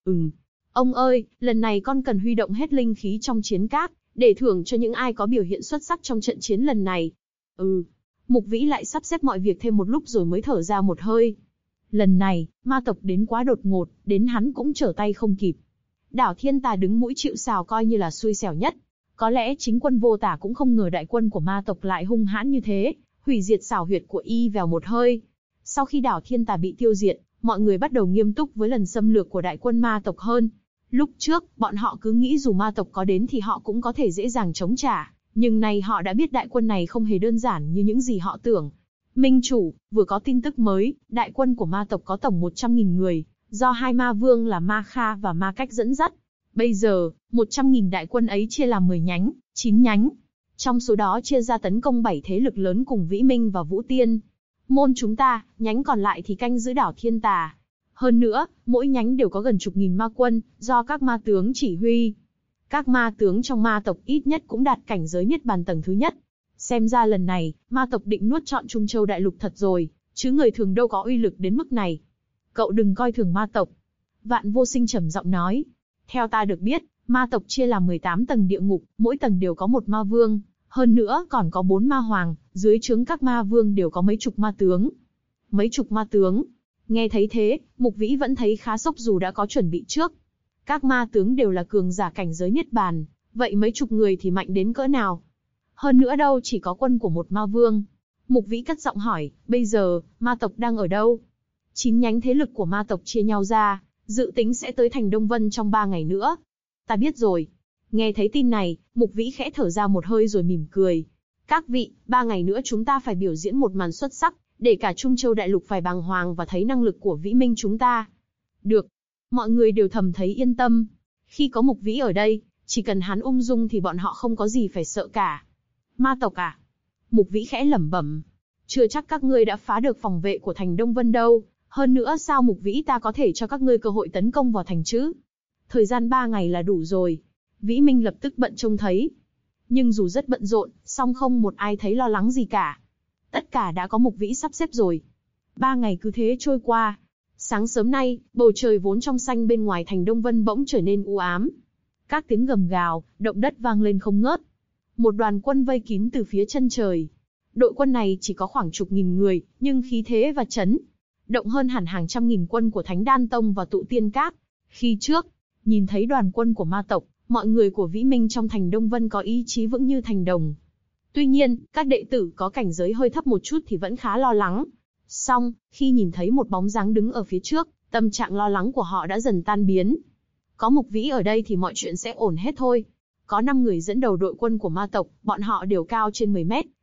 Ông ơi, lần này con cần huy động hết linh khí trong chiến cát, để thưởng cho những ai có biểu hiện xuất sắc trong trận chiến lần này. Mục Vĩ lại sắp xếp mọi việc thêm một lúc rồi mới thở ra một hơi. Lần này, ma tộc đến quá đột ngột, đến hắn cũng trở tay không kịp. Đảo Thiên Tà đứng mũi chịu sào coi như là xui xẻo nhất. Có lẽ chính quân Vô Tà cũng không ngờ đại quân của ma tộc lại hung hãn như thế, hủy diệt xảo huyệt của y vèo một hơi. Sau khi đảo Thiên Tà bị tiêu diệt, mọi người bắt đầu nghiêm túc với lần xâm lược của đại quân ma tộc hơn. Lúc trước, bọn họ cứ nghĩ dù ma tộc có đến thì họ cũng có thể dễ dàng chống trả, nhưng nay họ đã biết đại quân này không hề đơn giản như những gì họ tưởng. Minh chủ, vừa có tin tức mới, đại quân của ma tộc có tổng 100.000 người, do hai ma vương là Ma Kha và Ma Cách dẫn dắt. Bây giờ, 100.000 đại quân ấy chia làm 10 nhánh, 9 nhánh. Trong số đó chia ra tấn công 7 thế lực lớn cùng Vĩ Minh và Vũ Tiên môn chúng ta, nhánh còn lại thì canh giữ đảo Thiên Tà. Hơn nữa, mỗi nhánh đều có gần chục nghìn ma quân, do các ma tướng chỉ huy. Các ma tướng trong ma tộc ít nhất cũng đạt cảnh giới Niết Bàn tầng thứ nhất. Xem ra lần này, ma tộc định nuốt trọn Trung Châu Đại Lục thật rồi, chứ người thường đâu có uy lực đến mức này. Cậu đừng coi thường ma tộc. Vạn Vô Sinh trầm giọng nói. Theo ta được biết, ma tộc chia làm 18 tầng địa ngục, mỗi tầng đều có một ma vương. Hơn nữa còn có 4 ma hoàng, dưới trướng các ma vương đều có mấy chục ma tướng. Mấy chục ma tướng. Nghe thấy thế, Mục Vĩ vẫn thấy khá sốc dù đã có chuẩn bị trước. Các ma tướng đều là cường giả cảnh giới Niết Bàn, vậy mấy chục người thì mạnh đến cỡ nào? Hơn nữa đâu chỉ có quân của một ma vương. Mục Vĩ cất giọng hỏi, bây giờ, ma tộc đang ở đâu? 9 nhánh thế lực của ma tộc chia nhau ra, dự tính sẽ tới thành Đông Vân trong 3 ngày nữa. Ta biết rồi. Nghe thấy tin này, Mục Vĩ khẽ thở ra một hơi rồi mỉm cười. Các vị, 3 ngày nữa chúng ta phải biểu diễn một màn xuất sắc, để cả Trung Châu Đại Lục phải bàng hoàng và thấy năng lực của Vĩ Minh chúng ta. Được. Mọi người đều thầm thấy yên tâm. Khi có Mục Vĩ ở đây, chỉ cần hắn ung dung thì bọn họ không có gì phải sợ cả. Ma tộc à? Mục Vĩ khẽ lẩm bẩm. Chưa chắc các ngươi đã phá được phòng vệ của thành Đông Vân đâu. Hơn nữa sao Mục Vĩ ta có thể cho các ngươi cơ hội tấn công vào thành chứ? Thời gian 3 ngày là đủ rồi. Vĩ Minh lập tức bận trông thấy. Nhưng dù rất bận rộn, song không một ai thấy lo lắng gì cả. Tất cả đã có Mục Vĩ sắp xếp rồi. 3 ngày cứ thế trôi qua. Sáng sớm nay, bầu trời vốn trong xanh bên ngoài thành Đông Vân bỗng trở nên u ám. Các tiếng gầm gào, động đất vang lên không ngớt. Một đoàn quân vây kín từ phía chân trời. Đội quân này chỉ có khoảng chục nghìn người, nhưng khí thế và chấn động hơn hẳn hàng trăm nghìn quân của Thánh Đan Tông và Tụ Tiên Các. Khi trước, nhìn thấy đoàn quân của ma tộc, mọi người của Vĩ Minh trong thành Đông Vân có ý chí vững như thành đồng. Tuy nhiên, các đệ tử có cảnh giới hơi thấp một chút thì vẫn khá lo lắng. Song, khi nhìn thấy một bóng dáng đứng ở phía trước, tâm trạng lo lắng của họ đã dần tan biến. Có Mục Vĩ ở đây thì mọi chuyện sẽ ổn hết thôi. Có 5 người dẫn đầu đội quân của ma tộc, bọn họ đều cao trên 10 mét,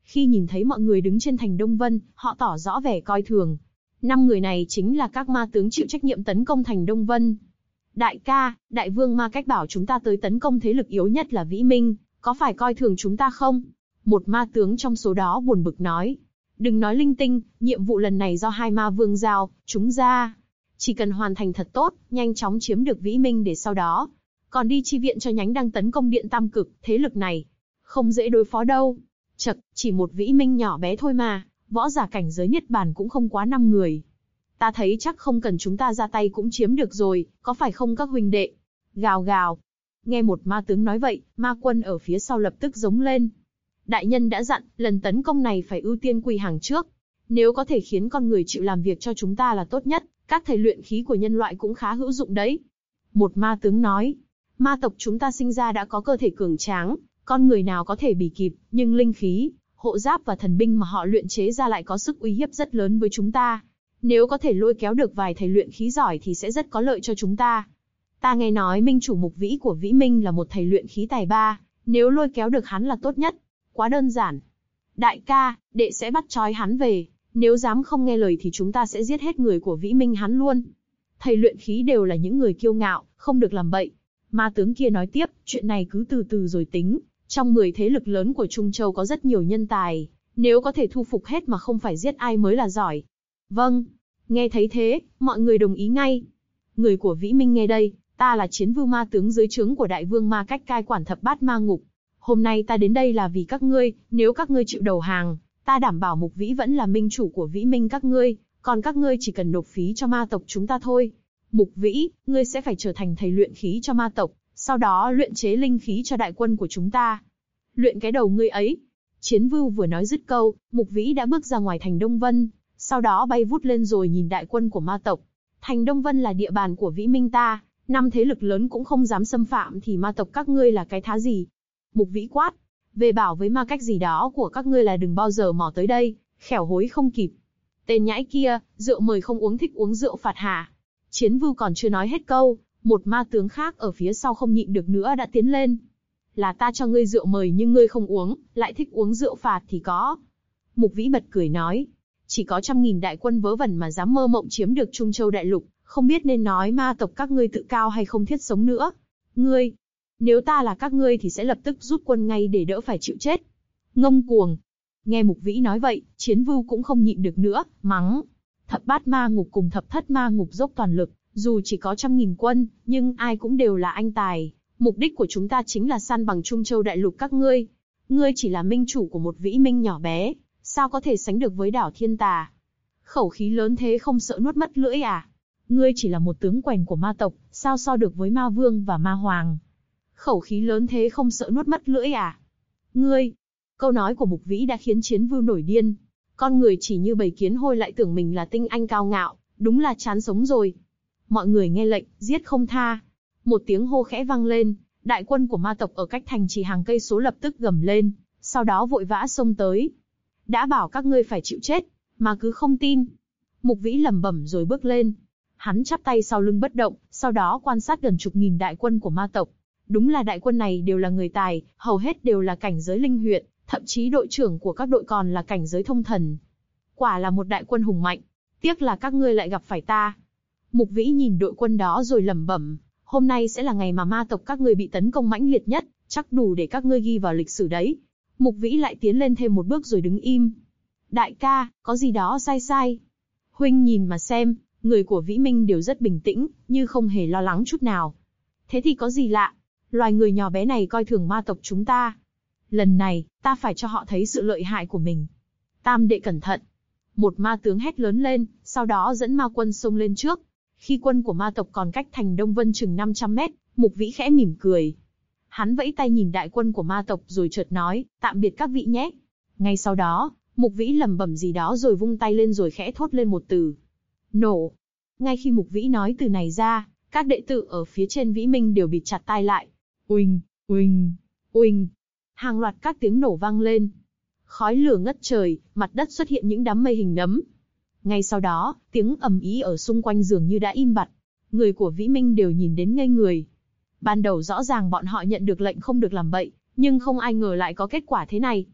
Khi nhìn thấy mọi người đứng trên thành Đông Vân, họ tỏ rõ vẻ coi thường. 5 người này chính là các ma tướng chịu trách nhiệm tấn công thành Đông Vân. Đại ca, đại vương Ma Cách bảo chúng ta tới tấn công thế lực yếu nhất là Vĩ Minh, có phải coi thường chúng ta không? Một ma tướng trong số đó buồn bực nói. Đừng nói linh tinh, nhiệm vụ lần này do 2 ma vương giao, chúng ra. Chỉ cần hoàn thành thật tốt, nhanh chóng chiếm được Vĩ Minh để sau đó còn đi chi viện cho nhánh đang tấn công Điện Tam Cực, thế lực này không dễ đối phó đâu. Chậc, chỉ một Vĩ Minh nhỏ bé thôi mà, võ giả cảnh giới Niết Bàn cũng không quá 5 người. Ta thấy chắc không cần chúng ta ra tay cũng chiếm được rồi, có phải không các huynh đệ? Gào gào. Nghe một ma tướng nói vậy, ma quân ở phía sau lập tức giống lên. Đại nhân đã dặn, lần tấn công này phải ưu tiên quỳ hàng trước. Nếu có thể khiến con người chịu làm việc cho chúng ta là tốt nhất, các thầy luyện khí của nhân loại cũng khá hữu dụng đấy. Một ma tướng nói, ma tộc chúng ta sinh ra đã có cơ thể cường tráng, con người nào có thể bì kịp, nhưng linh khí, hộ giáp và thần binh mà họ luyện chế ra lại có sức uy hiếp rất lớn với chúng ta. Nếu có thể lôi kéo được vài thầy luyện khí giỏi thì sẽ rất có lợi cho chúng ta. Ta nghe nói minh chủ Mục Vĩ của Vĩ Minh là một thầy luyện khí tài ba, nếu lôi kéo được hắn là tốt nhất. Quá đơn giản. Đại ca, đệ sẽ bắt trói hắn về, nếu dám không nghe lời thì chúng ta sẽ giết hết người của Vĩ Minh hắn luôn. Thầy luyện khí đều là những người kiêu ngạo, không được làm bậy. Ma tướng kia nói tiếp, chuyện này cứ từ từ rồi tính. Trong 10 thế lực lớn của Trung Châu có rất nhiều nhân tài, nếu có thể thu phục hết mà không phải giết ai mới là giỏi. Vâng, nghe thấy thế, mọi người đồng ý ngay. Người của Vĩ Minh nghe đây, ta là Chiến Vưu ma tướng dưới trướng của đại vương Ma Cách cai quản thập bát ma ngục. Hôm nay ta đến đây là vì các ngươi, nếu các ngươi chịu đầu hàng, ta đảm bảo Mục Vĩ vẫn là minh chủ của Vĩ Minh các ngươi, còn các ngươi chỉ cần nộp phí cho ma tộc chúng ta thôi. Mục Vĩ, ngươi sẽ phải trở thành thầy luyện khí cho ma tộc, sau đó luyện chế linh khí cho đại quân của chúng ta. Luyện cái đầu ngươi ấy. Chiến Vưu vừa nói dứt câu, Mục Vĩ đã bước ra ngoài thành Đông Vân, sau đó bay vút lên rồi nhìn đại quân của ma tộc. Thành Đông Vân là địa bàn của Vĩ Minh ta, 5 thế lực lớn cũng không dám xâm phạm thì ma tộc các ngươi là cái thá gì? Mục Vĩ quát, về bảo với Ma Cách gì đó của các ngươi là đừng bao giờ mò tới đây, khẻo hối không kịp. Tên nhãi kia, rượu mời không uống thích uống rượu phạt hả? Chiến Vưu còn chưa nói hết câu, một ma tướng khác ở phía sau không nhịn được nữa đã tiến lên. Là ta cho ngươi rượu mời nhưng ngươi không uống, lại thích uống rượu phạt thì có. Mục Vĩ bật cười nói, chỉ có 100.000 đại quân vớ vẩn mà dám mơ mộng chiếm được Trung Châu đại lục, không biết nên nói ma tộc các ngươi tự cao hay không thiết sống nữa. Ngươi, nếu ta là các ngươi thì sẽ lập tức rút quân ngay để đỡ phải chịu chết. Ngông cuồng. Nghe Mục Vĩ nói vậy, Chiến Vưu cũng không nhịn được nữa, mắng. Thập bát ma ngục cùng thập thất ma ngục dốc toàn lực, dù chỉ có 100.000 quân, nhưng ai cũng đều là anh tài. Mục đích của chúng ta chính là săn bằng Trung Châu đại lục các ngươi. Ngươi chỉ là minh chủ của một Vĩ Minh nhỏ bé, sao có thể sánh được với đảo Thiên Tà? Khẩu khí lớn thế không sợ nuốt mất lưỡi à? Ngươi chỉ là một tướng quèn của ma tộc, sao so được với ma vương và ma hoàng? Khẩu khí lớn thế không sợ nuốt mất lưỡi à? Ngươi! Câu nói của Mục Vĩ đã khiến Chiến Vưu nổi điên. Con người chỉ như bầy kiến hôi lại tưởng mình là tinh anh cao ngạo, đúng là chán sống rồi. Mọi người nghe lệnh, giết không tha. Một tiếng hô khẽ vang lên, đại quân của ma tộc ở cách thành chỉ hàng cây số lập tức gầm lên, sau đó vội vã xông tới. Đã bảo các ngươi phải chịu chết, mà cứ không tin. Mục Vĩ lẩm bẩm rồi bước lên. Hắn chắp tay sau lưng bất động, sau đó quan sát gần chục nghìn đại quân của ma tộc. Đúng là đại quân này đều là người tài, hầu hết đều là cảnh giới linh huyện, thậm chí đội trưởng của các đội còn là cảnh giới thông thần. Quả là một đại quân hùng mạnh, tiếc là các ngươi lại gặp phải ta. Mục Vĩ nhìn đội quân đó rồi lẩm bẩm, hôm nay sẽ là ngày mà ma tộc các ngươi bị tấn công mãnh liệt nhất, chắc đủ để các ngươi ghi vào lịch sử đấy. Mục Vĩ lại tiến lên thêm một bước rồi đứng im. Đại ca, có gì đó sai sai. Huynh nhìn mà xem, người của Vĩ Minh đều rất bình tĩnh, như không hề lo lắng chút nào. Thế thì có gì lạ? Loài người nhỏ bé này coi thường ma tộc chúng ta. Lần này, ta phải cho họ thấy sự lợi hại của mình. Tam đệ cẩn thận. Một ma tướng hét lớn lên, sau đó dẫn ma quân xông lên trước. Khi quân của ma tộc còn cách thành Đông Vân chừng 500 mét, Mục Vĩ khẽ mỉm cười. Hắn vẫy tay nhìn đại quân của ma tộc rồi chợt nói, tạm biệt các vị nhé. Ngay sau đó, Mục Vĩ lẩm bẩm gì đó rồi vung tay lên rồi khẽ thốt lên một từ. Nổ. Ngay khi Mục Vĩ nói từ này ra, các đệ tử ở phía trên Vĩ Minh đều bịt chặt tai lại. Uỳnh, uỳnh, uỳnh. Hàng loạt các tiếng nổ vang lên. Khói lửa ngất trời, mặt đất xuất hiện những đám mây hình nấm. Ngay sau đó, tiếng ầm ĩ ở xung quanh dường như đã im bặt. Người của Vĩ Minh đều nhìn đến ngây người. Ban đầu rõ ràng bọn họ nhận được lệnh không được làm bậy, nhưng không ai ngờ lại có kết quả thế này.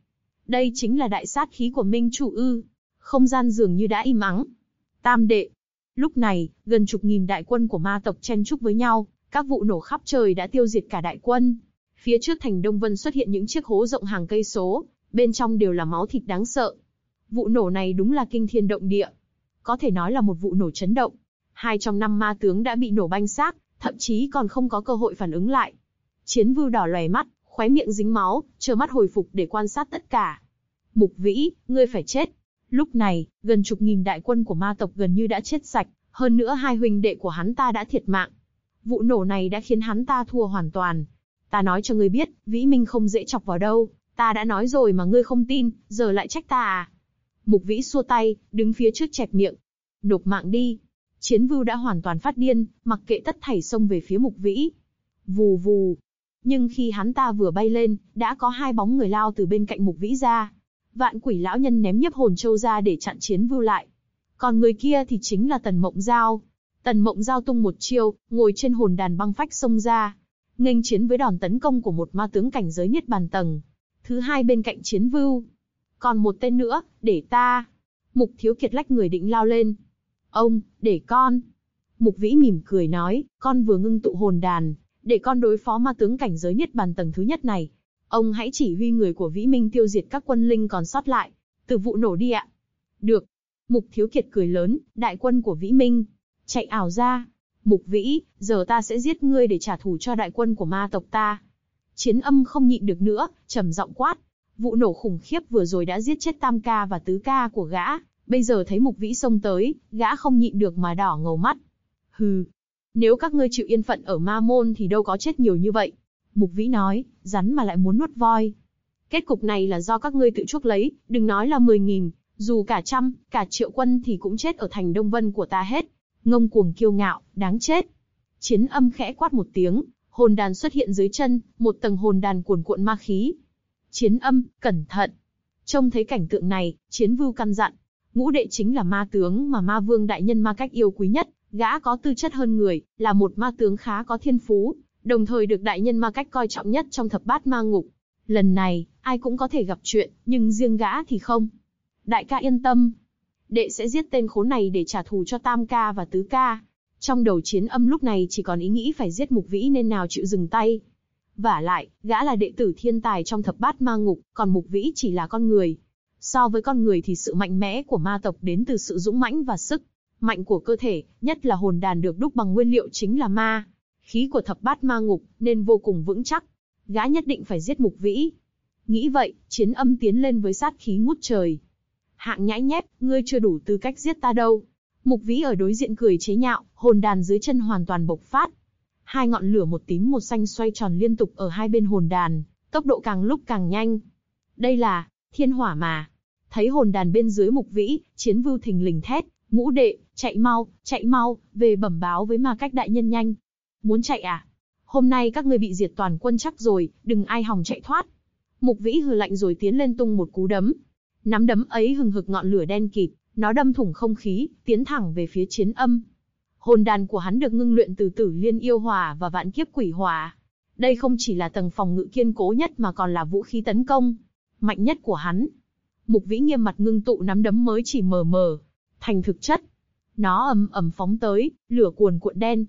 Đây chính là đại sát khí của Minh Chủ ư? Không gian dường như đã im ắng. Tam đệ. Lúc này, gần chục nghìn đại quân của ma tộc chen chúc với nhau, các vụ nổ khắp trời đã tiêu diệt cả đại quân. Phía trước thành Đông Vân xuất hiện những chiếc hố rộng hàng cây số, bên trong đều là máu thịt đáng sợ. Vụ nổ này đúng là kinh thiên động địa. Có thể nói là một vụ nổ chấn động. 2 trong 5 ma tướng đã bị nổ banh xác, thậm chí còn không có cơ hội phản ứng lại. Chiến Vưu đỏ lòe mắt, khóe miệng dính máu, trơ mắt hồi phục để quan sát tất cả. Mục Vĩ, ngươi phải chết. Lúc này, gần chục nghìn đại quân của ma tộc gần như đã chết sạch, hơn nữa 2 huynh đệ của hắn ta đã thiệt mạng. Vụ nổ này đã khiến hắn ta thua hoàn toàn. Ta nói cho ngươi biết, Vĩ Minh không dễ chọc vào đâu, ta đã nói rồi mà ngươi không tin, giờ lại trách ta à? Mục Vĩ xua tay, đứng phía trước chẹp miệng. Nộp mạng đi. Chiến Vưu đã hoàn toàn phát điên, mặc kệ tất thảy xông về phía Mục Vĩ. Vù vù. Nhưng khi hắn ta vừa bay lên, đã có 2 bóng người lao từ bên cạnh Mục Vĩ ra. Vạn Quỷ lão nhân ném nhiếp hồn châu ra để chặn Chiến Vưu lại. Còn người kia thì chính là Tần Mộng Giao. Tần Mộng Giao tung một chiêu, ngồi trên hồn đàn băng phách xông ra, nghênh chiến với đòn tấn công của một ma tướng cảnh giới Niết Bàn tầng. Thứ 2 bên cạnh Chiến Vưu. Còn một tên nữa, để ta. Mục Thiếu Kiệt lách người định lao lên. Ông, để con. Mục Vĩ mỉm cười nói, con vừa ngưng tụ hồn đàn, để con đối phó ma tướng cảnh giới Niết Bàn tầng thứ nhất này. Ông hãy chỉ huy người của Vĩ Minh tiêu diệt các quân linh còn sót lại, từ vụ nổ đi ạ. Được. Mục Thiếu Kiệt cười lớn, đại quân của Vĩ Minh chạy ảo ra. Mục Vĩ, giờ ta sẽ giết ngươi để trả thù cho đại quân của ma tộc ta. Chiến Âm không nhịn được nữa, trầm giọng quát. Vụ nổ khủng khiếp vừa rồi đã giết chết tam ca và tứ ca của gã, bây giờ thấy Mục Vĩ xông tới, gã không nhịn được mà đỏ ngầu mắt. Hừ, nếu các ngươi chịu yên phận ở ma môn thì đâu có chết nhiều như vậy. Mục Vĩ nói, rắn mà lại muốn nuốt voi. Kết cục này là do các ngươi tự chuốc lấy, đừng nói là 10.000, dù cả trăm, cả triệu quân thì cũng chết ở thành Đông Vân của ta hết. Ngông cuồng kiêu ngạo, đáng chết. Chiến Âm khẽ quát một tiếng, hồn đàn xuất hiện dưới chân, một tầng hồn đàn cuồn cuộn ma khí. Chiến Âm, cẩn thận. Trông thấy cảnh tượng này, Chiến Vưu căn dặn. Ngũ đệ chính là ma tướng mà ma vương đại nhân ma cách yêu quý nhất, gã có tư chất hơn người, là một ma tướng khá có thiên phú, đồng thời được đại nhân ma cách coi trọng nhất trong thập bát ma ngục. Lần này, ai cũng có thể gặp chuyện, nhưng riêng gã thì không. Đại ca yên tâm. Đệ sẽ giết tên khốn này để trả thù cho tam ca và tứ ca. Trong đầu Chiến Âm lúc này chỉ còn ý nghĩ phải giết Mục Vĩ nên nào chịu dừng tay. Vả lại, gã là đệ tử thiên tài trong thập bát ma ngục, còn Mục Vĩ chỉ là con người. So với con người thì sự mạnh mẽ của ma tộc đến từ sự dũng mãnh và sức mạnh của cơ thể, nhất là hồn đàn được đúc bằng nguyên liệu chính là ma khí của thập bát ma ngục, nên vô cùng vững chắc. Gã nhất định phải giết Mục Vĩ. Nghĩ vậy, Chiến Âm tiến lên với sát khí ngút trời. Hạng nhãi nhép, ngươi chưa đủ tư cách giết ta đâu. Mục Vĩ ở đối diện cười chế nhạo, hồn đàn dưới chân hoàn toàn bộc phát. 2 ngọn lửa một tím một xanh xoay tròn liên tục ở hai bên hồn đàn, tốc độ càng lúc càng nhanh. Đây là thiên hỏa mà. Thấy hồn đàn bên dưới Mục Vĩ, Chiến Vưu thình lình thét, ngũ đệ, chạy mau, về bẩm báo với ma cách đại nhân nhanh. Muốn chạy à? Hôm nay các ngươi bị diệt toàn quân chắc rồi, đừng ai hòng chạy thoát. Mục Vĩ hừ lạnh rồi tiến lên tung một cú đấm. Nắm đấm ấy hừng hực ngọn lửa đen kịt, nó đâm thủng không khí, tiến thẳng về phía Chiến Âm. Hồn đàn của hắn được ngưng luyện từ Tử Liên yêu hỏa và Vạn Kiếp Quỷ hỏa. Đây không chỉ là tầng phòng ngự kiên cố nhất mà còn là vũ khí tấn công mạnh nhất của hắn. Mục Vĩ nghiêm mặt ngưng tụ nắm đấm mới chỉ mờ mờ thành thực chất. Nó ầm ầm phóng tới, lửa cuồn cuộn đen.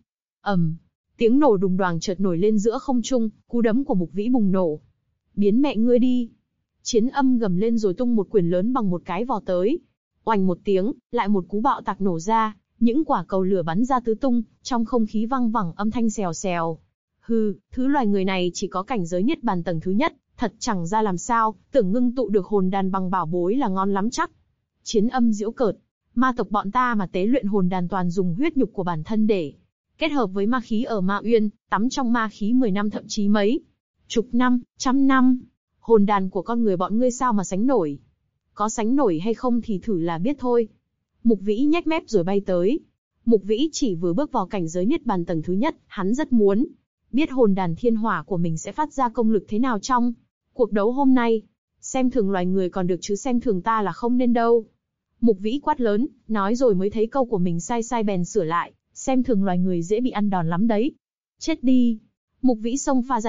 Tiếng nổ đùng đoàng chợt nổi lên giữa không trung, cú đấm của Mục Vĩ bùng nổ. Biến mẹ ngươi đi. Chiến Âm gầm lên rồi tung một quyền lớn bằng một cái vò tới. Oành một tiếng, lại một cú bạo tạc nổ ra, những quả cầu lửa bắn ra tứ tung, trong không khí vang vẳng âm thanh xèo xèo. Hừ, thứ loài người này chỉ có cảnh giới Niết Bàn tầng thứ nhất, thật chẳng ra làm sao, tưởng ngưng tụ được hồn đàn bằng bảo bối là ngon lắm chắc. Chiến Âm giễu cợt, ma tộc bọn ta mà tế luyện hồn đàn toàn dùng huyết nhục của bản thân để kết hợp với ma khí ở Ma Uyên, tắm trong ma khí 10 năm thậm chí mấy chục năm, trăm năm. Hồn đàn của con người bọn ngươi sao mà sánh nổi? Có sánh nổi hay không thì thử là biết thôi. Mục Vĩ nhếch mép rồi bay tới. Mục Vĩ chỉ vừa bước vào cảnh giới Niết Bàn tầng thứ nhất, hắn rất muốn biết hồn đàn thiên hỏa của mình sẽ phát ra công lực thế nào trong cuộc đấu hôm nay. Xem thường loài người còn được chứ xem thường ta là không nên đâu. Mục Vĩ quát lớn, nói rồi mới thấy câu của mình sai bèn sửa lại, xem thường loài người dễ bị ăn đòn lắm đấy. Chết đi. Mục Vĩ xông pha ra trận,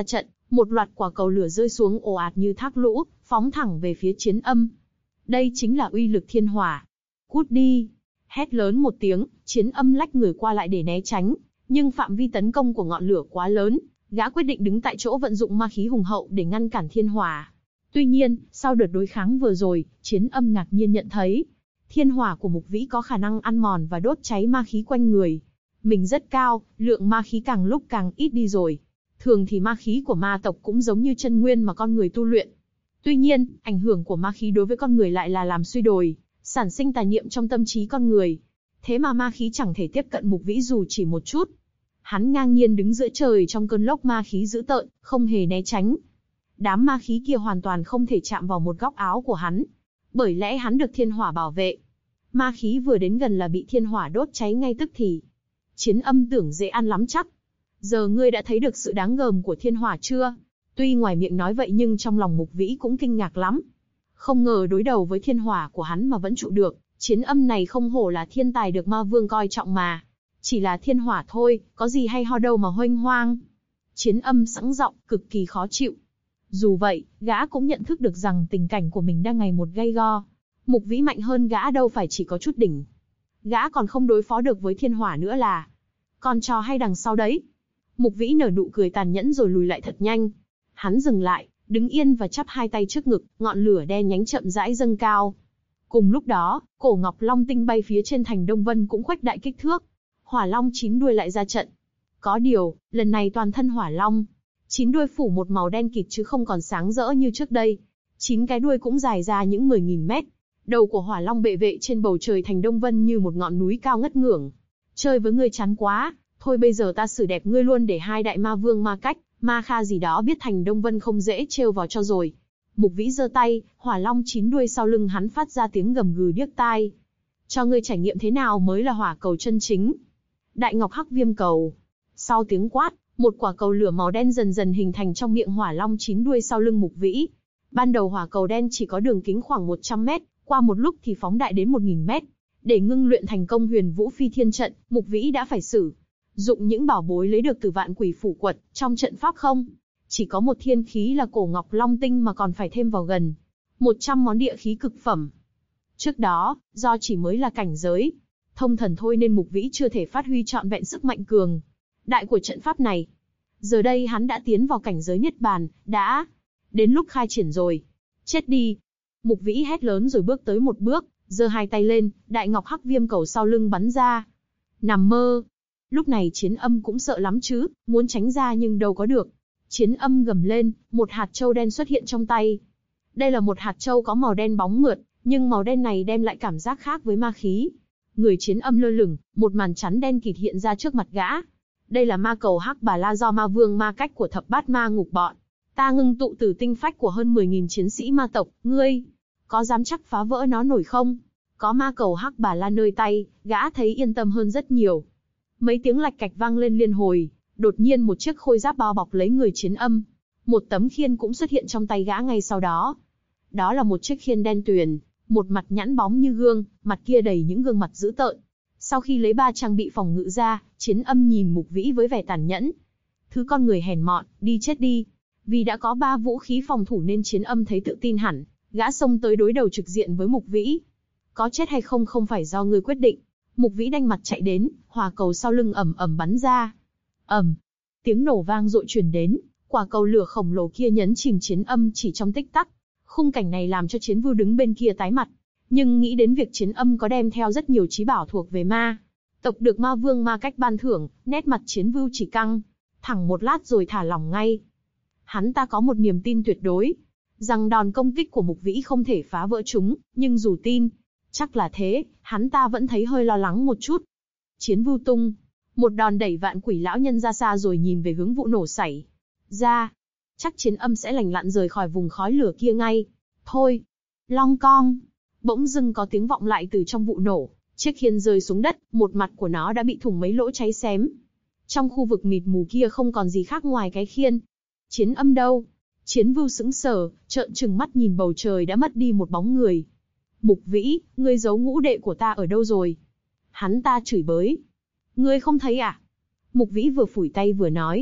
Một loạt quả cầu lửa rơi xuống ồ ạt như thác lũ, phóng thẳng về phía Chiến Âm. Đây chính là uy lực thiên hỏa. Cút đi! Hét lớn một tiếng, Chiến Âm lách người qua lại để né tránh, nhưng phạm vi tấn công của ngọn lửa quá lớn, gã quyết định đứng tại chỗ vận dụng ma khí hùng hậu để ngăn cản thiên hỏa. Tuy nhiên, sau đợt đối kháng vừa rồi, Chiến Âm ngạc nhiên nhận thấy, thiên hỏa của Mục Vĩ có khả năng ăn mòn và đốt cháy ma khí quanh người. Mình rất cao, lượng ma khí càng lúc càng ít đi rồi. Thường thì ma khí của ma tộc cũng giống như chân nguyên mà con người tu luyện. Tuy nhiên, ảnh hưởng của ma khí đối với con người lại là làm suy đồi, sản sinh tà niệm trong tâm trí con người. Thế mà ma khí chẳng thể tiếp cận Mục Vĩ dù chỉ một chút. Hắn ngang nhiên đứng giữa trời trong cơn lốc ma khí dữ tợn, không hề né tránh. Đám ma khí kia hoàn toàn không thể chạm vào một góc áo của hắn, bởi lẽ hắn được thiên hỏa bảo vệ. Ma khí vừa đến gần là bị thiên hỏa đốt cháy ngay tức thì. Chiến Âm tưởng dễ ăn lắm chắc. Giờ ngươi đã thấy được sự đáng gờm của thiên hỏa chưa? Tuy ngoài miệng nói vậy nhưng trong lòng Mục Vĩ cũng kinh ngạc lắm. Không ngờ đối đầu với thiên hỏa của hắn mà vẫn trụ được, Chiến Âm này không hổ là thiên tài được ma vương coi trọng mà. Chỉ là thiên hỏa thôi, có gì hay ho đâu mà huênh hoang. Chiến Âm sẵn giọng, cực kỳ khó chịu. Dù vậy, gã cũng nhận thức được rằng tình cảnh của mình đang ngày một gay go. Mục Vĩ mạnh hơn gã đâu phải chỉ có chút đỉnh. Gã còn không đối phó được với thiên hỏa nữa là. Còn trò hay đằng sau đấy. Mục Vĩ nở nụ cười tàn nhẫn rồi lùi lại thật nhanh. Hắn dừng lại, đứng yên và chắp hai tay trước ngực, ngọn lửa đen nhánh chậm rãi dâng cao. Cùng lúc đó, cổ ngọc long tinh bay phía trên thành Đông Vân cũng khuếch đại kích thước. Hỏa long 9 đuôi lại ra trận. Có điều, lần này toàn thân hỏa long 9 đuôi phủ một màu đen kịt chứ không còn sáng rỡ như trước đây. 9 cái đuôi cũng dài ra những 10.000 mét. Đầu của hỏa long bệ vệ trên bầu trời thành Đông Vân như một ngọn núi cao ngất ngưởng. Chơi với ngươi chán quá, thôi bây giờ ta xử đẹp ngươi luôn để hai đại ma vương Ma Cách, Ma Kha gì đó biết thành Đông Vân không dễ trêu vào cho rồi. Mục Vĩ giơ tay, hỏa long 9 đuôi sau lưng hắn phát ra tiếng gầm gừ điếc tai. Cho ngươi trải nghiệm thế nào mới là hỏa cầu chân chính. Đại Ngọc Hắc Viêm Cầu. Sau tiếng quát, một quả cầu lửa màu đen dần dần hình thành trong miệng hỏa long 9 đuôi sau lưng Mục Vĩ. Ban đầu hỏa cầu đen chỉ có đường kính khoảng 100 mét, qua một lúc thì phóng đại đến 1.000 mét. Để ngưng luyện thành công Huyền Vũ Phi Thiên Trận, Mục Vĩ đã phải sử dụng những bảo bối lấy được từ Vạn Quỷ Phủ Quật trong trận pháp không. Chỉ có một thiên khí là cổ ngọc long tinh mà còn phải thêm vào gần 100 món địa khí cực phẩm. Trước đó, do chỉ mới là cảnh giới thông thần thôi nên Mục Vĩ chưa thể phát huy trọn vẹn sức mạnh cường đại của trận pháp này. Giờ đây hắn đã tiến vào cảnh giới Niết Bàn, đã đến lúc khai triển rồi. Chết đi! Mục Vĩ hét lớn rồi bước tới một bước, giơ hai tay lên, Đại Ngọc Hắc Viêm Cầu sau lưng bắn ra. Nằm mơ! Lúc này Chiến Âm cũng sợ lắm chứ, muốn tránh ra nhưng đâu có được. Chiến Âm gầm lên, một hạt châu đen xuất hiện trong tay. Đây là một hạt châu có màu đen bóng mượt, nhưng màu đen này đem lại cảm giác khác với ma khí. Người Chiến Âm lơ lửng, một màn chắn đen kịt hiện ra trước mặt gã. Đây là ma cầu Hắc Bà La do ma vương Ma Cách của thập bát ma ngục bọn ta ngưng tụ từ tinh phách của hơn 10.000 chiến sĩ ma tộc, ngươi có dám chắc phá vỡ nó nổi không? Có ma cầu Hắc Bà La nơi tay, gã thấy yên tâm hơn rất nhiều. Mấy tiếng lạch cạch vang lên liên hồi, đột nhiên một chiếc khôi giáp bao bọc lấy người Chiến Âm. Một tấm khiên cũng xuất hiện trong tay gã ngay sau đó. Đó là một chiếc khiên đen tuyền, một mặt nhẵn bóng như gương, mặt kia đầy những gương mặt dữ tợn. Sau khi lấy 3 trang bị phòng ngự ra, Chiến Âm nhìn Mục Vĩ với vẻ tàn nhẫn. Thứ con người hèn mọn, đi chết đi. Vì đã có 3 vũ khí phòng thủ nên Chiến Âm thấy tự tin hẳn, gã xông tới đối đầu trực diện với Mục Vĩ. Có chết hay không không phải do ngươi quyết định. Mục Vĩ đanh mặt chạy đến, hỏa cầu sau lưng ầm ầm bắn ra. Ầm, tiếng nổ vang dội truyền đến, quả cầu lửa khổng lồ kia nhấn chìm Chiến Âm chỉ trong tích tắc. Khung cảnh này làm cho Chiến Vưu đứng bên kia tái mặt, nhưng nghĩ đến việc Chiến Âm có đem theo rất nhiều chí bảo thuộc về ma tộc được ma vương Ma Cách ban thưởng, nét mặt Chiến Vưu chỉ căng thẳng một lát rồi thả lỏng ngay. Hắn ta có một niềm tin tuyệt đối rằng đòn công kích của Mục Vĩ không thể phá vỡ chúng, nhưng dù tin chắc là thế, hắn ta vẫn thấy hơi lo lắng một chút. Chiến Vưu tung một đòn đẩy Vạn Quỷ lão nhân ra xa rồi nhìn về hướng vụ nổ xảy ra. Chắc Chiến Âm sẽ lành lặn rời khỏi vùng khói lửa kia ngay thôi. Long cong, bỗng dưng có tiếng vọng lại từ trong vụ nổ. Chiếc khiên rơi xuống đất, một mặt của nó đã bị thủng mấy lỗ cháy xém. Trong khu vực mịt mù kia không còn gì khác ngoài cái khiên. Chiến Âm đâu? Chiến Vưu sững sờ, trợn trừng mắt nhìn bầu trời đã mất đi một bóng người. Mục Vĩ, ngươi giấu ngũ đệ của ta ở đâu rồi? Hắn ta chửi bới. Ngươi không thấy à? Mục Vĩ vừa phủi tay vừa nói.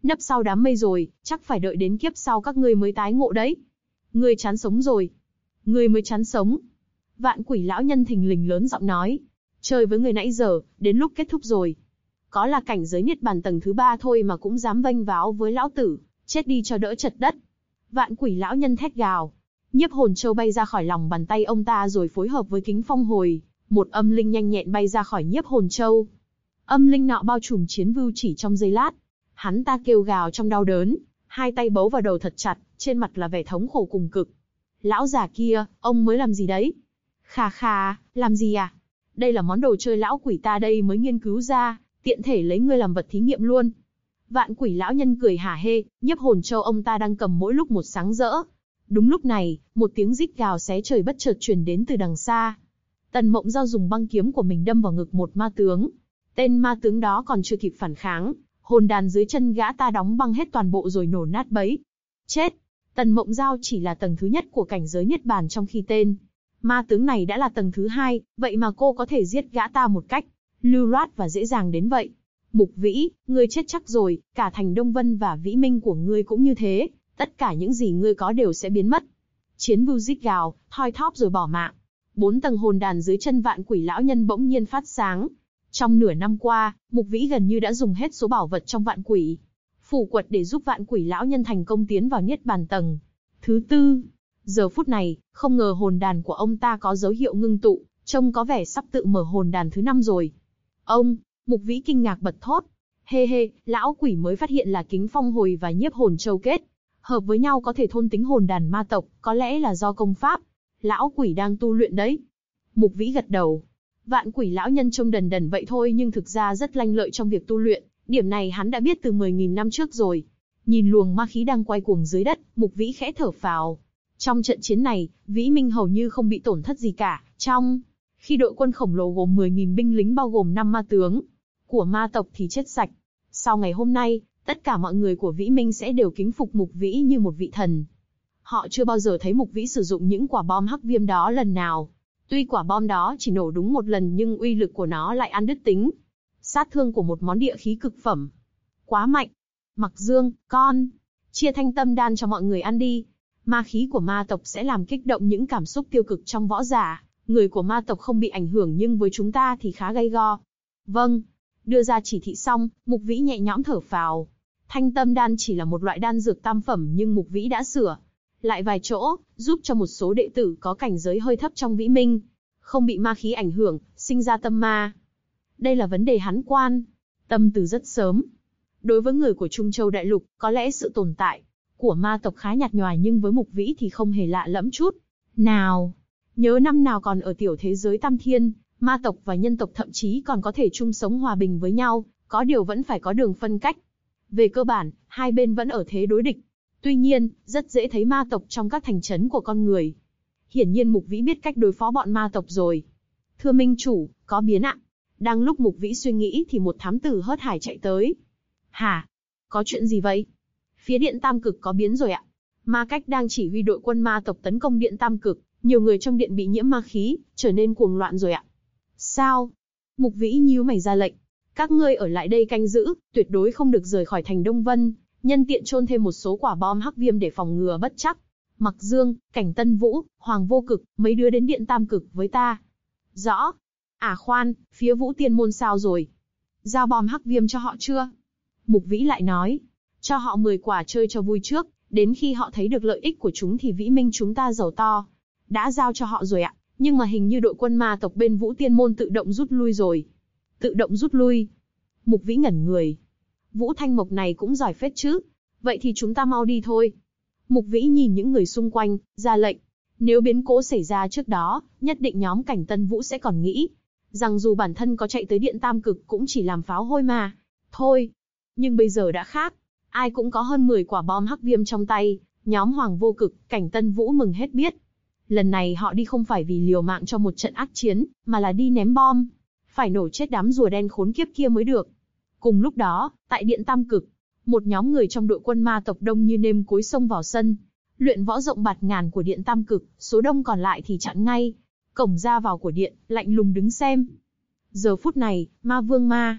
Nấp sau đám mây rồi, chắc phải đợi đến kiếp sau các ngươi mới tái ngộ đấy. Ngươi chán sống rồi. Ngươi mới chán sống. Vạn quỷ lão nhân thình lình lớn giọng nói. Chơi với người nãy giờ, đến lúc kết thúc rồi. Có là cảnh giới niết bàn tầng thứ 3 thôi mà cũng dám vênh váo với lão tử, chết đi cho đỡ chật đất. Vạn quỷ lão nhân thét gào. Nhiếp hồn châu bay ra khỏi lòng bàn tay ông ta rồi phối hợp với kính phong hồi, một âm linh nhanh nhẹn bay ra khỏi nhiếp hồn châu. Âm linh nọ bao trùm chiến vưu chỉ trong giây lát. Hắn ta kêu gào trong đau đớn, hai tay bấu vào đầu thật chặt, trên mặt là vẻ thống khổ cùng cực. Lão già kia, ông mới làm gì đấy? Khà khà, làm gì à? Đây là món đồ chơi lão quỷ ta đây mới nghiên cứu ra, tiện thể lấy ngươi làm vật thí nghiệm luôn. Vạn quỷ lão nhân cười hả hê, nhiếp hồn châu ông ta đang cầm mỗi lúc một sáng rỡ. Đúng lúc này, một tiếng rít gào xé trời bất chợt truyền đến từ đằng xa. Tần Mộng Giao dùng băng kiếm của mình đâm vào ngực một ma tướng. Tên ma tướng đó còn chưa kịp phản kháng, hồn đàn dưới chân gã ta đóng băng hết toàn bộ rồi nổ nát bấy. Chết! Tần Mộng Giao chỉ là tầng thứ nhất của cảnh giới niết bàn trong khi tên ma tướng này đã là tầng thứ 2, vậy mà cô có thể giết gã ta một cách lưu loát và dễ dàng đến vậy. Mục Vĩ, ngươi chết chắc rồi, cả thành Đông Vân và Vĩ Minh của ngươi cũng như thế, tất cả những gì ngươi có đều sẽ biến mất. Chiến vưu rít gào, thoi thóp rồi bỏ mạng. 4 tầng hồn đàn dưới chân vạn quỷ lão nhân bỗng nhiên phát sáng. Trong nửa năm qua, Mục Vĩ gần như đã dùng hết số bảo vật trong vạn quỷ phủ quật để giúp vạn quỷ lão nhân thành công tiến vào niết bàn tầng thứ 4. Giờ phút này, không ngờ hồn đàn của ông ta có dấu hiệu ngưng tụ, trông có vẻ sắp tự mở hồn đàn thứ 5 rồi. Ông, Mục Vĩ kinh ngạc bật thốt. Hê hê, lão quỷ mới phát hiện là kính phong hồi và nhiếp hồn châu kết hợp với nhau có thể thôn tính hồn đàn ma tộc, có lẽ là do công pháp lão quỷ đang tu luyện đấy. Mục Vĩ gật đầu. Vạn quỷ lão nhân trông đần đần vậy thôi nhưng thực ra rất lanh lợi trong việc tu luyện, điểm này hắn đã biết từ 10.000 năm trước rồi. Nhìn luồng ma khí đang quay cuồng dưới đất, Mục Vĩ khẽ thở phào. Trong trận chiến này, Vĩ Minh hầu như không bị tổn thất gì cả, trong khi đội quân khổng lồ gồm 10.000 binh lính bao gồm 5 ma tướng của ma tộc thì chết sạch. Sau ngày hôm nay, tất cả mọi người của Vĩ Minh sẽ đều kính phục Mục Vĩ như một vị thần. Họ chưa bao giờ thấy Mục Vĩ sử dụng những quả bom hắc viêm đó lần nào. Tuy quả bom đó chỉ nổ đúng một lần nhưng uy lực của nó lại ăn đứt tính sát thương của một món địa khí cực phẩm. Quá mạnh. Mặc Dương, con, chia thanh tâm đan cho mọi người ăn đi. Ma khí của ma tộc sẽ làm kích động những cảm xúc tiêu cực trong võ giả. Người của ma tộc không bị ảnh hưởng nhưng với chúng ta thì khá gay go. Vâng. Đưa ra chỉ thị xong, Mục Vĩ nhẹ nhõm thở phào. Thanh tâm đan chỉ là một loại đan dược tam phẩm nhưng Mục Vĩ đã sửa lại vài chỗ, giúp cho một số đệ tử có cảnh giới hơi thấp trong Vĩ Minh không bị ma khí ảnh hưởng, sinh ra tâm ma. Đây là vấn đề hắn quan tâm từ rất sớm. Đối với người của Trung Châu Đại Lục, có lẽ sự tồn tại của ma tộc khá nhạt nhòa nhưng với Mục Vĩ thì không hề lạ lẫm chút nào. Nhớ năm nào còn ở tiểu thế giới Tam Thiên, ma tộc và nhân tộc thậm chí còn có thể chung sống hòa bình với nhau, có điều vẫn phải có đường phân cách. Về cơ bản, hai bên vẫn ở thế đối địch. Tuy nhiên, rất dễ thấy ma tộc trong các thành trấn của con người. Hiển nhiên Mục Vĩ biết cách đối phó bọn ma tộc rồi. Thưa Minh Chủ, có biến ạ. Đang lúc Mục Vĩ suy nghĩ thì một thám tử hớt hải chạy tới. Hả? Có chuyện gì vậy? Phía Điện Tam Cực có biến rồi ạ. Ma Cách đang chỉ huy đội quân ma tộc tấn công Điện Tam Cực. Nhiều người trong điện bị nhiễm ma khí, trở nên cuồng loạn rồi ạ. Sao? Mục Vĩ nhíu mày ra lệnh. Các ngươi ở lại đây canh giữ, tuyệt đối không được rời khỏi thành Đông Vân. Nhân tiện chôn thêm một số quả bom hắc viêm để phòng ngừa bất trắc. Mặc Dương, Cảnh Tân Vũ, Hoàng Vô Cực, mấy đứa đến Điện Tam Cực với ta. Rõ. À khoan, phía Vũ Tiên Môn sao rồi? Giao bom hắc viêm cho họ chưa? Mục Vĩ lại nói. Cho họ 10 quả chơi cho vui trước, đến khi họ thấy được lợi ích của chúng thì Vĩ Minh chúng ta giàu to. Đã giao cho họ rồi ạ, nhưng mà hình như đội quân ma tộc bên Vũ Tiên Môn tự động rút lui rồi. Tự động rút lui? Mục Vĩ ngẩn người. Vũ Thanh Mộc này cũng giỏi phết chứ. Vậy thì chúng ta mau đi thôi. Mục Vĩ nhìn những người xung quanh, ra lệnh. Nếu biến cố xảy ra trước đó, nhất định nhóm Cảnh Tân Vũ sẽ còn nghĩ rằng dù bản thân có chạy tới Điện Tam Cực cũng chỉ làm pháo hôi mà. Thôi. Nhưng bây giờ đã khác. Ai cũng có hơn 10 quả bom hắc viêm trong tay. Nhóm Hoàng Vô Cực, Cảnh Tân Vũ mừng hết biết. Lần này họ đi không phải vì liều mạng cho một trận ác chiến, mà là đi ném bom. Phải nổ chết đám rùa đen khốn kiếp kia mới được. Cùng lúc đó, tại Điện Tam Cực, một nhóm người trong đội quân ma tộc đông như nêm cối xông vào sân luyện võ rộng bạt ngàn của Điện Tam Cực, số đông còn lại thì chặn ngay cổng ra vào của điện, lạnh lùng đứng xem. Giờ phút này, Ma Vương Ma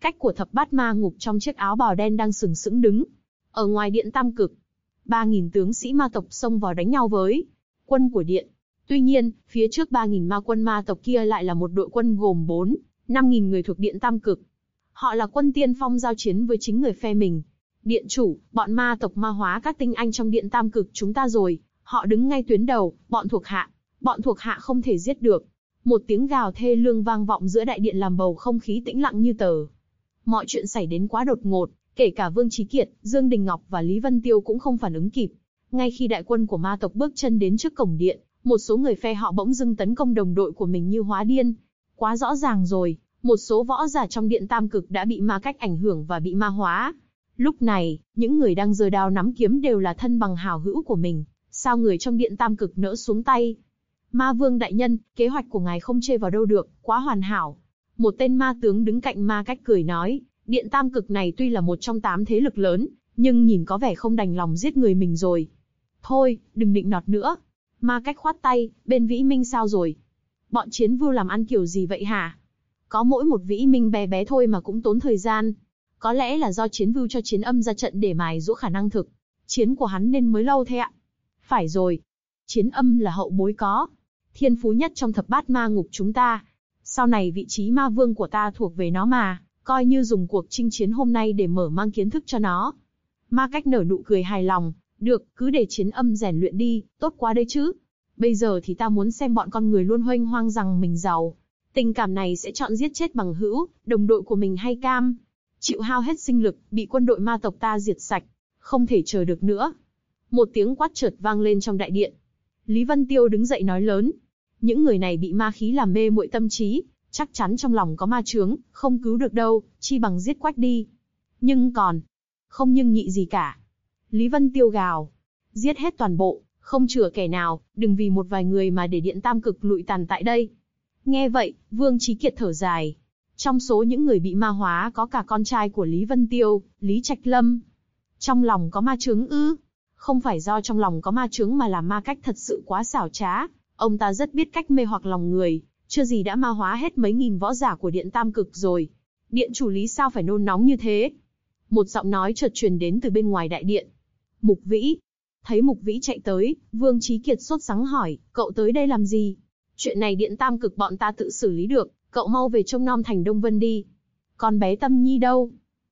Cách của thập bát ma ngục trong chiếc áo bào đen đang sừng sững đứng. Ở ngoài điện Tam Cực, 3.000 tướng sĩ ma tộc xông vào đánh nhau với quân của điện. Tuy nhiên, phía trước 3.000 ma quân ma tộc kia lại là một đội quân gồm 4-5.000 người thuộc điện Tam Cực. Họ là quân tiên phong giao chiến với chính người phe mình. Điện chủ, bọn ma tộc ma hóa các tinh anh trong điện Tam Cực chúng ta rồi. Họ đứng ngay tuyến đầu, bọn thuộc hạ không thể giết được. Một tiếng gào thê lương vang vọng giữa đại điện làm bầu không khí tĩnh lặng như tờ. Mọi chuyện xảy đến quá đột ngột, kể cả Vương Chí Kiệt, Dương Đình Ngọc và Lý Vân Tiêu cũng không phản ứng kịp. Ngay khi đại quân của ma tộc bước chân đến trước cổng điện, một số người phe họ bỗng dưng tấn công đồng đội của mình như hóa điên. Quá rõ ràng rồi, một số võ giả trong điện Tam Cực đã bị ma cách ảnh hưởng và bị ma hóa. Lúc này, những người đang giơ đao nắm kiếm đều là thân bằng hảo hữu của mình. Sao người trong điện Tam Cực nỡ xuống tay? Ma Vương đại nhân, kế hoạch của ngài không chê vào đâu được, quá hoàn hảo. Một tên ma tướng đứng cạnh ma cách cười nói, điện Tam Cực này tuy là một trong 8 thế lực lớn, nhưng nhìn có vẻ không đành lòng giết người mình rồi. Thôi, đừng định nọt nữa. Ma cách khoát tay, bên Vĩ Minh sao rồi? Bọn chiến vưu làm ăn kiểu gì vậy hả? Có mỗi một Vĩ Minh bé bé thôi mà cũng tốn thời gian. Có lẽ là do chiến vưu cho chiến âm ra trận để mài giũa khả năng thực chiến của hắn nên mới lâu thế ạ. Phải rồi. Chiến âm là hậu bối có thiên phú nhất trong thập bát ma ngục chúng ta. Sau này vị trí ma vương của ta thuộc về nó mà, coi như dùng cuộc chinh chiến hôm nay để mở mang kiến thức cho nó. Ma cách nở nụ cười hài lòng, được, cứ để chiến âm rèn luyện đi, tốt quá đấy chứ. Bây giờ thì ta muốn xem bọn con người luôn huênh hoang rằng mình giàu. Tình cảm này sẽ chọn giết chết bằng hữu, đồng đội của mình hay cam chịu hao hết sinh lực, bị quân đội ma tộc ta diệt sạch. Không thể chờ được nữa. Một tiếng quát chợt vang lên trong đại điện. Lý Vân Tiêu đứng dậy nói lớn. Những người này bị ma khí làm mê muội tâm trí, chắc chắn trong lòng có ma chướng, không cứu được đâu, chi bằng giết quách đi. Nhưng còn, không nhưng nhị gì cả. Lý Vân Tiêu gào, giết hết toàn bộ, không chừa kẻ nào, đừng vì một vài người mà để điện Tam Cực lụi tàn tại đây. Nghe vậy, Vương Chí Kiệt thở dài. Trong số những người bị ma hóa có cả con trai của Lý Vân Tiêu, Lý Trạch Lâm. Trong lòng có ma chướng ư? Không phải do trong lòng có ma chướng mà là ma cách thật sự quá xảo trá. Ông ta rất biết cách mê hoặc lòng người, chưa gì đã ma hóa hết mấy nghìn võ giả của điện Tam Cực rồi. Điện chủ Lý sao phải nôn nóng như thế? Một giọng nói chợt truyền đến từ bên ngoài đại điện. Mục Vĩ. Thấy Mục Vĩ chạy tới, Vương Chí Kiệt sốt sắng hỏi, cậu tới đây làm gì? Chuyện này điện Tam Cực bọn ta tự xử lý được, cậu mau về trông nom thành Đông Vân đi. Con bé Tâm Nhi đâu?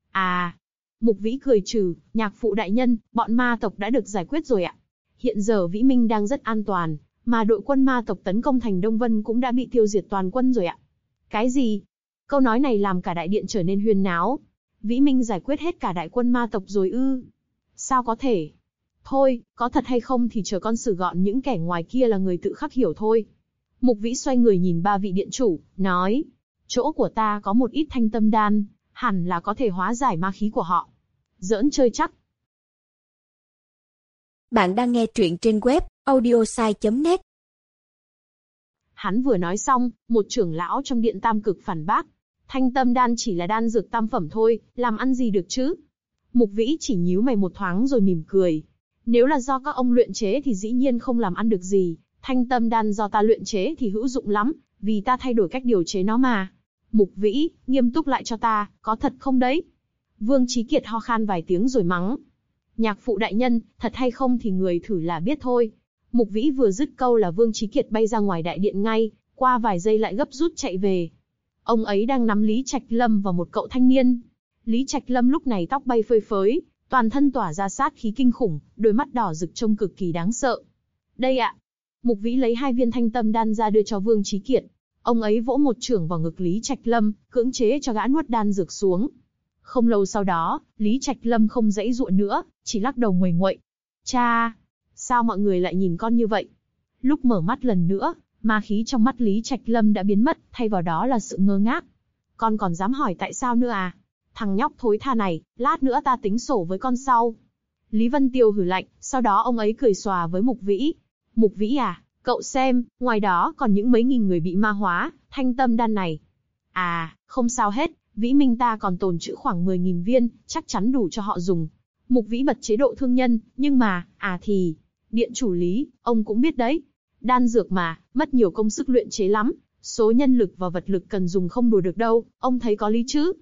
À. Mục Vĩ cười trừ, nhạc phụ đại nhân, bọn ma tộc đã được giải quyết rồi ạ. Hiện giờ Vĩ Minh đang rất an toàn, mà đội quân ma tộc tấn công thành Đông Vân cũng đã bị tiêu diệt toàn quân rồi ạ. Cái gì? Câu nói này làm cả đại điện trở nên huyên náo. Vĩ Minh giải quyết hết cả đại quân ma tộc rồi ư? Sao có thể? Thôi, có thật hay không thì chờ con xử gọn những kẻ ngoài kia là người tự khắc hiểu thôi. Mục Vĩ xoay người nhìn ba vị điện chủ, nói, chỗ của ta có một ít thanh tâm đan, hẳn là có thể hóa giải ma khí của họ. Giỡn chơi chắc. Bạn đang nghe truyện trên web audiosai.net. Hắn vừa nói xong, một trưởng lão trong điện Tam Cực phản bác. Thanh tâm đan chỉ là đan dược tam phẩm thôi, làm ăn gì được chứ? Mục Vĩ chỉ nhíu mày một thoáng rồi mỉm cười. Nếu là do các ông luyện chế thì dĩ nhiên không làm ăn được gì. Thanh tâm đan do ta luyện chế thì hữu dụng lắm, vì ta thay đổi cách điều chế nó mà. Mục Vĩ, nghiêm túc lại cho ta, có thật không đấy? Vương Chí Kiệt ho khan vài tiếng rồi mắng. Nhạc phụ đại nhân, thật hay không thì người thử là biết thôi. Mục Vĩ vừa dứt câu là Vương Chí Kiệt bay ra ngoài đại điện ngay, qua vài giây lại gấp rút chạy về. Ông ấy đang nắm Lý Trạch Lâm và một cậu thanh niên. Lý Trạch Lâm lúc này tóc bay phơi phới, toàn thân tỏa ra sát khí kinh khủng, đôi mắt đỏ rực trông cực kỳ đáng sợ. Đây ạ. Mục Vĩ lấy 2 viên thanh tâm đan ra đưa cho Vương Chí Kiệt. Ông ấy vỗ một chưởng vào ngực Lý Trạch Lâm, cưỡng chế cho gã nuốt đan dược xuống. Không lâu sau đó, Lý Trạch Lâm không giãy giụa nữa, chỉ lắc đầu nguầy nguậy. Cha, sao mọi người lại nhìn con như vậy? Lúc mở mắt lần nữa, ma khí trong mắt Lý Trạch Lâm đã biến mất, thay vào đó là sự ngơ ngác. Con còn dám hỏi tại sao nữa à? Thằng nhóc thối tha này, lát nữa ta tính sổ với con sau. Lý Vân Tiêu hừ lạnh, sau đó ông ấy cười xòa với Mục Vĩ. Mục Vĩ à, cậu xem, ngoài đó còn những mấy nghìn người bị ma hóa, thanh tâm đan này. À, không sao hết, Vĩ Minh ta còn tồn trữ khoảng 10.000 viên, chắc chắn đủ cho họ dùng. Mục Vĩ bật chế độ thương nhân, nhưng mà, điện chủ Lý, ông cũng biết đấy. Đan dược mà, mất nhiều công sức luyện chế lắm, số nhân lực và vật lực cần dùng không đùa được đâu, ông thấy có lý chứ?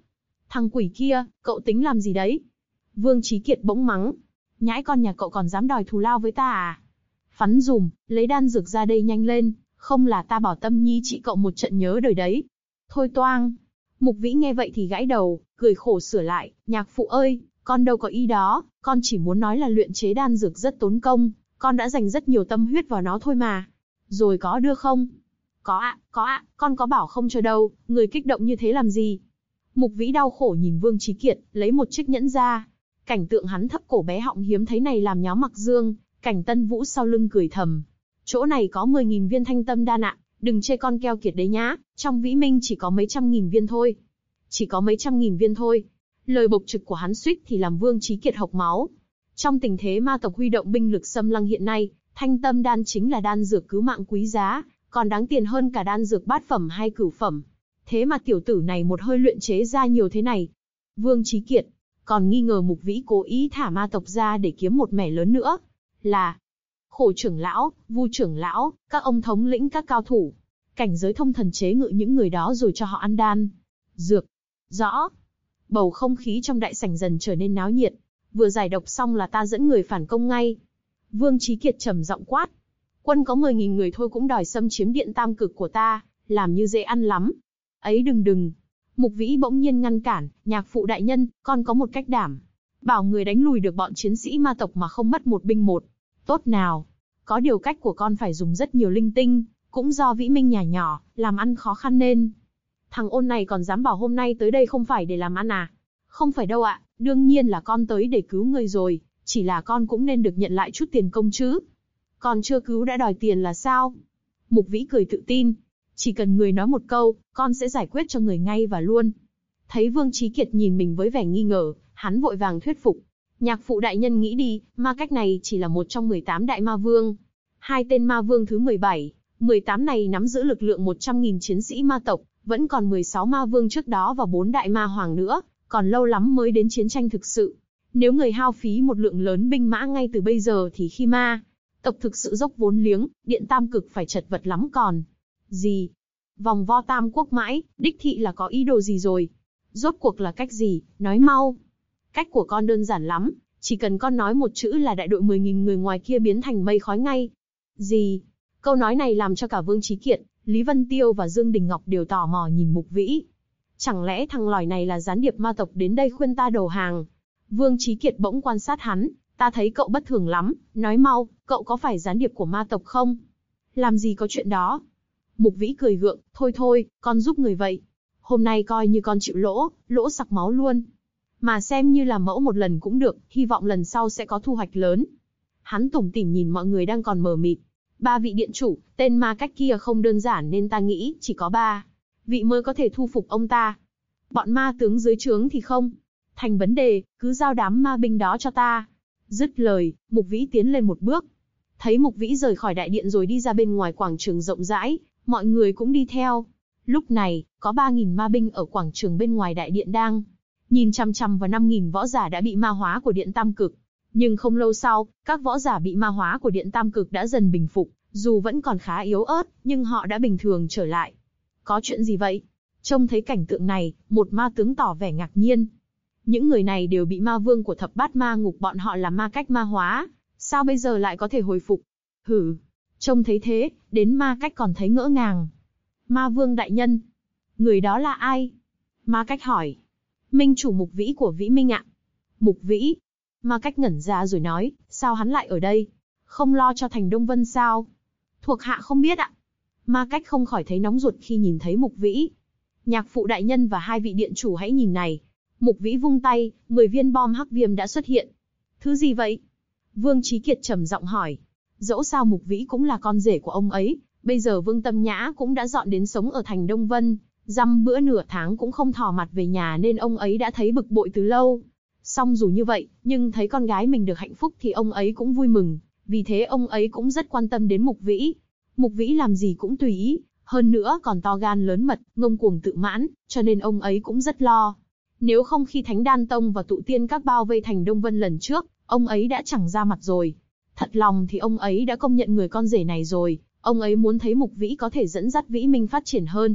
Thằng quỷ kia, cậu tính làm gì đấy? Vương Chí Kiệt bỗng mắng. Nhãi con nhà cậu còn dám đòi thù lao với ta à? Phắn dùm, lấy đan dược ra đây nhanh lên, không là ta bảo Tâm Nhi trị cậu một trận nhớ đời đấy. Thôi toang. Mục Vĩ nghe vậy thì gãi đầu, cười khổ sửa lại, nhạc phụ ơi, con đâu có ý đó, con chỉ muốn nói là luyện chế đan dược rất tốn công, con đã dành rất nhiều tâm huyết vào nó thôi mà. Rồi có đưa không? Có ạ, con có bảo không cho đâu, người kích động như thế làm gì? Mục Vĩ đau khổ nhìn Vương Chí Kiệt, lấy một chiếc nhẫn ra. Cảnh tượng hắn thấp cổ bé họng hiếm thấy này làm nhó Mặc Dương, Cảnh Tân Vũ sau lưng cười thầm. Chỗ này có 10.000 viên thanh tâm đan ạ, đừng chê con keo kiệt đấy nhá, trong Vĩ Minh chỉ có mấy trăm nghìn viên thôi. Chỉ có mấy trăm nghìn viên thôi. Lời bộc trực của hắn suýt thì làm Vương Chí Kiệt hộc máu. Trong tình thế ma tộc huy động binh lực xâm lăng hiện nay, thanh tâm đan chính là đan dược cứu mạng quý giá, còn đáng tiền hơn cả đan dược bát phẩm hay cửu phẩm. Thế mà tiểu tử này một hơi luyện chế ra nhiều thế này. Vương Chí Kiệt còn nghi ngờ Mục Vĩ cố ý thả ma tộc ra để kiếm một mẻ lớn nữa. Là Khổ trưởng lão, Vu trưởng lão, các ông thống lĩnh các cao thủ, cảnh giới thông thần chế ngự những người đó rồi cho họ ăn đan dược. Rõ. Bầu không khí trong đại sảnh dần trở nên náo nhiệt. Vừa giải độc xong là ta dẫn người phản công ngay. Vương Chí Kiệt trầm giọng quát. Quân có 10.000 người thôi cũng đòi xâm chiếm điện tam cực của ta, làm như dễ ăn lắm. Ấy đừng. Mục Vĩ bỗng nhiên ngăn cản, nhạc phụ đại nhân, con có một cách đảm bảo người đánh lùi được bọn chiến sĩ ma tộc mà không mất một binh một. Tốt nào. Có điều cách của con phải dùng rất nhiều linh tinh, cũng do Vĩ Minh nhà nhỏ, làm ăn khó khăn nên. Thằng ôn này còn dám bảo hôm nay tới đây không phải để làm ăn à? Không phải đâu ạ, đương nhiên là con tới để cứu người rồi, chỉ là con cũng nên được nhận lại chút tiền công chứ. Còn chưa cứu đã đòi tiền là sao? Mục Vĩ cười tự tin. Chỉ cần người nói một câu, con sẽ giải quyết cho người ngay và luôn. Thấy Vương Chí Kiệt nhìn mình với vẻ nghi ngờ, hắn vội vàng thuyết phục. Nhạc phụ đại nhân nghĩ đi, ma cách này chỉ là một trong 18 đại ma vương. Hai tên ma vương thứ 17, 18 này nắm giữ lực lượng 100.000 chiến sĩ ma tộc, vẫn còn 16 ma vương trước đó và 4 đại ma hoàng nữa, còn lâu lắm mới đến chiến tranh thực sự. Nếu người hao phí một lượng lớn binh mã ngay từ bây giờ thì khi ma tộc thực sự dốc vốn liếng, điện tam cực phải chật vật lắm còn. Gì? Vòng vo tam quốc mãi, đích thị là có ý đồ gì rồi? Rốt cuộc là cách gì? Nói mau. Cách của con đơn giản lắm, chỉ cần con nói một chữ là đại đội 10.000 người ngoài kia biến thành mây khói ngay. Gì? Câu nói này làm cho cả Vương Chí Kiệt, Lý Vân Tiêu và Dương Đình Ngọc đều tò mò nhìn Mục Vĩ. Chẳng lẽ thằng lỏi này là gián điệp ma tộc đến đây khuyên ta đầu hàng? Vương Chí Kiệt bỗng quan sát hắn, ta thấy cậu bất thường lắm, nói mau, cậu có phải gián điệp của ma tộc không? Làm gì có chuyện đó? Mục Vĩ cười gượng, thôi, con giúp người vậy. Hôm nay coi như con chịu lỗ sặc máu luôn. Mà xem như là mẫu một lần cũng được, hy vọng lần sau sẽ có thu hoạch lớn. Hắn tủm tỉm nhìn mọi người đang còn mờ mịt. 3 vị điện chủ, tên ma cách kia không đơn giản nên ta nghĩ chỉ có 3 vị mới có thể thu phục ông ta. Bọn ma tướng dưới trướng thì không thành vấn đề, cứ giao đám ma binh đó cho ta. Dứt lời, Mục Vĩ tiến lên một bước. Thấy Mục Vĩ rời khỏi đại điện rồi đi ra bên ngoài quảng trường rộng rãi, mọi người cũng đi theo. Lúc này, có 3.000 ma binh ở quảng trường bên ngoài đại điện đang nhìn chằm chằm vào 5.000 võ giả đã bị ma hóa của điện tam cực. Nhưng không lâu sau, các võ giả bị ma hóa của điện tam cực đã dần bình phục, dù vẫn còn khá yếu ớt, nhưng họ đã bình thường trở lại. Có chuyện gì vậy? Trông thấy cảnh tượng này, một ma tướng tỏ vẻ ngạc nhiên. Những người này đều bị ma vương của thập bát ma ngục bọn họ là ma cách ma hóa, sao bây giờ lại có thể hồi phục? Hử! Trông thấy thế, đến ma cách còn thấy ngỡ ngàng. Ma vương đại nhân, người đó là ai? Ma cách hỏi. Minh chủ Mục Vĩ của Vĩ Minh ạ. Mục Vĩ? Ma cách ngẩn ra rồi nói, sao hắn lại ở đây? Không lo cho thành Đông Vân sao? Thuộc hạ không biết ạ. Ma cách không khỏi thấy nóng ruột khi nhìn thấy Mục Vĩ. Nhạc phụ đại nhân và 2 vị điện chủ hãy nhìn này. Mục Vĩ vung tay, 10 viên bom hắc viêm đã xuất hiện. Thứ gì vậy? Vương Chí Kiệt trầm giọng hỏi. Dẫu sao Mục Vĩ cũng là con rể của ông ấy, bây giờ Vương Tâm Nhã cũng đã dọn đến sống ở thành Đông Vân, dăm bữa nửa tháng cũng không thò mặt về nhà nên ông ấy đã thấy bực bội từ lâu. Song dù như vậy, nhưng thấy con gái mình được hạnh phúc thì ông ấy cũng vui mừng, vì thế ông ấy cũng rất quan tâm đến Mục Vĩ. Mục Vĩ làm gì cũng tùy ý, hơn nữa còn to gan lớn mật, ngông cuồng tự mãn, cho nên ông ấy cũng rất lo. Nếu không khi Thánh Đan Tông và tụ tiên các bao vây thành Đông Vân lần trước, ông ấy đã chẳng ra mặt rồi. Thật lòng thì ông ấy đã công nhận người con rể này rồi, ông ấy muốn thấy Mục Vĩ có thể dẫn dắt Vĩ Minh phát triển hơn.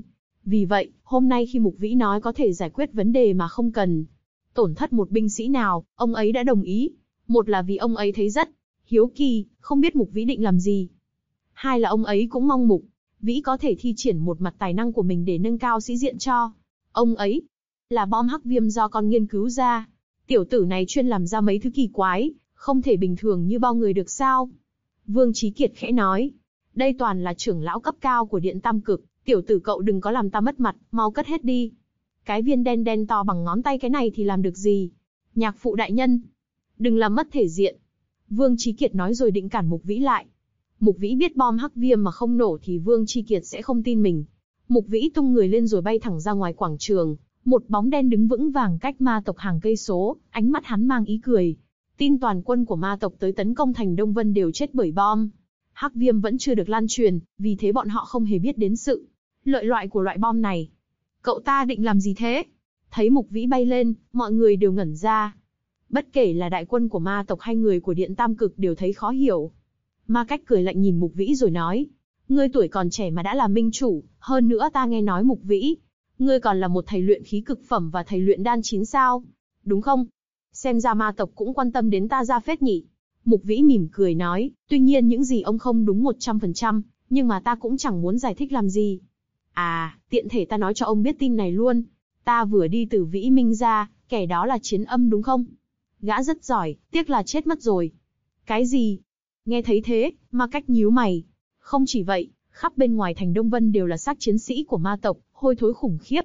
Vì vậy, hôm nay khi Mục Vĩ nói có thể giải quyết vấn đề mà không cần tổn thất một binh sĩ nào, ông ấy đã đồng ý. Một là vì ông ấy thấy rất hiếu kỳ, không biết Mục Vĩ định làm gì. Hai là ông ấy cũng mong Mục Vĩ có thể thi triển một mặt tài năng của mình để nâng cao sĩ diện cho ông ấy. Là bom hắc viêm do con nghiên cứu ra. Tiểu tử này chuyên làm ra mấy thứ kỳ quái, không thể bình thường như bao người được sao? Vương Chí Kiệt khẽ nói. Đây toàn là trưởng lão cấp cao của Điện Tam Cực, tiểu tử cậu đừng có làm ta mất mặt, mau cất hết đi. Cái viên đen đen to bằng ngón tay cái này thì làm được gì? Nhạc phụ đại nhân, đừng làm mất thể diện. Vương Chí Kiệt nói rồi định cản Mục Vĩ lại. Mục Vĩ biết bom hắc viêm mà không nổ thì Vương Chí Kiệt sẽ không tin mình. Mục Vĩ tung người lên rồi bay thẳng ra ngoài quảng trường. Một bóng đen đứng vững vàng cách ma tộc hàng cây số, ánh mắt hắn mang ý cười. Tin toàn quân của ma tộc tới tấn công thành Đông Vân đều chết bởi bom hắc viêm vẫn chưa được lan truyền, vì thế bọn họ không hề biết đến sự lợi loại của loại bom này. Cậu ta định làm gì thế? Thấy Mục Vĩ bay lên, mọi người đều ngẩn ra. Bất kể là đại quân của ma tộc hay người của Điện Tam Cực đều thấy khó hiểu. Ma Cách cười lạnh nhìn Mục Vĩ rồi nói, ngươi tuổi còn trẻ mà đã là minh chủ, hơn nữa ta nghe nói Mục Vĩ, ngươi còn là một thầy luyện khí cực phẩm và thầy luyện đan 9 sao, đúng không? Xem ra ma tộc cũng quan tâm đến ta ra phết nhỉ. Mục Vĩ mỉm cười nói, tuy nhiên những gì ông không đúng 100%, nhưng mà ta cũng chẳng muốn giải thích làm gì. À, tiện thể ta nói cho ông biết tin này luôn. Ta vừa đi từ Vĩ Minh ra, kẻ đó là Chiến Âm đúng không? Gã rất giỏi, tiếc là chết mất rồi. Cái gì? Nghe thấy thế, Ma Cách nhíu mày. Không chỉ vậy, khắp bên ngoài thành Đông Vân đều là xác chiến sĩ của ma tộc, hôi thối khủng khiếp.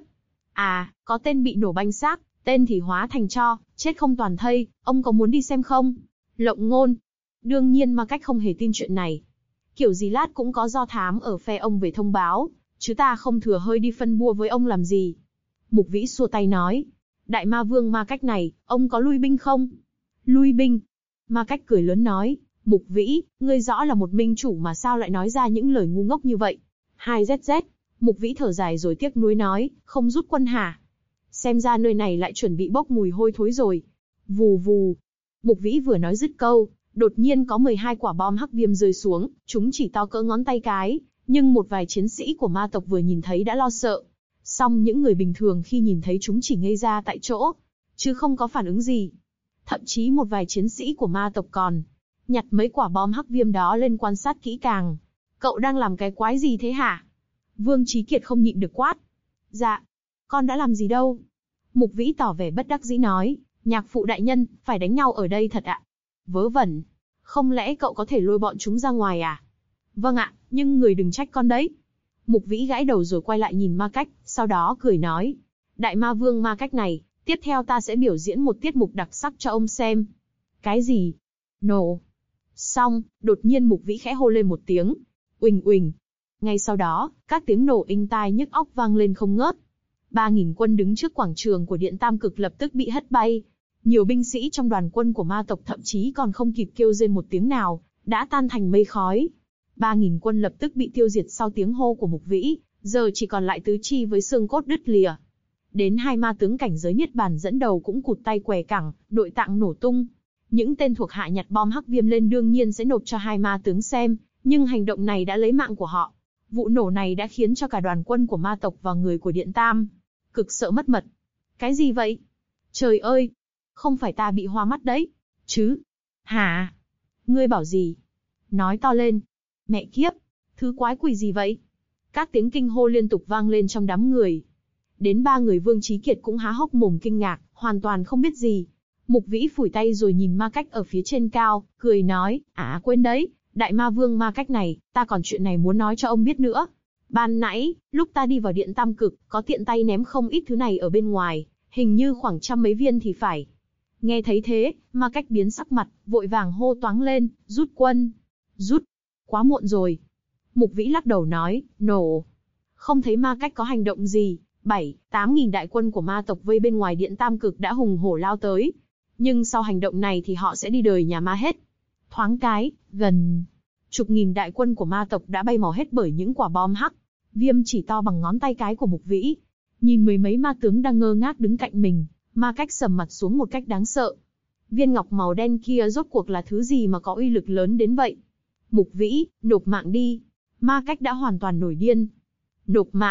À, có tên bị nổ banh xác, tên thì hóa thành tro, chết không toàn thây, ông có muốn đi xem không? Lộng ngôn. Đương nhiên Ma Cách không hề tin chuyện này. Kiểu gì lát cũng có do thám ở phe ông về thông báo, chứ ta không thừa hơi đi phân bua với ông làm gì. Mục Vĩ xua tay nói, đại ma vương Ma Cách này, ông có lui binh không? Lui binh? Ma Cách cười lớn nói, Mục Vĩ, ngươi rõ là một minh chủ mà sao lại nói ra những lời ngu ngốc như vậy? 2ZZ. Mục Vĩ thở dài rồi tiếc nuối nói, không rút quân hả? Xem ra nơi này lại chuẩn bị bốc mùi hôi thối rồi. Vù vù. Mục Vĩ vừa nói dứt câu, đột nhiên có 12 quả bom hắc viêm rơi xuống, chúng chỉ to cỡ ngón tay cái, nhưng một vài chiến sĩ của ma tộc vừa nhìn thấy đã lo sợ. Song những người bình thường khi nhìn thấy chúng chỉ ngây ra tại chỗ, chứ không có phản ứng gì. Thậm chí một vài chiến sĩ của ma tộc còn nhặt mấy quả bom hắc viêm đó lên quan sát kỹ càng. Cậu đang làm cái quái gì thế hả? Vương Chí Kiệt không nhịn được quát. Dạ, con đã làm gì đâu. Mục Vĩ tỏ vẻ bất đắc dĩ nói, nhạc phụ đại nhân, phải đánh nhau ở đây thật ạ. Vớ vẩn, không lẽ cậu có thể lôi bọn chúng ra ngoài à? Vâng ạ, nhưng người đừng trách con đấy. Mục Vĩ gãi đầu rồi quay lại nhìn Ma Cách, sau đó cười nói, đại ma vương Ma Cách này, tiếp theo ta sẽ biểu diễn một tiết mục đặc sắc cho ông xem. Cái gì? Nổ. Xong, đột nhiên Mục Vĩ khẽ hô lên một tiếng, uỳnh uỳnh. Ngay sau đó, các tiếng nổ inh tai nhức óc vang lên không ngớt. 3.000 quân đứng trước quảng trường của Điện Tam Cực lập tức bị hất bay. Nhiều binh sĩ trong đoàn quân của ma tộc thậm chí còn không kịp kêu rên một tiếng nào, đã tan thành mây khói. 3.000 quân lập tức bị tiêu diệt sau tiếng hô của Mục Vĩ, giờ chỉ còn lại tứ chi với xương cốt đứt lìa. Đến hai ma tướng cảnh giới Niết Bàn dẫn đầu cũng cụt tay què cẳng, nội tạng nổ tung. Những tên thuộc hạ nhặt bom hắc viêm lên đương nhiên sẽ nộp cho hai ma tướng xem, nhưng hành động này đã lấy mạng của họ. Vụ nổ này đã khiến cho cả đoàn quân của ma tộc và người của Điện Tam Cực sợ mất mật. Cái gì vậy? Trời ơi! Không phải ta bị hoa mắt đấy, chứ? Hả? Ngươi bảo gì? Nói to lên. Mẹ kiếp! Thứ quái quỷ gì vậy? Các tiếng kinh hô liên tục vang lên trong đám người. Đến 3 người Vương Chí Kiệt cũng há hốc mồm kinh ngạc, hoàn toàn không biết gì. Mục Vĩ phủi tay rồi nhìn Ma Cách ở phía trên cao, cười nói, quên đấy, đại ma vương Ma Cách này, ta còn chuyện này muốn nói cho ông biết nữa. Ban nãy, lúc ta đi vào Điện Tam Cực, có tiện tay ném không ít thứ này ở bên ngoài, hình như khoảng trăm mấy viên thì phải. Nghe thấy thế, Ma Cách biến sắc mặt, vội vàng hô toáng lên, rút quân. Rút. Quá muộn rồi. Mục Vĩ lắc đầu nói, nổ. Không thấy Ma Cách có hành động gì, 7-8 nghìn đại quân của ma tộc vây bên ngoài Điện Tam Cực đã hùng hổ lao tới. Nhưng sau hành động này thì họ sẽ đi đời nhà ma hết. Thoáng cái, gần chục nghìn đại quân của ma tộc đã bay màu hết bởi những quả bom hắc viêm chỉ to bằng ngón tay cái của Mục Vĩ. Nhìn mười mấy ma tướng đang ngơ ngác đứng cạnh mình, Ma Cách sầm mặt xuống một cách đáng sợ. Viên ngọc màu đen kia rốt cuộc là thứ gì mà có uy lực lớn đến vậy? Mục Vĩ, nộp mạng đi. Ma Cách đã hoàn toàn nổi điên. Nộp mạng?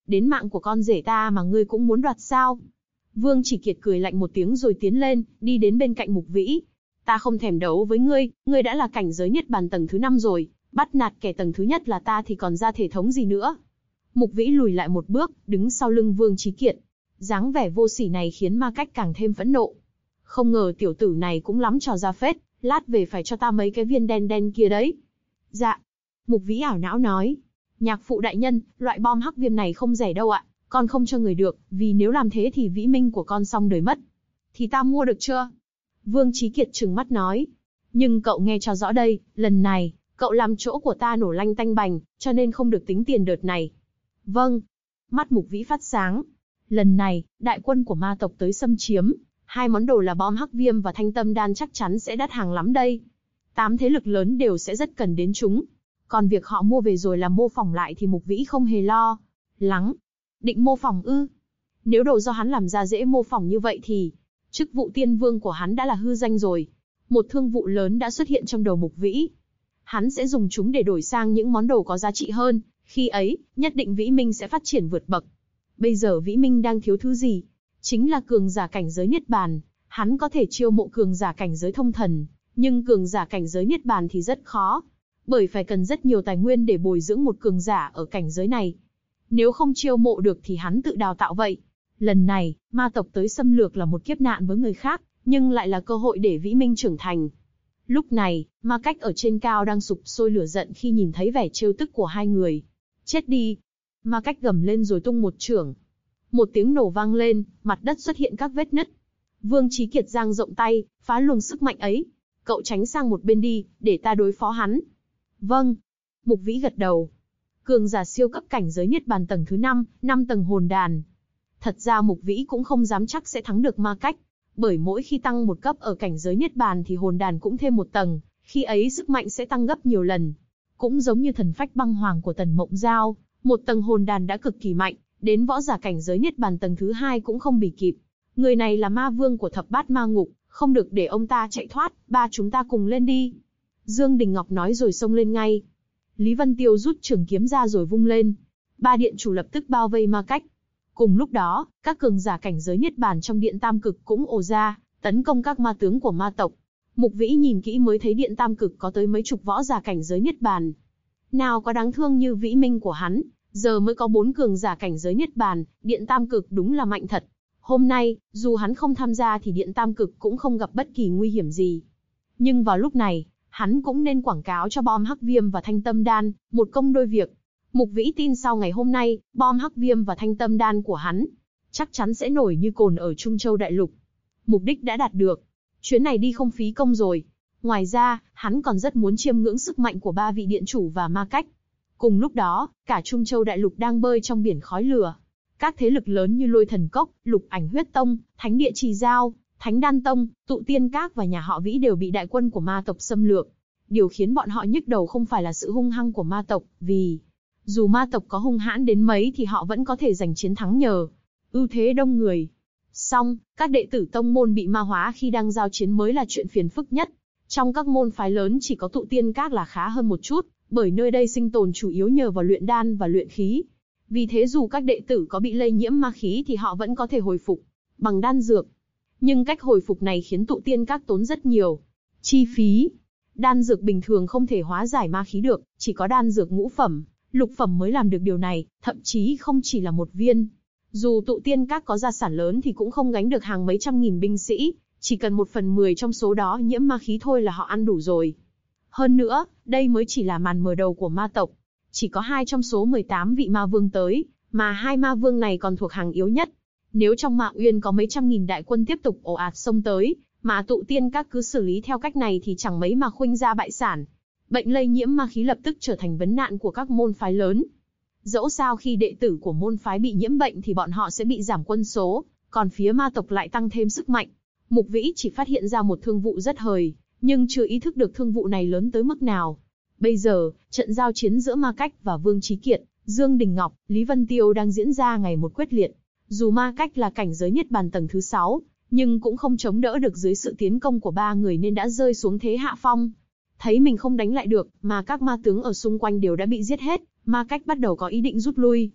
đến mạng của con rể ta mà ngươi cũng muốn đoạt sao? Vương Chỉ Kiệt cười lạnh một tiếng rồi tiến lên, đi đến bên cạnh Mục Vĩ. Ta không thèm đấu với ngươi đã là cảnh giới Niết Bàn tầng thứ 5 rồi, bắt nạt kẻ tầng thứ nhất là ta thì còn ra thể thống gì nữa. Mục Vĩ lùi lại một bước, đứng sau lưng Vương Chí Kiệt. Dáng vẻ vô sỉ này khiến Ma Cách càng thêm phẫn nộ. Không ngờ tiểu tử này cũng lắm trò ra phết, lát về phải cho ta mấy cái viên đen đen kia đấy. Dạ. Mục Vĩ ảo não nói. Nhạc phụ đại nhân, loại bom hắc viêm này không rẻ đâu ạ, con không cho người được, vì nếu làm thế thì vĩ minh của con xong đời mất. Thì ta mua được chưa? Vương Chí Kiệt trừng mắt nói. Nhưng cậu nghe cho rõ đây, lần này, cậu làm chỗ của ta nổ lanh tanh bành, cho nên không được tính tiền đợt này. Vâng. Mắt Mục Vĩ phát sáng. Lần này, đại quân của ma tộc tới xâm chiếm, hai món đồ là bom hắc viêm và thanh tâm đan chắc chắn sẽ đắt hàng lắm đây. 8 thế lực lớn đều sẽ rất cần đến chúng. Còn việc họ mua về rồi làm mô phỏng lại thì Mục Vĩ không hề lo lắng. Định mô phỏng ư? Nếu đồ do hắn làm ra dễ mô phỏng như vậy thì chức vụ tiên vương của hắn đã là hư danh rồi. Một thương vụ lớn đã xuất hiện trong đầu Mục Vĩ. Hắn sẽ dùng chúng để đổi sang những món đồ có giá trị hơn, khi ấy, nhất định Vĩ Minh sẽ phát triển vượt bậc. Bây giờ Vĩ Minh đang thiếu thứ gì? Chính là cường giả cảnh giới Niết Bàn. Hắn có thể chiêu mộ cường giả cảnh giới thông thần, nhưng cường giả cảnh giới Niết Bàn thì rất khó. Bởi phải cần rất nhiều tài nguyên để bồi dưỡng một cường giả ở cảnh giới này. Nếu không chiêu mộ được thì hắn tự đào tạo vậy. Lần này, ma tộc tới xâm lược là một kiếp nạn với người khác, nhưng lại là cơ hội để Vĩ Minh trưởng thành. Lúc này, Ma Cách ở trên cao đang sục sôi lửa giận khi nhìn thấy vẻ trêu tức của hai người. Chết đi! Ma Cách gầm lên rồi tung một chưởng. Một tiếng nổ vang lên, mặt đất xuất hiện các vết nứt. Vương Chí Kiệt giang rộng tay, phá luồng sức mạnh ấy. Cậu tránh sang một bên đi, để ta đối phó hắn. Vâng. Mục Vĩ gật đầu. Cường giả siêu cấp cảnh giới Niết Bàn tầng thứ 5, 5 tầng hồn đàn. Thật ra Mục Vĩ cũng không dám chắc sẽ thắng được Ma Cách. Bởi mỗi khi tăng một cấp ở cảnh giới Niết Bàn thì hồn đàn cũng thêm một tầng, khi ấy sức mạnh sẽ tăng gấp nhiều lần. Cũng giống như thần phách băng hoàng của Tần Mộng Giao, một tầng hồn đàn đã cực kỳ mạnh, đến võ giả cảnh giới Niết Bàn tầng thứ 2 cũng không bì kịp. Người này là ma vương của thập bát ma ngục, không được để ông ta chạy thoát, ba chúng ta cùng lên đi. Dương Đình Ngọc nói rồi xông lên ngay. Lý Vân Tiêu rút trường kiếm ra rồi vung lên. Ba điện chủ lập tức bao vây Ma Cách. Cùng lúc đó, các cường giả cảnh giới Niết Bàn trong điện Tam Cực cũng ồ ra, tấn công các ma tướng của ma tộc. Mục Vĩ nhìn kỹ mới thấy điện Tam Cực có tới mấy chục võ giả cảnh giới Niết Bàn. Nào có đáng thương như Vĩ Minh của hắn, giờ mới có 4 cường giả cảnh giới Niết Bàn, điện Tam Cực đúng là mạnh thật. Hôm nay, dù hắn không tham gia thì điện Tam Cực cũng không gặp bất kỳ nguy hiểm gì. Nhưng vào lúc này, hắn cũng nên quảng cáo cho bom hắc viêm và thanh tâm đan, một công đôi việc. Mục Vĩ tin sau ngày hôm nay, bom hắc viêm và thanh tâm đan của hắn chắc chắn sẽ nổi như cồn ở Trung Châu Đại Lục. Mục đích đã đạt được. Chuyến này đi không phí công rồi. Ngoài ra, hắn còn rất muốn chiêm ngưỡng sức mạnh của 3 vị điện chủ và Ma Cách. Cùng lúc đó, cả Trung Châu Đại Lục đang bơi trong biển khói lửa. Các thế lực lớn như Lôi Thần Cốc, Lục Ảnh Huyết Tông, Thánh Địa Trì Giao, Thánh Đan Tông, Tụ Tiên Các và nhà họ Vĩ đều bị đại quân của ma tộc xâm lược. Điều khiến bọn họ nhức đầu không phải là sự hung hăng của ma tộc, vì dù ma tộc có hung hãn đến mấy thì họ vẫn có thể giành chiến thắng nhờ ưu thế đông người. Song, các đệ tử tông môn bị ma hóa khi đang giao chiến mới là chuyện phiền phức nhất. Trong các môn phái lớn chỉ có Tụ Tiên Các là khá hơn một chút, bởi nơi đây sinh tồn chủ yếu nhờ vào luyện đan và luyện khí. Vì thế dù các đệ tử có bị lây nhiễm ma khí thì họ vẫn có thể hồi phục bằng đan dược. Nhưng cách hồi phục này khiến Tụ Tiên Các tốn rất nhiều chi phí. Đan dược bình thường không thể hóa giải ma khí được, chỉ có đan dược ngũ phẩm, lục phẩm mới làm được điều này, thậm chí không chỉ là một viên. Dù Tụ Tiên Các có gia sản lớn thì cũng không gánh được hàng mấy trăm nghìn binh sĩ, chỉ cần 1/10 trong số đó nhiễm ma khí thôi là họ ăn đủ rồi. Hơn nữa, đây mới chỉ là màn mở đầu của ma tộc. Chỉ có 2 trong số 18 vị ma vương tới, mà 2 ma vương này còn thuộc hàng yếu nhất. Nếu trong Ma Uyên có mấy trăm nghìn đại quân tiếp tục ồ ạt xông tới, mà Tụ Tiên Các cứ xử lý theo cách này thì chẳng mấy mà khuynh ra bại sản. Bệnh lây nhiễm ma khí lập tức trở thành vấn nạn của các môn phái lớn. Dẫu sao khi đệ tử của môn phái bị nhiễm bệnh thì bọn họ sẽ bị giảm quân số, còn phía ma tộc lại tăng thêm sức mạnh. Mục Vĩ chỉ phát hiện ra một thương vụ rất hời, nhưng chưa ý thức được thương vụ này lớn tới mức nào. Bây giờ, trận giao chiến giữa Ma Cách và Vương Chí Kiệt, Dương Đình Ngọc, Lý Vân Tiêu đang diễn ra ngày một quyết liệt. Dù Ma Cách là cảnh giới Niết Bàn tầng thứ 6, nhưng cũng không chống đỡ được dưới sự tiến công của 3 người nên đã rơi xuống thế hạ phong. Thấy mình không đánh lại được, mà các ma tướng ở xung quanh đều đã bị giết hết, Ma Cách bắt đầu có ý định rút lui.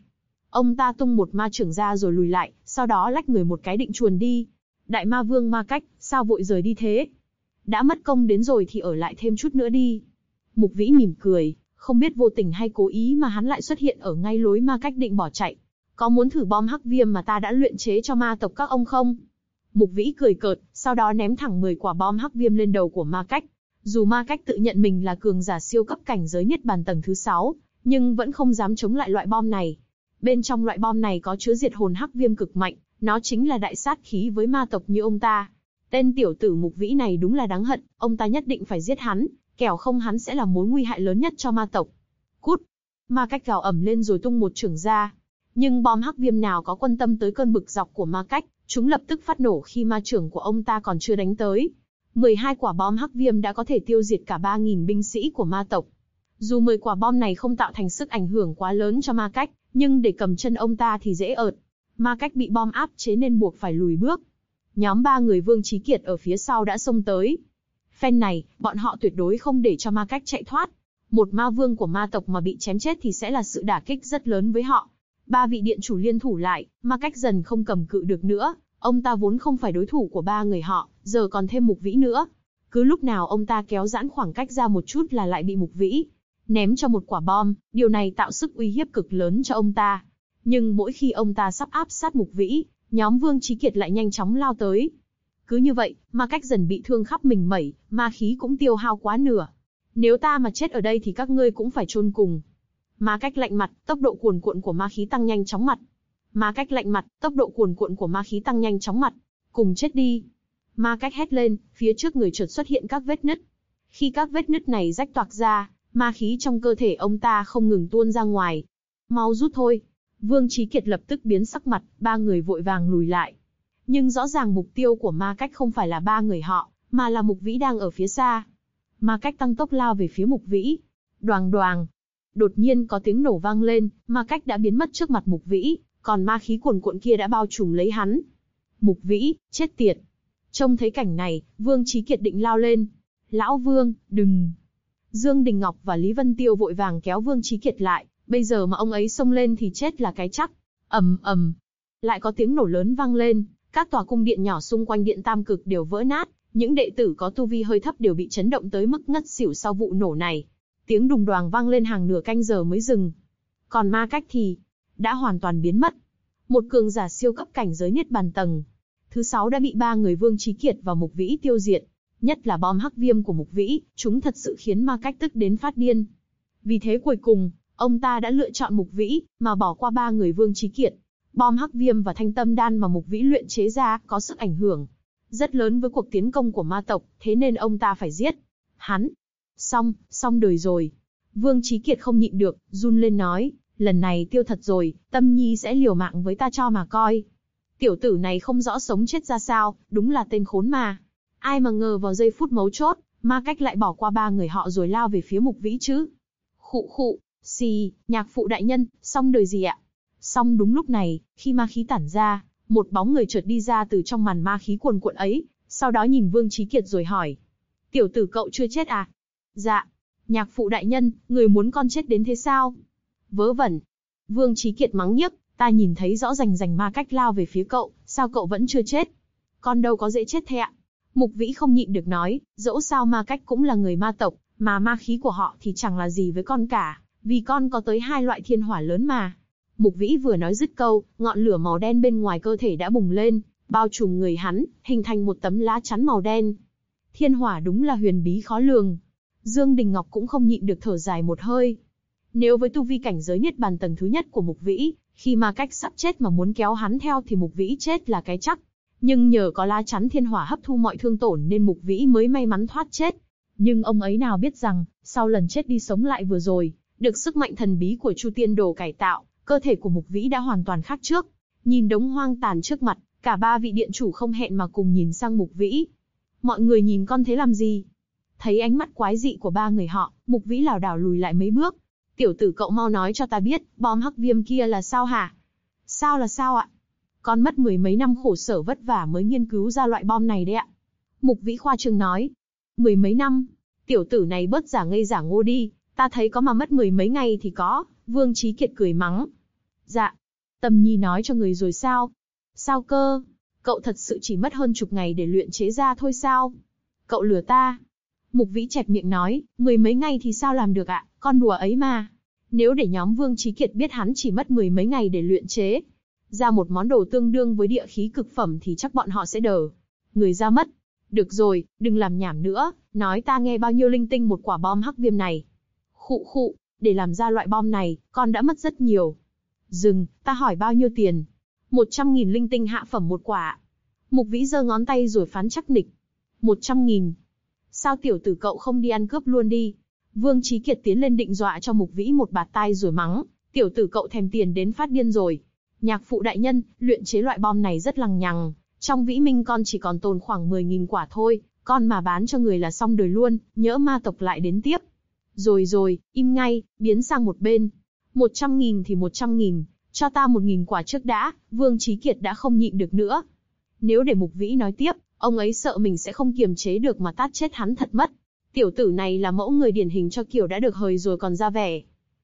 Ông ta tung một ma chưởng ra rồi lùi lại, sau đó lách người một cái định chuồn đi. Đại ma vương Ma Cách, sao vội rời đi thế? Đã mất công đến rồi thì ở lại thêm chút nữa đi. Mục Vĩ mỉm cười, không biết vô tình hay cố ý mà hắn lại xuất hiện ở ngay lối Ma Cách định bỏ chạy. Có muốn thử bom hắc viêm mà ta đã luyện chế cho ma tộc các ông không? Mục Vĩ cười cợt, sau đó ném thẳng 10 quả bom hắc viêm lên đầu của Ma Cách. Dù Ma Cách tự nhận mình là cường giả siêu cấp cảnh giới Niết Bàn tầng thứ 6, nhưng vẫn không dám chống lại loại bom này. Bên trong loại bom này có chứa diệt hồn hắc viêm cực mạnh, nó chính là đại sát khí với ma tộc như ông ta. Tên tiểu tử Mục Vĩ này đúng là đáng hận, ông ta nhất định phải giết hắn, kẻo không hắn sẽ là mối nguy hại lớn nhất cho ma tộc. Cút! Ma Cách gào ầm lên rồi tung một chưởng ra. Nhưng bom hắc viêm nào có quan tâm tới cơn bực dọc của Ma Cách, chúng lập tức phát nổ khi ma chưởng của ông ta còn chưa đánh tới. 12 quả bom hắc viêm đã có thể tiêu diệt cả 3.000 binh sĩ của ma tộc. Dù 10 quả bom này không tạo thành sức ảnh hưởng quá lớn cho Ma Cách, nhưng để cầm chân ông ta thì dễ ợt. Ma Cách bị bom áp chế nên buộc phải lùi bước. Nhóm 3 người Vương Chí Kiệt ở phía sau đã xông tới. Phen này, bọn họ tuyệt đối không để cho Ma Cách chạy thoát. Một ma vương của ma tộc mà bị chém chết thì sẽ là sự đả kích rất lớn với họ. 3 vị điện chủ liên thủ lại, Ma Cách dần không cầm cự được nữa. Ông ta vốn không phải đối thủ của 3 người họ, giờ còn thêm Mục Vĩ nữa. Cứ lúc nào ông ta kéo giãn khoảng cách ra một chút là lại bị Mục Vĩ ném cho một quả bom, điều này tạo sức uy hiếp cực lớn cho ông ta. Nhưng mỗi khi ông ta sắp áp sát Mục Vĩ, nhóm Vương Chí Kiệt lại nhanh chóng lao tới. Cứ như vậy, Ma Cách dần bị thương khắp mình mẩy, ma khí cũng tiêu hao quá nửa. Nếu ta mà chết ở đây thì các ngươi cũng phải chôn cùng. Ma Cách lạnh mặt, tốc độ cuồn cuộn của ma khí tăng nhanh chóng mặt. Ma Cách lạnh mặt, tốc độ cuồn cuộn của ma khí tăng nhanh chóng mặt. Cùng chết đi. Ma Cách hét lên, phía trước người chợt xuất hiện các vết nứt. Khi các vết nứt này rách toạc ra, ma khí trong cơ thể ông ta không ngừng tuôn ra ngoài. Mau rút thôi. Vương Chí Kiệt lập tức biến sắc mặt, 3 người vội vàng lùi lại. Nhưng rõ ràng mục tiêu của Ma Cách không phải là 3 người họ, mà là Mục Vĩ đang ở phía xa. Ma Cách tăng tốc lao về phía Mục Vĩ. Đoàng đoàng. Đột nhiên có tiếng nổ vang lên, Ma Cách đã biến mất trước mặt Mục Vĩ, còn ma khí cuồn cuộn kia đã bao trùm lấy hắn. Mục Vĩ, chết tiệt. Trông thấy cảnh này, Vương Chí Kiệt định lao lên. Lão Vương, đừng. Dương Đình Ngọc và Lý Vân Tiêu vội vàng kéo Vương Chí Kiệt lại, bây giờ mà ông ấy xông lên thì chết là cái chắc. Ầm ầm. Lại có tiếng nổ lớn vang lên, các tòa cung điện nhỏ xung quanh điện Tam Cực đều vỡ nát, những đệ tử có tu vi hơi thấp đều bị chấn động tới mức ngất xỉu sau vụ nổ này. Tiếng đùng đoàng vang lên hàng nửa canh giờ mới dừng. Còn Ma Cách thì đã hoàn toàn biến mất. Một cường giả siêu cấp cảnh giới Niết Bàn tầng thứ 6 đã bị 3 người Vương Chí Kiệt và Mục Vĩ tiêu diệt. Nhất là bom hắc viêm của Mục Vĩ, chúng thật sự khiến Ma Cách tức đến phát điên. Vì thế cuối cùng, ông ta đã lựa chọn Mục Vĩ, mà bỏ qua 3 người Vương Chí Kiệt. Bom hắc viêm và thanh tâm đan mà Mục Vĩ luyện chế ra có sức ảnh hưởng rất lớn với cuộc tiến công của ma tộc, thế nên ông ta phải giết hắn. Xong đời rồi. Vương Chí Kiệt không nhịn được, run lên nói, lần này tiêu thật rồi, Tâm Nhi sẽ liều mạng với ta cho mà coi. Tiểu tử này không rõ sống chết ra sao, đúng là tên khốn mà. Ai mà ngờ vào giây phút mấu chốt, Ma Cách lại bỏ qua 3 người họ rồi lao về phía Mục Vĩ chứ. Khụ, xì, nhạc phụ đại nhân, xong đời gì ạ? Xong đúng lúc này, khi ma khí tản ra, một bóng người chợt đi ra từ trong màn ma khí cuồn cuộn ấy, sau đó nhìn Vương Chí Kiệt rồi hỏi. Tiểu tử cậu chưa chết à? Dạ. Nhạc phụ đại nhân, người muốn con chết đến thế sao? Vớ vẩn. Vương Chí Kiệt mắng nhiếc, ta nhìn thấy rõ rành Ma Cách lao về phía cậu, sao cậu vẫn chưa chết? Con đâu có dễ chết thế ạ? Mục Vĩ không nhịn được nói, dẫu sao Ma Cách cũng là người ma tộc, mà ma khí của họ thì chẳng là gì với con cả, vì con có tới 2 loại thiên hỏa lớn mà. Mục Vĩ vừa nói dứt câu, ngọn lửa màu đen bên ngoài cơ thể đã bùng lên, bao trùm người hắn, hình thành một tấm lá chắn màu đen. Thiên hỏa đúng là huyền bí khó lường. Dương Đình Ngọc cũng không nhịn được thở dài một hơi. Nếu với tu vi cảnh giới Niết Bàn tầng thứ nhất của Mục Vĩ, khi Ma Cách sắp chết mà muốn kéo hắn theo thì Mục Vĩ chết là cái chắc. Nhưng nhờ có lá chắn thiên hỏa hấp thu mọi thương tổn nên Mục Vĩ mới may mắn thoát chết. Nhưng ông ấy nào biết rằng, sau lần chết đi sống lại vừa rồi, được sức mạnh thần bí của Chu Tiên Đồ cải tạo, cơ thể của Mục Vĩ đã hoàn toàn khác trước. Nhìn đống hoang tàn trước mặt, cả 3 vị điện chủ không hẹn mà cùng nhìn sang Mục Vĩ. Mọi người nhìn con thế làm gì? Thấy ánh mắt quái dị của 3 người họ, Mục Vĩ lảo đảo lùi lại mấy bước. Tiểu tử cậu mau nói cho ta biết, bom hắc viêm kia là sao hả? Sao là sao ạ? Con mất 10 mấy năm khổ sở vất vả mới nghiên cứu ra loại bom này đấy ạ. Mục Vĩ khoa trương nói. 10 mấy năm? Tiểu tử này bớt giả ngây giả ngô đi, ta thấy có mà mất 10 mấy ngày thì có. Vương Chí Kiệt cười mắng. Dạ. Tâm Nhi nói cho người rồi sao? Sao cơ? Cậu thật sự chỉ mất hơn chục ngày để luyện chế ra thôi sao? Cậu lừa ta. Mục Vĩ chẹp miệng nói, 10 mấy ngày thì sao làm được ạ, con đùa ấy mà. Nếu để nhóm Vương Chí Kiệt biết hắn chỉ mất 10 mấy ngày để luyện chế ra một món đồ tương đương với địa khí cực phẩm thì chắc bọn họ sẽ đờ người ra mất. Được rồi, đừng làm nhảm nữa, nói ta nghe bao nhiêu linh tinh một quả bom hắc viêm này. Khụ khụ, để làm ra loại bom này, con đã mất rất nhiều. Dừng, ta hỏi bao nhiêu tiền? 100.000 linh tinh hạ phẩm một quả. Mục Vĩ giơ ngón tay rồi phán chắc nịch. 100.000. Sao tiểu tử cậu không đi ăn cướp luôn đi? Vương Chí Kiệt tiến lên định dọa cho Mục Vĩ một bạt tai rồi mắng, tiểu tử cậu thèm tiền đến phát điên rồi. Nhạc phụ đại nhân, luyện chế loại bom này rất lằng nhằng, trong Vĩ Minh con chỉ còn tồn khoảng 10.000 quả thôi, con mà bán cho người là xong đời luôn, nhỡ ma tộc lại đến tiếp. Rồi rồi, im ngay, biến sang một bên. 100.000 thì 100.000, cho ta 1.000 quả trước đã. Vương Chí Kiệt đã không nhịn được nữa. Nếu để Mục Vĩ nói tiếp, ông ấy sợ mình sẽ không kiềm chế được mà tát chết hắn thật mất. Tiểu tử này là mẫu người điển hình cho kiểu đã được hời rồi còn ra vẻ.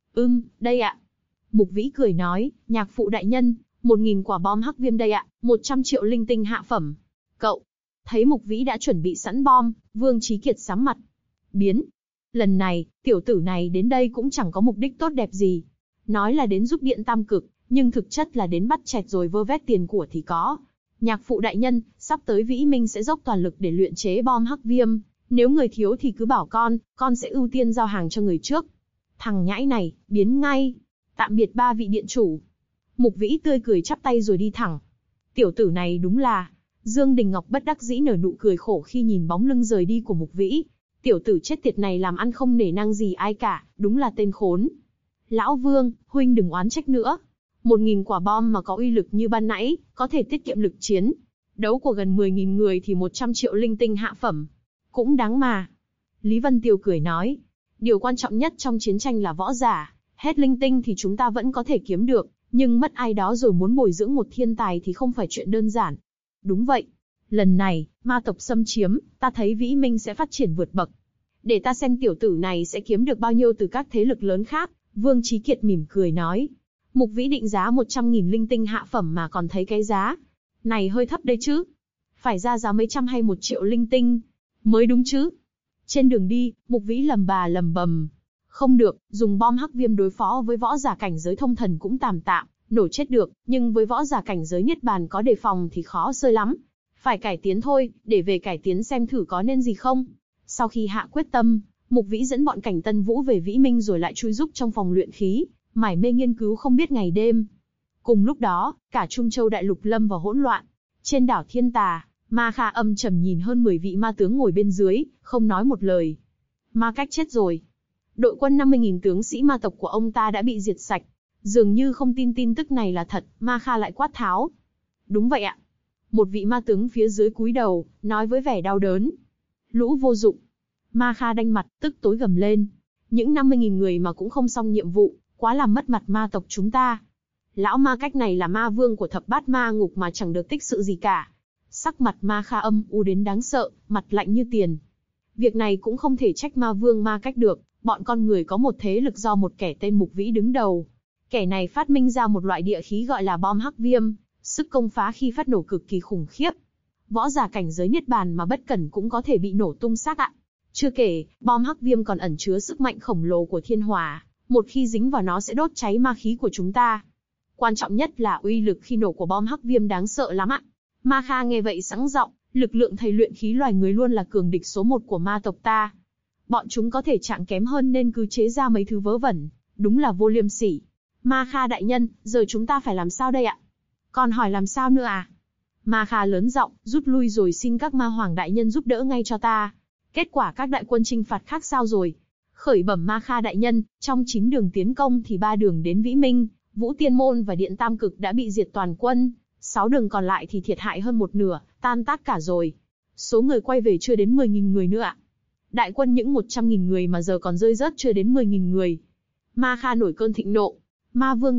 Đây ạ. Mục Vĩ cười nói, nhạc phụ đại nhân, 1.000 quả bom hắc viêm đây ạ, 100 triệu linh tinh hạ phẩm. Cậu, thấy Mục Vĩ đã chuẩn bị sẵn bom, Vương Chí Kiệt sắm mặt. Biến. Lần này, tiểu tử này đến đây cũng chẳng có mục đích tốt đẹp gì. Nói là đến giúp Điện Tam Cực, nhưng thực chất là đến bắt chẹt rồi vơ vét tiền của thì có. Nhạc phụ đại nhân, sắp tới Vĩ Minh sẽ dốc toàn lực để luyện chế bom hắc viêm. Nếu người thiếu thì cứ bảo con sẽ ưu tiên giao hàng cho người trước. Thằng nhãi này, biến ngay. Tạm biệt ba vị điện chủ. Mục Vĩ tươi cười chắp tay rồi đi thẳng. Tiểu tử này đúng là... Dương Đình Ngọc bất đắc dĩ nở nụ cười khổ khi nhìn bóng lưng rời đi của Mục Vĩ. Tiểu tử chết tiệt này làm ăn không nể nang gì ai cả, đúng là tên khốn. Lão Vương, huynh đừng oán trách nữa. 1.000 quả bom mà có uy lực như ban nãy, có thể tiết kiệm lực chiến. Đấu của gần 10.000 người thì 100 triệu linh tinh hạ phẩm. Cũng đáng mà. Lý Vân Tiêu cười nói. Điều quan trọng nhất trong chiến tranh là võ giả. Hết linh tinh thì chúng ta vẫn có thể kiếm được, nhưng mất ai đó rồi muốn bồi dưỡng một thiên tài thì không phải chuyện đơn giản. Đúng vậy. Lần này, ma tộc xâm chiếm, ta thấy Vĩ Minh sẽ phát triển vượt bậc. Để ta xem tiểu tử này sẽ kiếm được bao nhiêu từ các thế lực lớn khác. Vương Chí Kiệt mỉm cười nói. Mục Vĩ định giá 100.000 linh tinh hạ phẩm mà còn thấy cái giá này hơi thấp đấy chứ. Phải ra giá mấy trăm hay 1 triệu linh tinh mới đúng chứ. Trên đường đi, Mục Vĩ lầm bà lầm bầm. Không được, dùng bom hắc viêm đối phó với võ giả cảnh giới thông thần cũng tạm tạm, nổ chết được, nhưng với võ giả cảnh giới niết bàn có đề phòng thì khó xơi lắm. Phải cải tiến thôi, để về cải tiến xem thử có nên gì không. Sau khi hạ quyết tâm, Mục Vĩ dẫn bọn Cảnh Tân Vũ về Vĩ Minh rồi lại chui rúc trong phòng luyện khí, mải mê nghiên cứu không biết ngày đêm. Cùng lúc đó, cả Trung Châu đại lục lâm vào hỗn loạn. Trên đảo Thiên Tà, Ma Kha âm trầm nhìn hơn 10 vị ma tướng ngồi bên dưới, không nói một lời. Ma Cách chết rồi. Đội quân 50.000 tướng sĩ ma tộc của ông ta đã bị diệt sạch. Dường như không tin tin tức này là thật, Ma Kha lại quát tháo. Đúng vậy ạ. Một vị ma tướng phía dưới cúi đầu, nói với vẻ đau đớn. Lũ vô dụng. Ma Kha đanh mặt, tức tối gầm lên. Những 50.000 người mà cũng không xong nhiệm vụ, quá làm mất mặt ma tộc chúng ta. Lão Ma Cách này là ma vương của thập bát ma ngục mà chẳng được tích sự gì cả. Sắc mặt Ma Kha âm u đến đáng sợ, mặt lạnh như tiền. Việc này cũng không thể trách ma vương Ma Cách được, bọn con người có một thế lực do một kẻ tên Mục Vĩ đứng đầu. Kẻ này phát minh ra một loại địa khí gọi là bom hắc viêm, sức công phá khi phát nổ cực kỳ khủng khiếp. Võ giả cảnh giới niết bàn mà bất cẩn cũng có thể bị nổ tung xác ạ. Chưa kể, bom hắc viêm còn ẩn chứa sức mạnh khổng lồ của thiên hỏa, một khi dính vào nó sẽ đốt cháy ma khí của chúng ta. Quan trọng nhất là uy lực khi nổ của bom hắc viêm đáng sợ lắm ạ. Ma Kha nghe vậy sẵn giọng, lực lượng thầy luyện khí loài người luôn là cường địch số 1 của ma tộc ta. Bọn chúng có thể trạng kém hơn nên cứ chế ra mấy thứ vớ vẩn, đúng là vô liêm sỉ. Ma Kha đại nhân, giờ chúng ta phải làm sao đây ạ? Còn hỏi làm sao nữa à? Ma Kha lớn giọng, rút lui rồi xin các ma hoàng đại nhân giúp đỡ ngay cho ta. Kết quả các đại quân chinh phạt khác sao rồi? Khởi bẩm Ma Kha đại nhân, trong 9 đường tiến công thì 3 đường đến Vĩ Minh, Vũ Tiên Môn và Điện Tam Cực đã bị diệt toàn quân. 6 đường còn lại thì thiệt hại hơn một nửa, tan tác cả rồi. Số người quay về chưa đến 10.000 người nữa ạ. Đại quân những 100.000 người mà giờ còn rơi rớt chưa đến 10.000 người. Ma Kha nổi cơn thịnh nộ. Ma Vương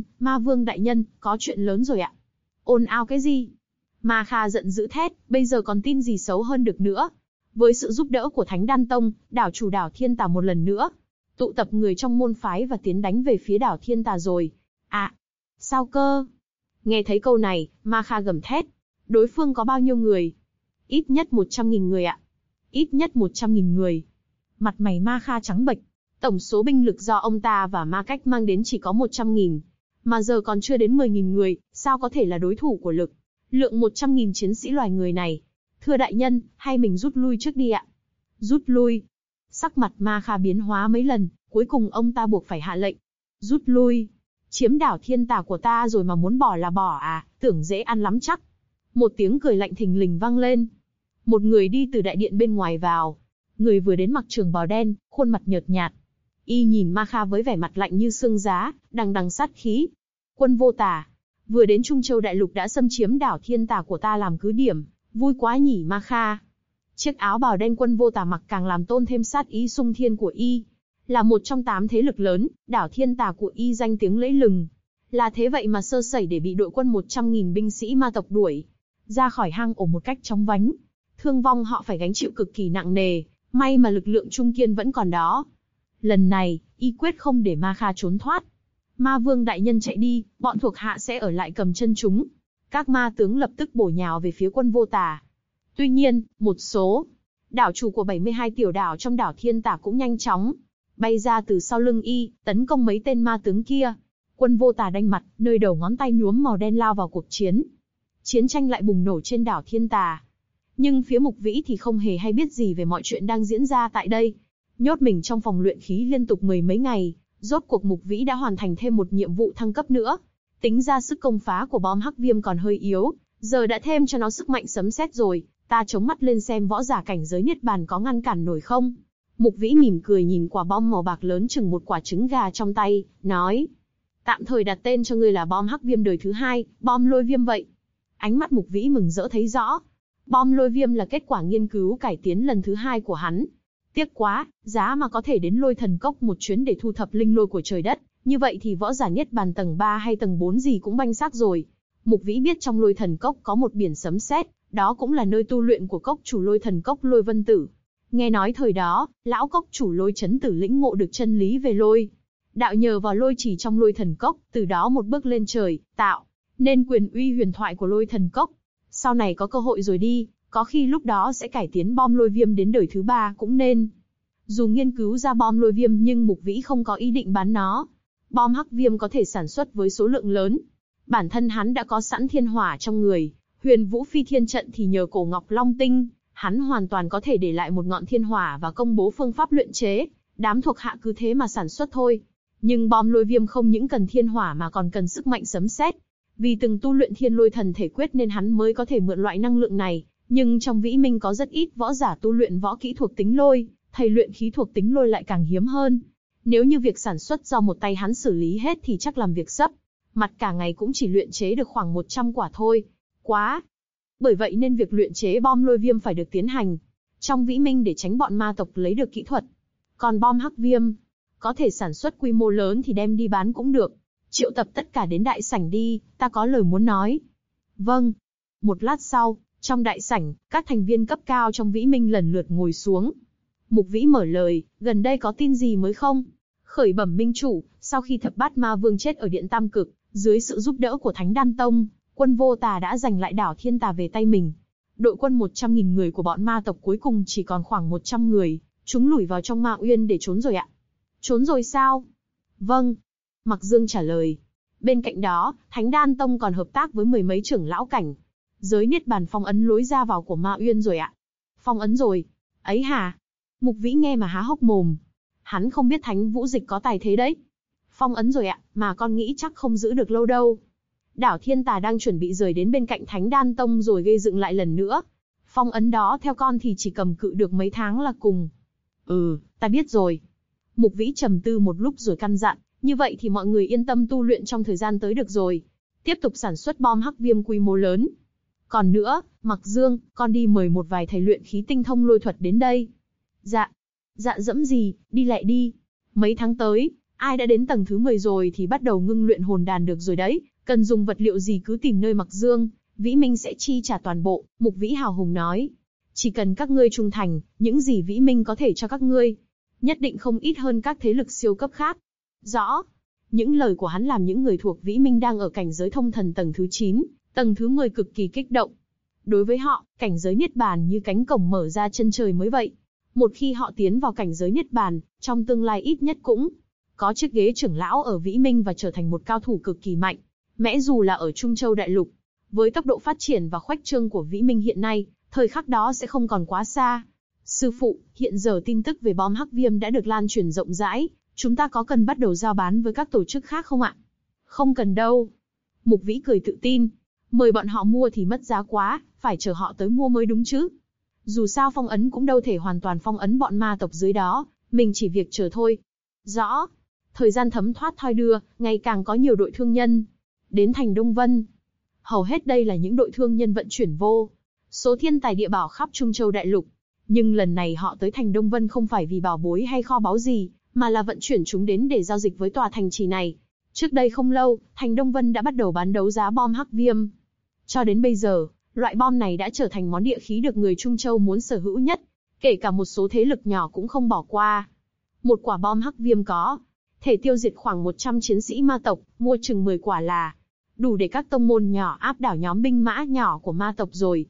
đại nhân, có chuyện lớn rồi ạ. Ồn ào cái gì? Ma Kha giận dữ thét, bây giờ còn tin gì xấu hơn được nữa. Với sự giúp đỡ của Thánh Đan Tông, đảo chủ đảo Thiên Tà một lần nữa tụ tập người trong môn phái và tiến đánh về phía đảo Thiên Tà rồi. À, Sao cơ? Nghe thấy câu này, Ma Kha gầm thét. Đối phương có bao nhiêu người? Ít nhất 100.000 người ạ. Ít nhất 100.000 người. Mặt mày Ma Kha trắng bệch. Tổng số binh lực do ông ta và Ma Cách mang đến chỉ có 100.000. Mà giờ còn chưa đến 10.000 người, sao có thể là đối thủ của lượng 100.000 chiến sĩ loài người này? Thưa đại nhân, hay mình rút lui trước đi ạ? Rút lui. Sắc mặt Ma Kha biến hóa mấy lần, cuối cùng ông ta buộc phải hạ lệnh. Rút lui. Chiếm đảo Thiên Tà của ta rồi mà muốn bỏ là bỏ à, tưởng dễ ăn lắm chắc. Một tiếng cười lạnh thình lình vang lên. Một người đi từ đại điện bên ngoài vào. Người vừa đến mặc trường bào đen, khuôn mặt nhợt nhạt. Y nhìn Ma Kha với vẻ mặt lạnh như xương giá, đằng đằng sát khí. Quân Vô Tà, vừa đến Trung Châu Đại Lục đã xâm chiếm đảo Thiên Tà của ta làm cứ điểm, vui quá nhỉ Ma Kha. Chiếc áo bào đen Quân Vô Tà mặc càng làm tôn thêm sát ý sung thiên của Y. Là một trong 8 thế lực lớn, đảo Thiên Tà của Y danh tiếng lẫy lừng. Là thế vậy mà sơ sẩy để bị đội quân 100.000 binh sĩ ma tộc đuổi ra khỏi hang ổ một cách chóng vánh. Thương vong họ phải gánh chịu cực kỳ nặng nề, may mà lực lượng trung kiên vẫn còn đó. Lần này, Y quyết không để Ma Kha trốn thoát. Ma Vương đại nhân chạy đi, bọn thuộc hạ sẽ ở lại cầm chân chúng. Các ma tướng lập tức bổ nhào về phía Quân Vô Tà. Tuy nhiên, một số đảo chủ của 72 tiểu đảo trong đảo Thiên Tà cũng nhanh chóng bay ra từ sau lưng Y, tấn công mấy tên ma tướng kia. Quân Vô Tà đanh mặt, nơi đầu ngón tay nhuốm màu đen lao vào cuộc chiến. Chiến tranh lại bùng nổ trên đảo Thiên Tà. Nhưng phía Mục Vĩ thì không hề hay biết gì về mọi chuyện đang diễn ra tại đây. Nhốt mình trong phòng luyện khí liên tục mười mấy ngày, rốt cuộc Mục Vĩ đã hoàn thành thêm một nhiệm vụ thăng cấp nữa. Tính ra sức công phá của bom hắc viêm còn hơi yếu, giờ đã thêm cho nó sức mạnh sấm sét rồi, ta chống mắt lên xem võ giả cảnh giới niết bàn có ngăn cản nổi không. Mục Vĩ mỉm cười nhìn quả bom màu bạc lớn chừng một quả trứng gà trong tay, nói: tạm thời đặt tên cho ngươi là bom hắc viêm đời thứ 2, bom lôi viêm vậy. Ánh mắt Mục Vĩ mừng rỡ thấy rõ. Bom lôi viêm là kết quả nghiên cứu cải tiến lần thứ 2 của hắn. Tiếc quá, giá mà có thể đến Lôi Thần Cốc một chuyến để thu thập linh lôi của trời đất, như vậy thì võ giả niết bàn tầng 3 hay tầng 4 gì cũng banh xác rồi. Mục Vĩ biết trong Lôi Thần Cốc có một biển sấm sét, đó cũng là nơi tu luyện của cốc chủ Lôi Thần Cốc Lôi Vân Tử. Nghe nói thời đó, lão cốc chủ Lôi Chấn Tử lĩnh ngộ được chân lý về lôi đạo nhờ vào lôi chỉ trong Lôi Thần Cốc, từ đó một bước lên trời, tạo nên quyền uy huyền thoại của Lôi Thần Cốc. Sau này có cơ hội rồi đi, có khi lúc đó sẽ cải tiến bom lôi viêm đến đời thứ 3 cũng nên. Dù nghiên cứu ra bom lôi viêm nhưng Mục Vĩ không có ý định bán nó. Bom hắc viêm có thể sản xuất với số lượng lớn. Bản thân hắn đã có sẵn thiên hỏa trong người, Huyền Vũ Phi Thiên Trận thì nhờ cổ Ngọc Long Tinh, hắn hoàn toàn có thể để lại một ngọn thiên hỏa và công bố phương pháp luyện chế, đám thuộc hạ cứ thế mà sản xuất thôi. Nhưng bom lôi viêm không những cần thiên hỏa mà còn cần sức mạnh sấm sét. Vì từng tu luyện Thiên Lôi Thần Thể Quyết nên hắn mới có thể mượn loại năng lượng này, nhưng trong Vĩ Minh có rất ít võ giả tu luyện võ kỹ thuộc tính lôi, thầy luyện khí thuộc tính lôi lại càng hiếm hơn. Nếu như việc sản xuất do một tay hắn xử lý hết thì chắc làm việc sấp mặt cả ngày cũng chỉ luyện chế được khoảng 100 quả thôi. Quá! Bởi vậy nên việc luyện chế bom lôi viêm phải được tiến hành trong Vĩ Minh để tránh bọn ma tộc lấy được kỹ thuật. Còn bom hắc viêm, có thể sản xuất quy mô lớn thì đem đi bán cũng được. Triệu tập tất cả đến đại sảnh đi, ta có lời muốn nói. Vâng. Một lát sau, trong đại sảnh, các thành viên cấp cao trong Vĩ Minh lần lượt ngồi xuống. Mục Vĩ mở lời, gần đây có tin gì mới không? Khởi bẩm minh chủ, sau khi thập bát ma vương chết ở Điện Tam Cực, dưới sự giúp đỡ của Thánh Đan Tông, Quân Vô Tà đã giành lại đảo Thiên Tà về tay mình. Đội quân 100.000 người của bọn ma tộc cuối cùng chỉ còn khoảng 100 người, chúng lủi vào trong Ma Uyên để trốn rồi ạ. Trốn rồi sao? Vâng. Mặc Dương trả lời. Bên cạnh đó, Thánh Đan Tông còn hợp tác với mười mấy trưởng lão cảnh giới niết bàn phong ấn lối ra vào của Ma Uyên rồi ạ. Phong ấn rồi? Ấy hả? Mục Vĩ nghe mà há hốc mồm. Hắn không biết Thánh Vũ Dịch có tài thế đấy. Phong ấn rồi ạ, mà con nghĩ chắc không giữ được lâu đâu. Đảo Thiên Tà đang chuẩn bị rời đến bên cạnh Thánh Đan Tông rồi gây dựng lại lần nữa. Phong ấn đó theo con thì chỉ cầm cự được mấy tháng là cùng. Ta biết rồi. Mục Vĩ trầm tư một lúc rồi căn dặn, như vậy thì mọi người yên tâm tu luyện trong thời gian tới được rồi. Tiếp tục sản xuất bom hắc viêm quy mô lớn. Còn nữa, Mặc Dương, con đi mời một vài thầy luyện khí tinh thông lôi thuật đến đây. Dạ. Dạ dẫm gì, đi lại đi. Mấy tháng tới, ai đã đến tầng thứ 10 rồi thì bắt đầu ngưng luyện hồn đàn được rồi đấy. Cần dùng vật liệu gì cứ tìm nơi Mặc Dương, Vĩ Minh sẽ chi trả toàn bộ, Mục Vĩ hào hùng nói. Chỉ cần các ngươi trung thành, những gì Vĩ Minh có thể cho các ngươi, nhất định không ít hơn các thế lực siêu cấp khác. Rõ. Những lời của hắn làm những người thuộc Vĩ Minh đang ở cảnh giới thông thần tầng thứ 9, tầng thứ 10 cực kỳ kích động. Đối với họ, cảnh giới Niết Bàn như cánh cổng mở ra chân trời mới vậy. Một khi họ tiến vào cảnh giới Niết Bàn, trong tương lai ít nhất cũng có chiếc ghế trưởng lão ở Vĩ Minh và trở thành một cao thủ cực kỳ mạnh mẽ dù là ở Trung Châu Đại Lục. Với tốc độ phát triển và khoách trương của Vĩ Minh hiện nay, thời khắc đó sẽ không còn quá xa. Sư phụ, hiện giờ tin tức về bom hắc viêm đã được lan truyền rộng rãi, chúng ta có cần bắt đầu giao bán với các tổ chức khác không ạ? Không cần đâu. Mục Vĩ cười tự tin. Mời bọn họ mua thì mất giá quá, phải chờ họ tới mua mới đúng chứ. Dù sao phong ấn cũng đâu thể hoàn toàn phong ấn bọn ma tộc dưới đó, mình chỉ việc chờ thôi. Rõ. Thời gian thấm thoát thoi đưa, ngày càng có nhiều đội thương nhân đến thành Đông Vân. Hầu hết đây là những đội thương nhân vận chuyển vô số thiên tài địa bảo khắp Trung Châu Đại Lục. Nhưng lần này họ tới thành Đông Vân không phải vì bảo bối hay kho báu gì, mà là vận chuyển chúng đến để giao dịch với tòa thành trì này. Trước đây không lâu, thành Đông Vân đã bắt đầu bán đấu giá bom hắc viêm. Cho đến bây giờ, loại bom này đã trở thành món địa khí được người Trung Châu muốn sở hữu nhất, kể cả một số thế lực nhỏ cũng không bỏ qua. Một quả bom hắc viêm có thể tiêu diệt khoảng 100 chiến sĩ ma tộc, mua chừng 10 quả là đủ để các tông môn nhỏ áp đảo nhóm binh mã nhỏ của ma tộc rồi.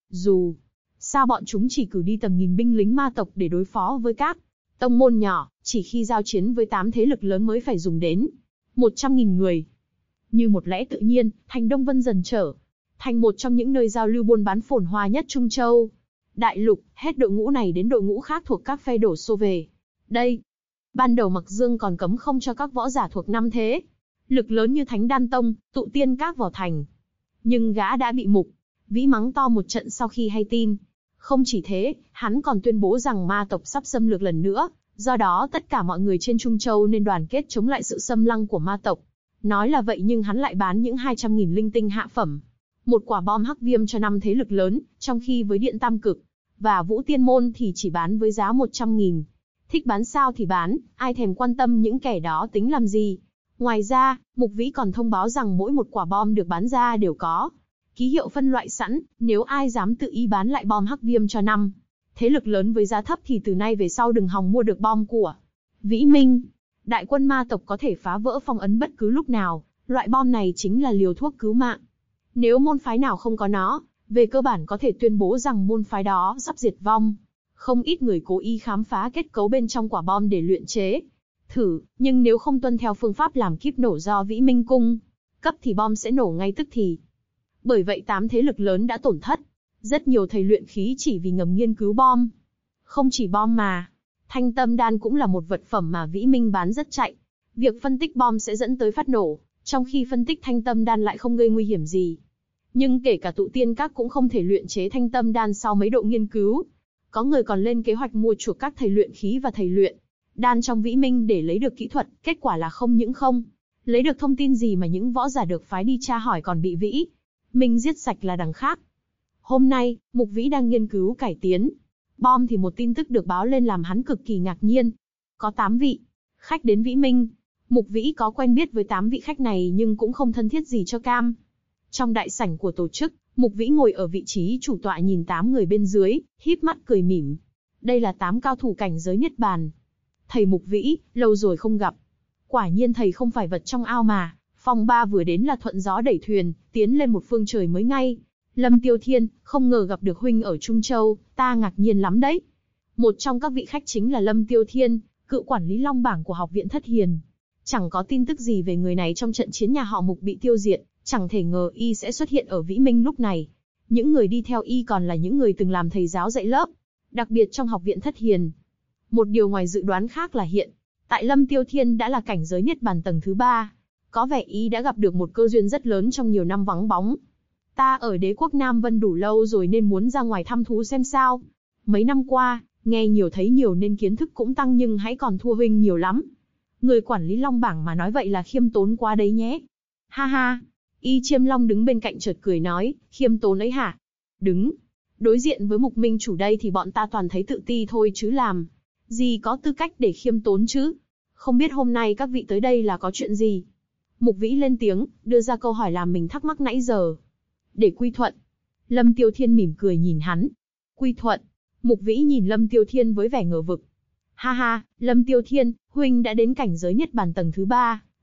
Dù sao bọn chúng chỉ cử đi tầm nghìn binh lính ma tộc để đối phó với các tông môn nhỏ, chỉ khi giao chiến với 8 thế lực lớn mới phải dùng đến 100.000 người. Như một lẽ tự nhiên, thành Đông Vân dần trở thành một trong những nơi giao lưu buôn bán phồn hoa nhất Trung Châu Đại Lục. Hết đội ngũ này đến đội ngũ khác thuộc các phe đổ xô về đây. Ban đầu Mặc Dương còn cấm không cho các võ giả thuộc 5 thế lực lớn như Thánh Đan Tông, Tụ Tiên Các vào thành. Nhưng gã đã bị Mục Vĩ mắng to một trận sau khi hay tin. Không chỉ thế, hắn còn tuyên bố rằng ma tộc sắp xâm lược lần nữa, do đó tất cả mọi người trên Trung Châu nên đoàn kết chống lại sự xâm lăng của ma tộc. Nói là vậy nhưng hắn lại bán những 200.000 linh tinh hạ phẩm, một quả bom hắc viêm cho 5 thế lực lớn, trong khi với Điện Tam Cực và Vũ Tiên Môn thì chỉ bán với giá 100.000. Thích bán sao thì bán, ai thèm quan tâm những kẻ đó tính làm gì. Ngoài ra, Mục Vĩ còn thông báo rằng mỗi một quả bom được bán ra đều có ký hiệu phân loại sẵn, nếu ai dám tự ý bán lại bom hắc viêm cho 5 thế lực lớn với giá thấp thì từ nay về sau đừng hòng mua được bom của Vĩ Minh. Đại quân ma tộc có thể phá vỡ phong ấn bất cứ lúc nào, loại bom này chính là liều thuốc cứu mạng. Nếu môn phái nào không có nó, về cơ bản có thể tuyên bố rằng môn phái đó sắp diệt vong. Không ít người cố ý khám phá kết cấu bên trong quả bom để luyện chế thử, nhưng nếu không tuân theo phương pháp làm kíp nổ do Vĩ Minh cung cấp thì bom sẽ nổ ngay tức thì. Bởi vậy 8 thế lực lớn đã tổn thất. Rất nhiều thầy luyện khí chỉ vì ngầm nghiên cứu bom. Không chỉ bom mà, Thanh Tâm Đan cũng là một vật phẩm mà Vĩ Minh bán rất chạy. Việc phân tích bom sẽ dẫn tới phát nổ, trong khi phân tích Thanh Tâm Đan lại không gây nguy hiểm gì. Nhưng kể cả Tụ Tiên Các cũng không thể luyện chế Thanh Tâm Đan sau mấy độ nghiên cứu. Có người còn lên kế hoạch mua chuộc các thầy luyện khí và thầy luyện đan trong Vĩ Minh để lấy được kỹ thuật, kết quả là không những không lấy được thông tin gì mà những võ giả được phái đi tra hỏi còn bị Vĩ Minh giết sạch là đằng khác. Hôm nay, Mục Vĩ đang nghiên cứu cải tiến bom thì một tin tức được báo lên làm hắn cực kỳ ngạc nhiên. Có 8 vị khách đến Vĩ Minh. Mục Vĩ có quen biết với 8 vị khách này nhưng cũng không thân thiết gì cho cam. Trong đại sảnh của tổ chức, Mục Vĩ ngồi ở vị trí chủ tọa nhìn 8 người bên dưới, híp mắt cười mỉm. Đây là 8 cao thủ cảnh giới Niết Bàn. Thầy Mục Vĩ, lâu rồi không gặp. Quả nhiên thầy không phải vật trong ao mà. Phong ba vừa đến là thuận gió đẩy thuyền, tiến lên một phương trời mới ngay. Lâm Tiêu Thiên, không ngờ gặp được huynh ở Trung Châu, ta ngạc nhiên lắm đấy. Một trong các vị khách chính là Lâm Tiêu Thiên, cựu quản lý Long Bảng của học viện Thất Hiền. Chẳng có tin tức gì về người này trong trận chiến nhà họ Mục bị tiêu diệt, chẳng thể ngờ y sẽ xuất hiện ở Vĩ Minh lúc này. Những người đi theo y còn là những người từng làm thầy giáo dạy lớp, đặc biệt trong học viện Thất Hiền. Một điều ngoài dự đoán khác là hiện tại Lâm Tiêu Thiên đã là cảnh giới Niết Bàn tầng thứ 3. Có vẻ y đã gặp được một cơ duyên rất lớn trong nhiều năm vắng bóng. Ta ở đế quốc Nam Vân đủ lâu rồi nên muốn ra ngoài thăm thú xem sao. Mấy năm qua, nghe nhiều thấy nhiều nên kiến thức cũng tăng nhưng hãy còn thua huynh nhiều lắm. Người quản lý Long Bảng mà nói vậy là khiêm tốn quá đấy nhé. Ha ha, Y Chiêm Long đứng bên cạnh chợt cười nói, khiêm tốn ấy hả? Đứng đối diện với Mục Minh chủ đây thì bọn ta toàn thấy tự ti thôi chứ làm gì có tư cách để khiêm tốn chứ. Không biết hôm nay các vị tới đây là có chuyện gì? Mục Vĩ lên tiếng, đưa ra câu hỏi làm mình thắc mắc nãy giờ. Để quy thuận. Lâm Tiêu Thiên mỉm cười nhìn hắn. Quy thuận. Mục Vĩ nhìn Lâm Tiêu Thiên với vẻ ngờ vực. Ha ha, Lâm Tiêu Thiên, huynh đã đến cảnh giới Niết Bàn tầng thứ 3,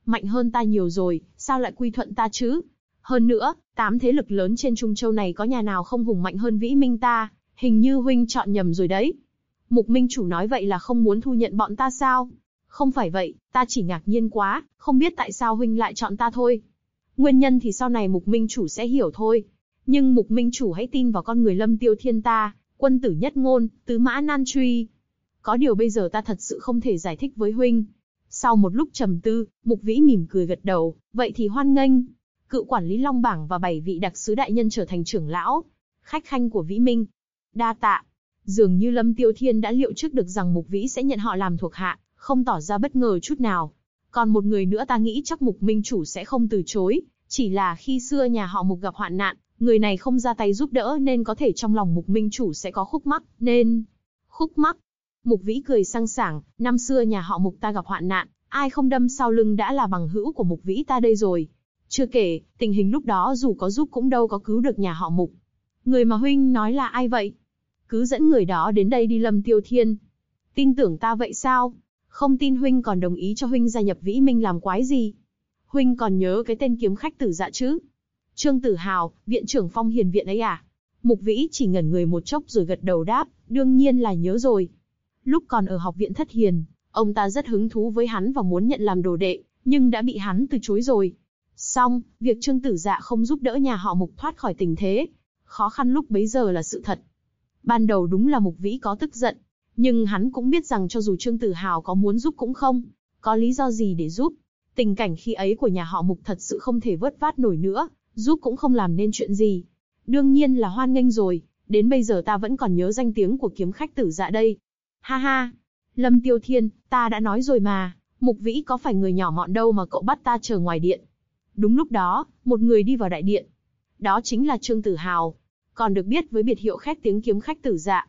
Mạnh hơn ta nhiều rồi, sao lại quy thuận ta chứ? Hơn nữa, 8 thế lực lớn trên Trung Châu này có nhà nào không hùng mạnh hơn Vĩ Minh ta, hình như huynh chọn nhầm rồi đấy. Mục Minh chủ nói vậy là không muốn thu nhận bọn ta sao? Không phải vậy, ta chỉ ngạc nhiên quá, không biết tại sao huynh lại chọn ta thôi. Nguyên nhân thì sau này Mục Minh chủ sẽ hiểu thôi. Nhưng Mục Minh chủ hãy tin vào con người Lâm Tiêu Thiên ta, quân tử nhất ngôn, tứ mã nan truy. Có điều bây giờ ta thật sự không thể giải thích với huynh. Sau một lúc trầm tư, Mục Vĩ mỉm cười gật đầu, vậy thì hoan nghênh. Cựu quản lý Long Bảng và 7 vị đặc sứ đại nhân trở thành trưởng lão, khách khanh của Vĩ Minh. Đa tạ. Dường như Lâm Tiêu Thiên đã liệu trước được rằng Mục Vĩ sẽ nhận họ làm thuộc hạ, không tỏ ra bất ngờ chút nào. Còn một người nữa ta nghĩ chắc Mục Minh chủ sẽ không từ chối, chỉ là khi xưa nhà họ Mục gặp hoạn nạn, người này không ra tay giúp đỡ nên có thể trong lòng Mục Minh chủ sẽ có khúc mắc, nên... Khúc mắc? Mục Vĩ cười sang sảng, năm xưa nhà họ Mục ta gặp hoạn nạn, ai không đâm sau lưng đã là bằng hữu của Mục Vĩ ta đây rồi. Chưa kể, tình hình lúc đó dù có giúp cũng đâu có cứu được nhà họ Mục. Người mà huynh nói là ai vậy? Cứ dẫn người đó đến đây đi Lâm Tiêu Thiên. Tin tưởng ta vậy sao? Không tin huynh còn đồng ý cho huynh gia nhập Vĩ Minh làm quái gì? Huynh còn nhớ cái tên kiếm khách Tử Dạ chứ? Trương Tử Hào, viện trưởng Phong Hiền viện ấy à? Mục Vĩ chỉ ngẩn người một chốc rồi gật đầu đáp, đương nhiên là nhớ rồi. Lúc còn ở học viện Thất Hiền, ông ta rất hứng thú với hắn và muốn nhận làm đồ đệ, nhưng đã bị hắn từ chối rồi. Xong, việc Trương Tử Dạ không giúp đỡ nhà họ Mục thoát khỏi tình thế, khó khăn lúc bấy giờ là sự thật. Ban đầu đúng là Mục Vĩ có tức giận, nhưng hắn cũng biết rằng cho dù Trương Tử Hào có muốn giúp cũng không có lý do gì để giúp. Tình cảnh khi ấy của nhà họ Mục thật sự không thể vớt vát nổi nữa, giúp cũng không làm nên chuyện gì. Đương nhiên là hoan nghênh rồi, đến bây giờ ta vẫn còn nhớ danh tiếng của kiếm khách Tử Dạ đây. Ha ha, Lâm Tiêu Thiên, ta đã nói rồi mà, Mục Vĩ có phải người nhỏ mọn đâu mà cậu bắt ta chờ ngoài điện. Đúng lúc đó, một người đi vào đại điện. Đó chính là Trương Tử Hào, còn được biết với biệt hiệu khét tiếng kiếm khách Tử Dạ.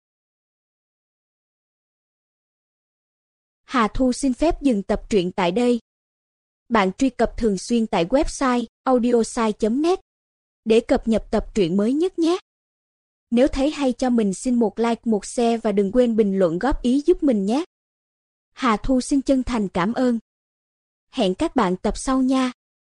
Hà Thu xin phép dừng tập truyện tại đây. Bạn truy cập thường xuyên tại website audiosai.net để cập nhật tập truyện mới nhất nhé. Nếu thấy hay cho mình xin một like, một share và đừng quên bình luận góp ý giúp mình nhé. Hà Thu xin chân thành cảm ơn. Hẹn các bạn tập sau nha.